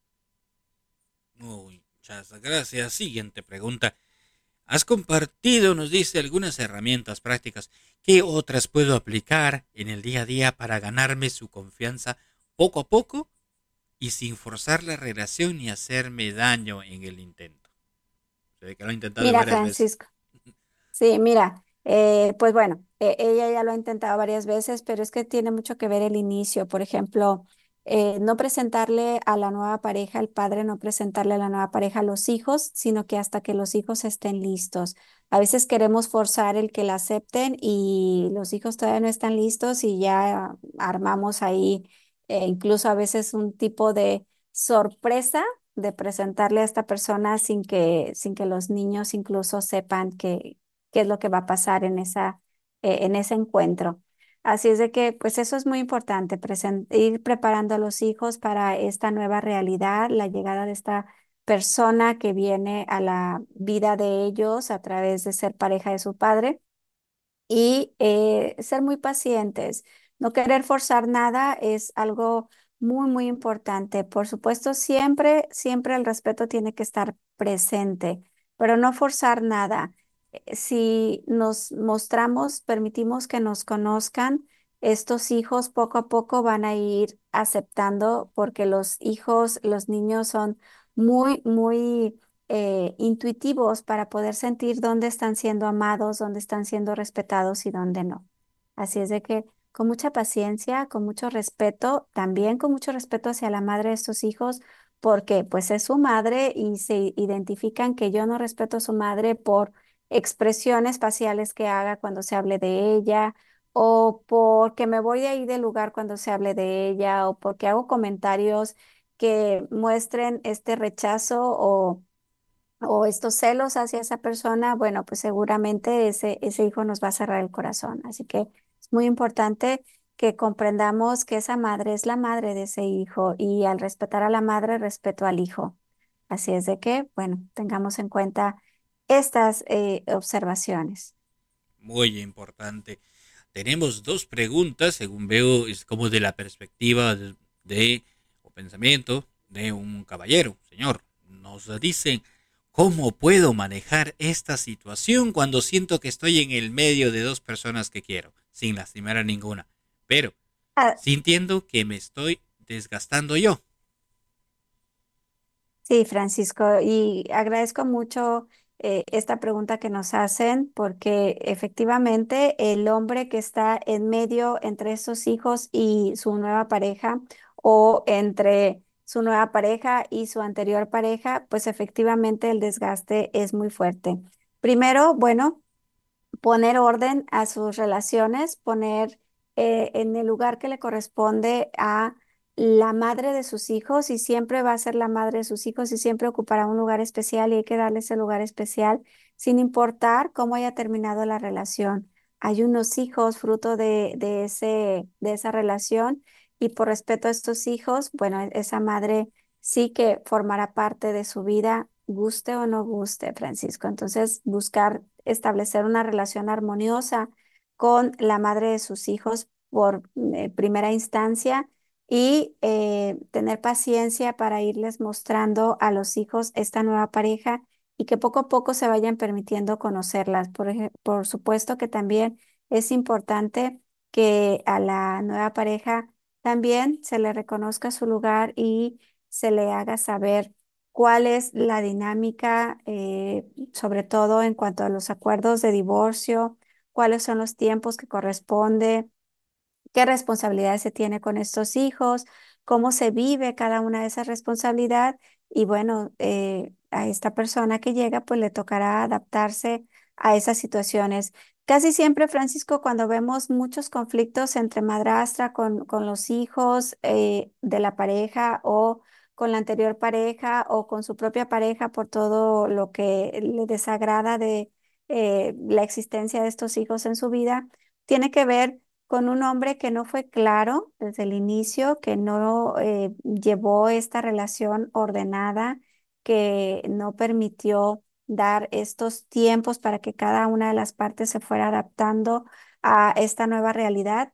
F: Muy muchas gracias. Siguiente pregunta. Has compartido, nos dice, algunas herramientas prácticas. ¿Qué otras puedo aplicar en el día a día para ganarme su confianza poco a poco y sin forzar la relación ni hacerme daño en el intento? Se ve que lo ha intentado
M: Mira,
F: varias veces.
M: Francisco. Sí, mira, eh, pues bueno, e- ella ya lo ha intentado varias veces, pero es que tiene mucho que ver el inicio. Por ejemplo, eh, no presentarle a la nueva pareja, el padre no presentarle a la nueva pareja a los hijos, sino que hasta que los hijos estén listos. A veces queremos forzar el que la acepten y los hijos todavía no están listos y ya armamos ahí eh, incluso a veces un tipo de sorpresa de presentarle a esta persona sin que, sin que los niños incluso sepan que qué es lo que va a pasar en esa, eh, en ese encuentro. Así es de que, pues eso es muy importante, presen- ir preparando a los hijos para esta nueva realidad, la llegada de esta persona que viene a la vida de ellos a través de ser pareja de su padre y eh, ser muy pacientes. No querer forzar nada es algo muy, muy importante. Por supuesto, siempre, siempre el respeto tiene que estar presente, pero no forzar nada. Eh, Si nos mostramos, permitimos que nos conozcan, estos hijos poco a poco van a ir aceptando porque los hijos, los niños son muy, muy eh, intuitivos para poder sentir dónde están siendo amados, dónde están siendo respetados y dónde no. Así es de que con mucha paciencia, con mucho respeto, también con mucho respeto hacia la madre de estos hijos, porque pues es su madre y se identifican que yo no respeto a su madre por expresiones faciales que haga cuando se hable de ella, o porque me voy de ahí del lugar cuando se hable de ella, o porque hago comentarios que muestren este rechazo o o estos celos hacia esa persona, bueno, pues seguramente ese, ese hijo nos va a cerrar el corazón. Así que es muy importante que comprendamos que esa madre es la madre de ese hijo y al respetar a la madre, respeto al hijo. Así es de que, bueno, tengamos en cuenta estas eh, observaciones.
F: Muy importante. Tenemos dos preguntas, según veo, es como de la perspectiva de, de- o pensamiento de un caballero, señor. Nos dicen, ¿cómo puedo manejar esta situación cuando siento que estoy en el medio de dos personas que quiero, sin lastimar a ninguna, pero
M: Ah,
F: sintiendo que me estoy desgastando yo?
M: sí, Francisco, y agradezco mucho eh, esta pregunta que nos hacen porque efectivamente el hombre que está en medio entre esos hijos y su nueva pareja o entre su nueva pareja y su anterior pareja, pues efectivamente el desgaste es muy fuerte. Primero, bueno, poner orden a sus relaciones, poner eh, en el lugar que le corresponde a la madre de sus hijos y siempre va a ser la madre de sus hijos y siempre ocupará un lugar especial y hay que darle ese lugar especial sin importar cómo haya terminado la relación. Hay unos hijos fruto de, de ese, de esa relación y por respeto a estos hijos, bueno, e- esa madre sí que formará parte de su vida, guste o no guste, Francisco. Entonces, buscar establecer una relación armoniosa con la madre de sus hijos por eh, primera instancia y eh, tener paciencia para irles mostrando a los hijos esta nueva pareja y que poco a poco se vayan permitiendo conocerlas. Por, ej- por supuesto que también es importante que a la nueva pareja también se le reconozca su lugar y se le haga saber cuál es la dinámica, eh, sobre todo en cuanto a los acuerdos de divorcio, cuáles son los tiempos que corresponde, qué responsabilidades se tiene con estos hijos, cómo se vive cada una de esas responsabilidades y bueno, eh, a esta persona que llega pues le tocará adaptarse a esas situaciones. Casi siempre, Francisco, cuando vemos muchos conflictos entre madrastra con, con los hijos eh, de la pareja o con la anterior pareja o con su propia pareja por todo lo que le desagrada de eh, la existencia de estos hijos en su vida, tiene que ver con un hombre que no fue claro desde el inicio, que no eh, llevó esta relación ordenada, que no permitió dar estos tiempos para que cada una de las partes se fuera adaptando a esta nueva realidad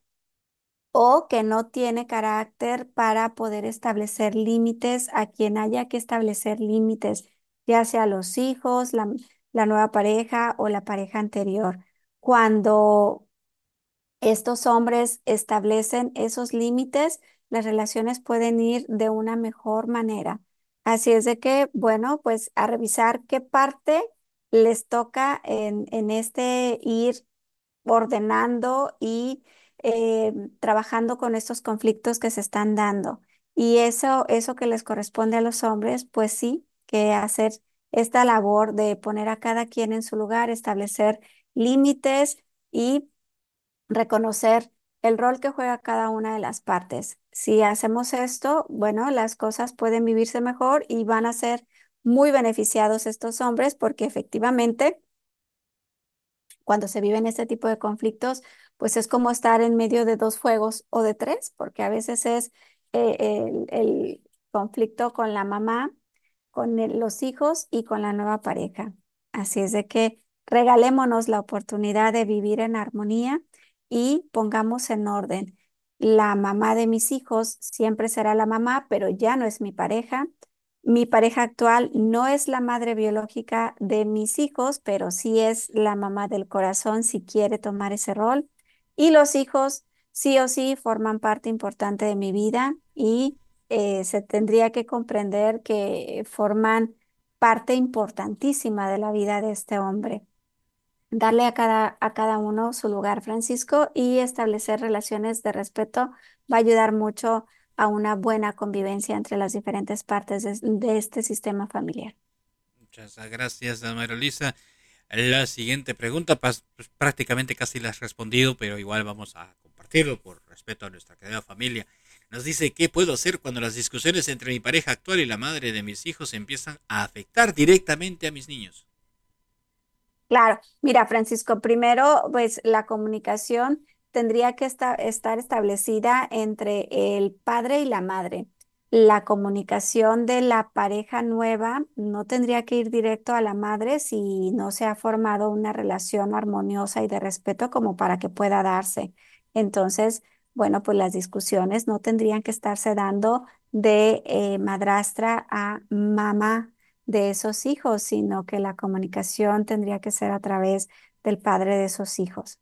M: o que no tiene carácter para poder establecer límites a quien haya que establecer límites, ya sea los hijos, la, la nueva pareja o la pareja anterior. Cuando estos hombres establecen esos límites, las relaciones pueden ir de una mejor manera. Así es de que, bueno, pues a revisar qué parte les toca en, en este ir ordenando y eh, trabajando con estos conflictos que se están dando. Y eso, eso que les corresponde a los hombres, pues sí, que hacer esta labor de poner a cada quien en su lugar, establecer límites y reconocer el rol que juega cada una de las partes. Si hacemos esto, bueno, las cosas pueden vivirse mejor y van a ser muy beneficiados estos hombres porque efectivamente cuando se viven este tipo de conflictos, pues es como estar en medio de dos fuegos o de tres, porque a veces es eh, el, el conflicto con la mamá, con el- los hijos y con la nueva pareja. Así es de que regalémonos la oportunidad de vivir en armonía y pongamos en orden. La mamá de mis hijos siempre será la mamá, pero ya no es mi pareja. Mi pareja actual no es la madre biológica de mis hijos, pero sí es la mamá del corazón si quiere tomar ese rol. Y los hijos sí o sí forman parte importante de mi vida y eh, se tendría que comprender que forman parte importantísima de la vida de este hombre. Darle a cada, a cada uno su lugar, Francisco, y establecer relaciones de respeto va a ayudar mucho a una buena convivencia entre las diferentes partes de, de este sistema familiar.
F: Muchas gracias, María Luisa. La siguiente pregunta, pues, prácticamente casi la has respondido, pero igual vamos a compartirlo por respeto a nuestra querida familia. Nos dice, ¿qué puedo hacer cuando las discusiones entre mi pareja actual y la madre de mis hijos empiezan a afectar directamente a mis niños?
M: Claro, mira, Francisco, primero, pues la comunicación tendría que esta- estar establecida entre el padre y la madre. La comunicación de la pareja nueva no tendría que ir directo a la madre si no se ha formado una relación armoniosa y de respeto como para que pueda darse. Entonces, bueno, pues las discusiones no tendrían que estarse dando de eh, madrastra a mamá de esos hijos, sino que la comunicación tendría que ser a través del padre de esos hijos.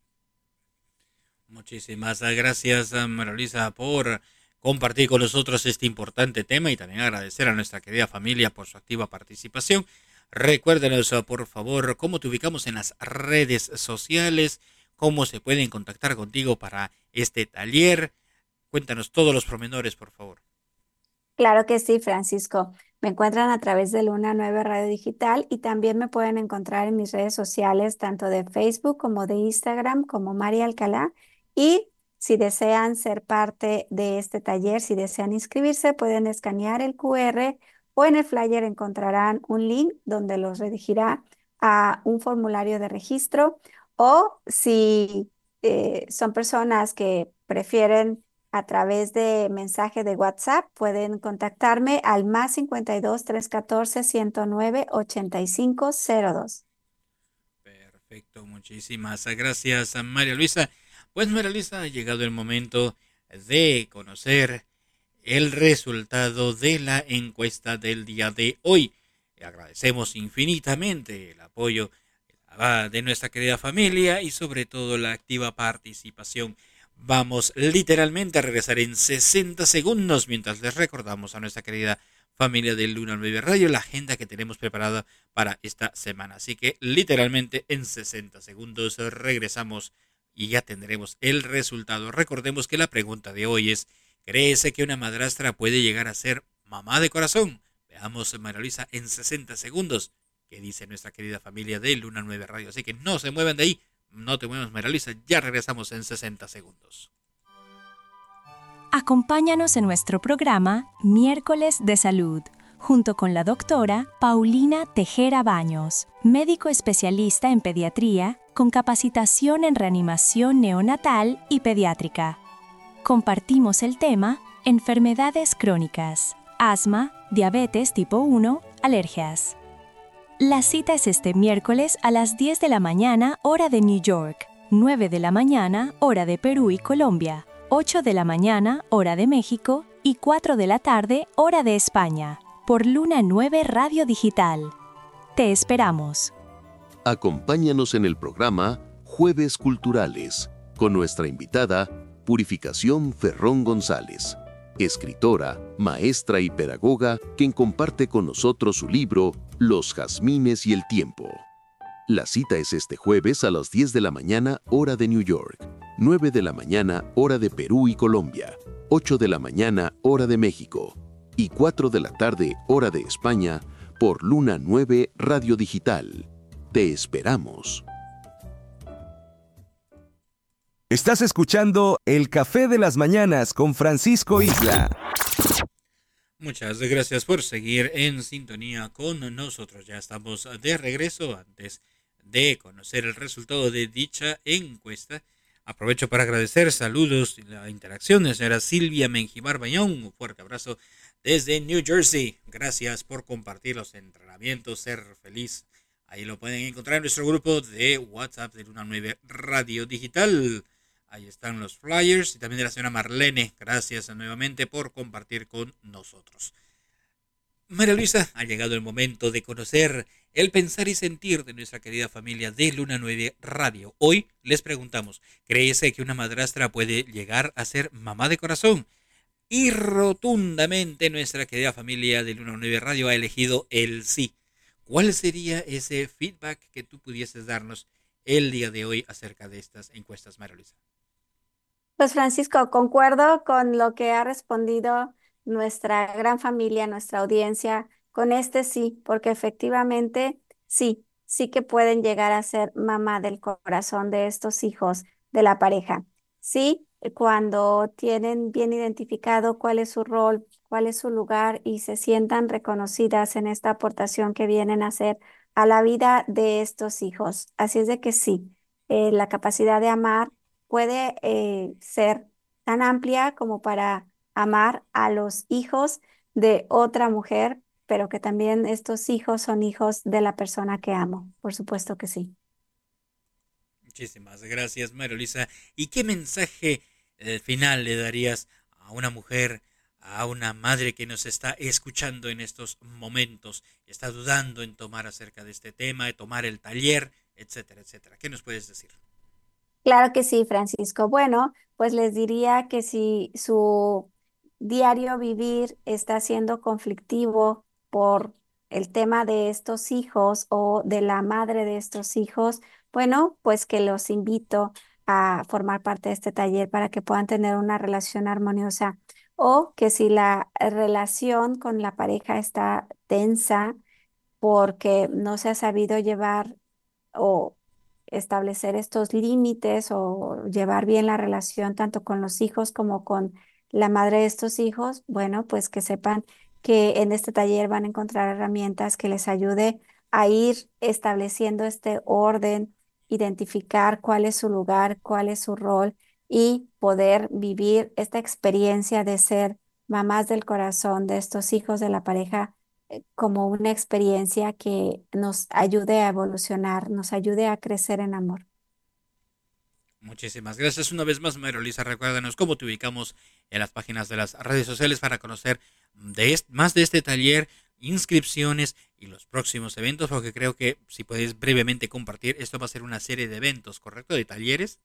F: Muchísimas gracias, María Luisa, por compartir con nosotros este importante tema y también agradecer a nuestra querida familia por su activa participación. Recuérdenos, por favor, cómo te ubicamos en las redes sociales, cómo se pueden contactar contigo para este taller. Cuéntanos todos los pormenores, por favor.
M: Claro que sí, Francisco. Me encuentran a través de Luna nueve Radio Digital y también me pueden encontrar en mis redes sociales, tanto de Facebook como de Instagram, como María Alcalá. Y si desean ser parte de este taller, si desean inscribirse, pueden escanear el Q R o en el flyer encontrarán un link donde los redirigirá a un formulario de registro. O si eh, son personas que prefieren a través de mensaje de WhatsApp, pueden contactarme al más cincuenta y dos, trescientos catorce, ciento nueve, ochenta y cinco cero dos.
F: Perfecto, muchísimas gracias, María Luisa. Pues María Luisa, ha llegado el momento de conocer el resultado de la encuesta del día de hoy. Agradecemos infinitamente el apoyo de nuestra querida familia y sobre todo la activa participación. Vamos literalmente a regresar en sesenta segundos mientras les recordamos a nuestra querida familia de Luna nueve Radio la agenda que tenemos preparada para esta semana. Así que literalmente en sesenta segundos regresamos y ya tendremos el resultado. Recordemos que la pregunta de hoy es, ¿crees que una madrastra puede llegar a ser mamá de corazón? Veamos, María Luisa, en sesenta segundos qué dice nuestra querida familia de Luna nueve Radio. Así que no se muevan de ahí. No te muevas, María Luisa, ya regresamos en sesenta segundos.
R: Acompáñanos en nuestro programa Miércoles de Salud, junto con la doctora Paulina Tejera Baños, médico especialista en pediatría con capacitación en reanimación neonatal y pediátrica. Compartimos el tema Enfermedades crónicas, asma, diabetes tipo uno, alergias. La cita es este miércoles a las diez de la mañana, hora de New York, nueve de la mañana, hora de Perú y Colombia, ocho de la mañana, hora de México y cuatro de la tarde, hora de España, por Luna nueve Radio Digital. Te esperamos.
S: Acompáñanos en el programa Jueves Culturales, con nuestra invitada Purificación Ferrón González, escritora, maestra y pedagoga, quien comparte con nosotros su libro Los Jazmines y el Tiempo. La cita es este jueves a las diez de la mañana, hora de New York, nueve de la mañana, hora de Perú y Colombia, ocho de la mañana, hora de México, y cuatro de la tarde, hora de España, por Luna nueve Radio Digital. Te esperamos.
D: Estás escuchando El Café de las Mañanas con Francisco Isla.
F: Muchas gracias por seguir en sintonía con nosotros. Ya estamos de regreso. Antes de conocer el resultado de dicha encuesta. Aprovecho para agradecer saludos y la interacción de la señora Silvia Menjivar Bañón. Un fuerte abrazo desde New Jersey. Gracias por compartir los entrenamientos Ser Feliz. Ahí lo pueden encontrar en nuestro grupo de WhatsApp de Luna nueve Radio Digital. Ahí están los flyers y también de la señora Marlene. Gracias nuevamente por compartir con nosotros. María Luisa, ha llegado el momento de conocer el pensar y sentir de nuestra querida familia de Luna nueve Radio. Hoy les preguntamos, ¿crees que una madrastra puede llegar a ser mamá de corazón? Y rotundamente nuestra querida familia de Luna nueve Radio ha elegido el sí. ¿Cuál sería ese feedback que tú pudieses darnos el día de hoy acerca de estas encuestas, María Luisa?
M: Pues Francisco, concuerdo con lo que ha respondido nuestra gran familia, nuestra audiencia, con este sí, porque efectivamente sí, sí que pueden llegar a ser mamá del corazón de estos hijos de la pareja. Sí, cuando tienen bien identificado cuál es su rol, cuál es su lugar y se sientan reconocidas en esta aportación que vienen a hacer a la vida de estos hijos. Así es de que sí, eh, la capacidad de amar puede eh, ser tan amplia como para amar a los hijos de otra mujer, pero que también estos hijos son hijos de la persona que amo. Por supuesto que sí.
F: Muchísimas gracias, María Luisa. ¿Y qué mensaje eh, final le darías a una mujer, a una madre que nos está escuchando en estos momentos, está dudando en tomar acerca de este tema, de tomar el taller, etcétera, etcétera? ¿Qué nos puedes decir?
M: Claro que sí, Francisco. Bueno, pues les diría que si su diario vivir está siendo conflictivo por el tema de estos hijos o de la madre de estos hijos, bueno, pues que los invito a formar parte de este taller para que puedan tener una relación armoniosa. O que si la relación con la pareja está tensa porque no se ha sabido llevar o establecer estos límites o llevar bien la relación tanto con los hijos como con la madre de estos hijos, bueno, pues que sepan que en este taller van a encontrar herramientas que les ayude a ir estableciendo este orden, identificar cuál es su lugar, cuál es su rol y poder vivir esta experiencia de ser mamás del corazón de estos hijos de la pareja eh, como una experiencia que nos ayude a evolucionar, nos ayude a crecer en amor.
F: Muchísimas gracias una vez más, María Luisa. Recuérdanos cómo te ubicamos en las páginas de las redes sociales para conocer de este, más de este taller, inscripciones y los próximos eventos, porque creo que si puedes brevemente compartir, esto va a ser una serie de eventos, ¿correcto? De talleres.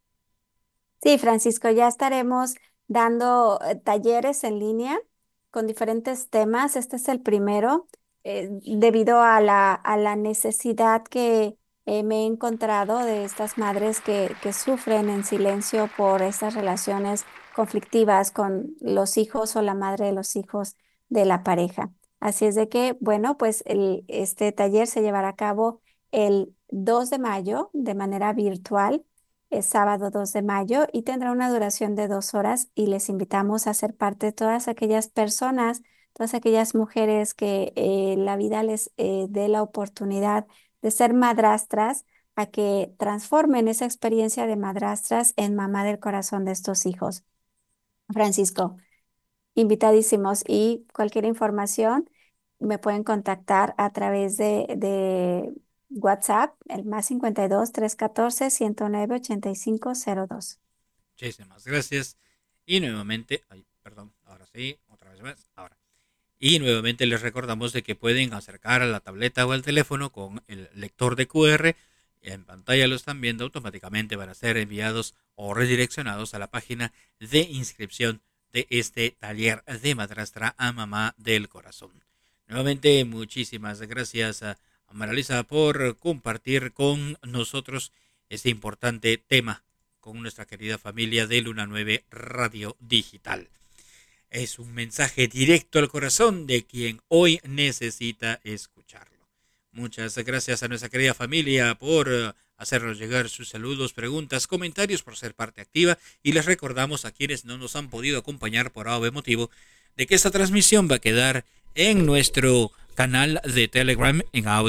M: Sí, Francisco, ya estaremos dando eh, talleres en línea con diferentes temas. Este es el primero, eh, debido a la, a la necesidad que eh, me he encontrado de estas madres que, que sufren en silencio por estas relaciones conflictivas con los hijos o la madre de los hijos de la pareja. Así es de que, bueno, pues el, este taller se llevará a cabo el dos de mayo de manera virtual. Es sábado dos de mayo y tendrá una duración de dos horas y les invitamos a ser parte de todas aquellas personas, todas aquellas mujeres que eh, la vida les eh, dé la oportunidad de ser madrastras, a que transformen esa experiencia de madrastras en mamá del corazón de estos hijos. Francisco, invitadísimos, y cualquier información me pueden contactar a través de, de WhatsApp, el más cincuenta y dos, trescientos catorce, ciento nueve, ochenta y cinco cero dos.
F: Muchísimas gracias. Y nuevamente, ay, perdón, ahora sí, otra vez más, ahora. Y nuevamente les recordamos de que pueden acercar a la tableta o al teléfono con el lector de Q R. En pantalla lo están viendo, automáticamente van a ser enviados o redireccionados a la página de inscripción de este taller de madrastra a mamá del corazón. Nuevamente, muchísimas gracias a María Luisa por compartir con nosotros este importante tema con nuestra querida familia de Luna nueve Radio Digital. Es un mensaje directo al corazón de quien hoy necesita escucharlo. Muchas gracias a nuestra querida familia por hacernos llegar sus saludos, preguntas, comentarios, por ser parte activa, y les recordamos a quienes no nos han podido acompañar por A o B motivo de que esta transmisión va a quedar en nuestro canal de Telegram en audio,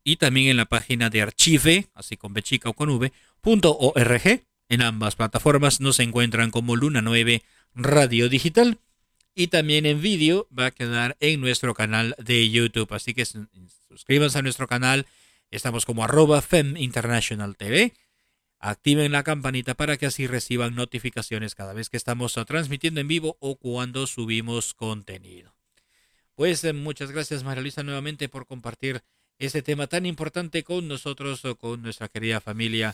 F: y también en la página de Archive, así con B chica o con V, punto org. En ambas plataformas nos encuentran como Luna nueve Radio Digital. Y también en vídeo va a quedar en nuestro canal de YouTube. Así que suscríbanse a nuestro canal. Estamos como arroba Fem International T V. Activen la campanita para que así reciban notificaciones cada vez que estamos transmitiendo en vivo o cuando subimos contenido. Pues eh, muchas gracias, María Luisa, nuevamente por compartir este tema tan importante con nosotros, con nuestra querida familia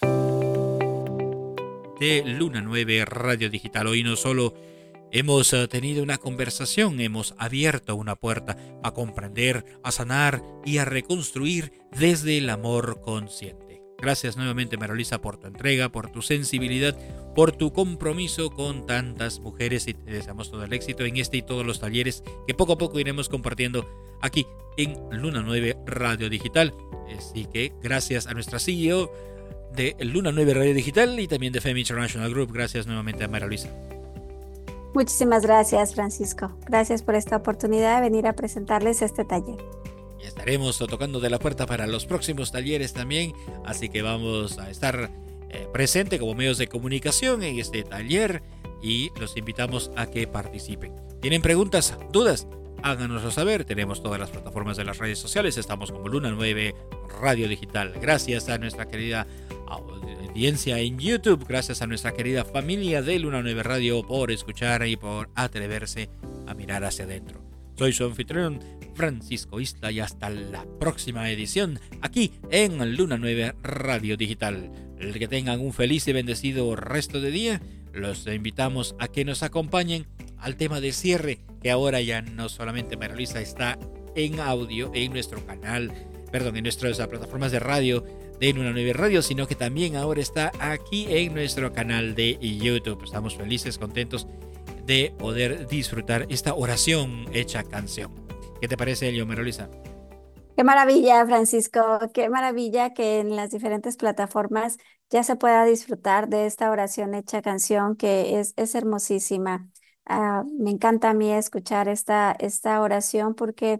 F: de Luna nueve Radio Digital. Hoy no solo hemos tenido una conversación, hemos abierto una puerta a comprender, a sanar y a reconstruir desde el amor consciente. Gracias nuevamente, María Luisa, por tu entrega, por tu sensibilidad, por tu compromiso con tantas mujeres, y te deseamos todo el éxito en este y todos los talleres que poco a poco iremos compartiendo aquí en Luna nueve Radio Digital. Así que gracias a nuestra C E O de Luna nueve Radio Digital y también de Fem International Group. Gracias nuevamente a María Luisa.
M: Muchísimas gracias, Francisco. Gracias por esta oportunidad de venir a presentarles este taller.
F: Y estaremos tocando de la puerta para los próximos talleres también, así que vamos a estar eh, presentes como medios de comunicación en este taller y los invitamos a que participen. ¿Tienen preguntas, dudas? Háganoslo saber. Tenemos todas las plataformas de las redes sociales. Estamos como Luna nueve Radio Digital. Gracias a nuestra querida audiencia en YouTube. Gracias a nuestra querida familia de Luna nueve Radio por escuchar y por atreverse a mirar hacia adentro. Soy su anfitrión, Francisco Isla, y hasta la próxima edición aquí en Luna nueve Radio Digital. El que tengan un feliz y bendecido resto de día. Los invitamos a que nos acompañen al tema de cierre, que ahora ya no solamente María Luisa está en audio en nuestro canal, perdón, en nuestras plataformas de radio de Luna nueve Radio, sino que también ahora está aquí en nuestro canal de YouTube. Estamos felices, contentos de poder disfrutar esta oración hecha canción. ¿Qué te parece, Elio, María Luisa?
M: Qué maravilla, Francisco, qué maravilla que en las diferentes plataformas ya se pueda disfrutar de esta oración hecha canción, que es, es hermosísima. Uh, me encanta a mí escuchar esta, esta oración porque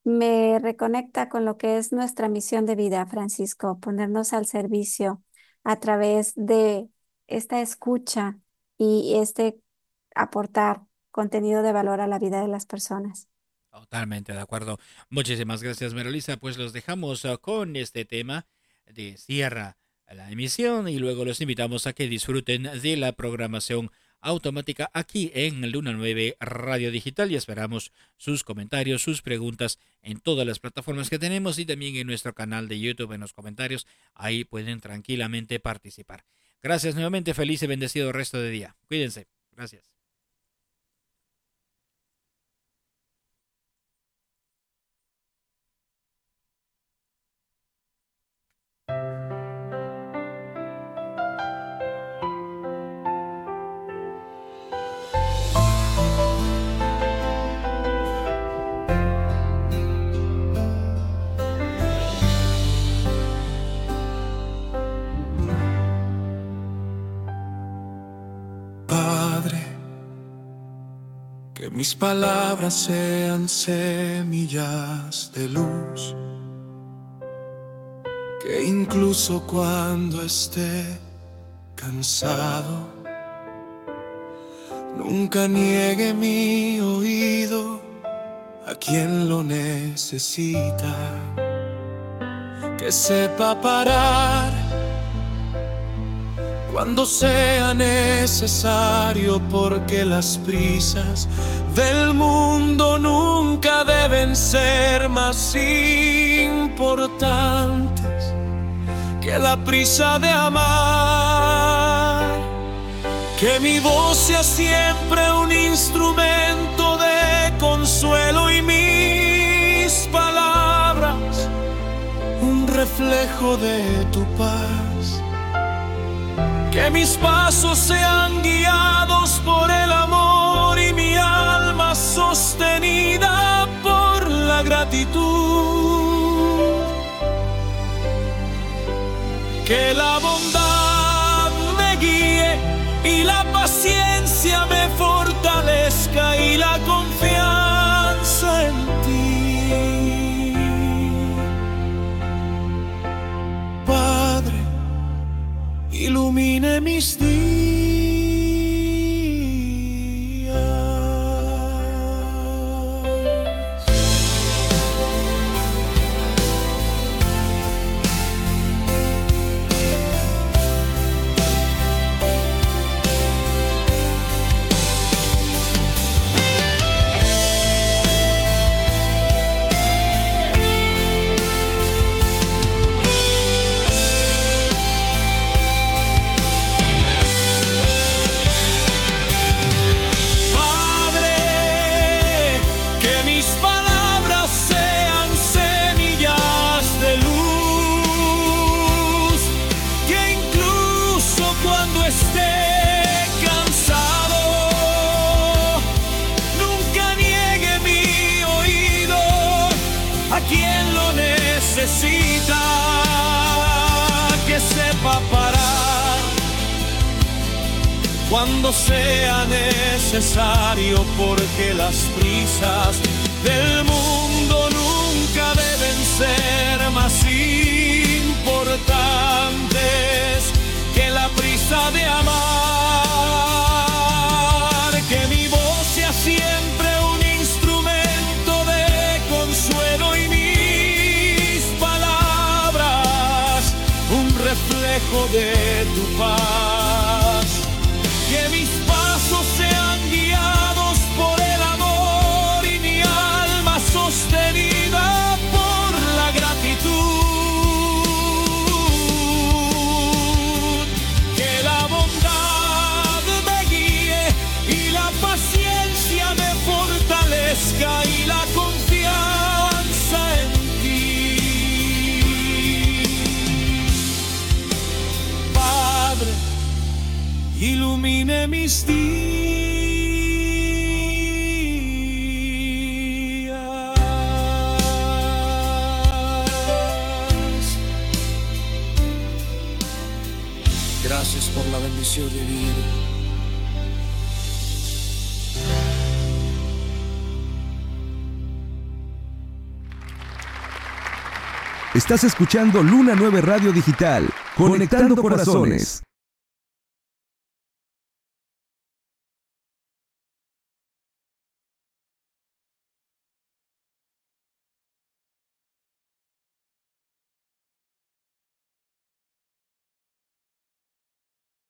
M: me reconecta con lo que es nuestra misión de vida, Francisco, ponernos al servicio a través de esta escucha y este aportar contenido de valor a la vida de las personas.
F: Totalmente de acuerdo. Muchísimas gracias, María Luisa. Pues los dejamos uh, con este tema de cierra la emisión y luego los invitamos a que disfruten de la programación automática aquí en Luna nueve Radio Digital y esperamos sus comentarios, sus preguntas en todas las plataformas que tenemos y también en nuestro canal de YouTube en los comentarios. Ahí pueden tranquilamente participar. Gracias nuevamente. Feliz y bendecido resto de día. Cuídense. Gracias.
B: Que mis palabras sean semillas de luz, que incluso cuando esté cansado, nunca niegue mi oído a quien lo necesita, que sepa parar cuando sea necesario, porque las prisas del mundo nunca deben ser más importantes que la prisa de amar. Que mi voz sea siempre un instrumento de consuelo y mis palabras un reflejo de tu paz. Que mis pasos sean guiados por el amor y mi alma sostenida por la gratitud. Que la bondad me guíe y la paciencia me fortalezca y la confianza en ti. ilumine mis días. Que sepa parar cuando sea necesario, porque las prisas del mundo nunca deben ser más importantes que la prisa de amar. Que mi voz sea siempre un instrumento de consuelo y reflejo de tu paz. Que mis pasos sean guiados por el amor y mi alma sostenida por la gratitud. Que la bondad me guíe y la paciencia me fortalezca y la confianza en ilumine mis días. Gracias por la bendición de vida.
D: Estás escuchando Luna nueve Radio Digital, conectando corazones.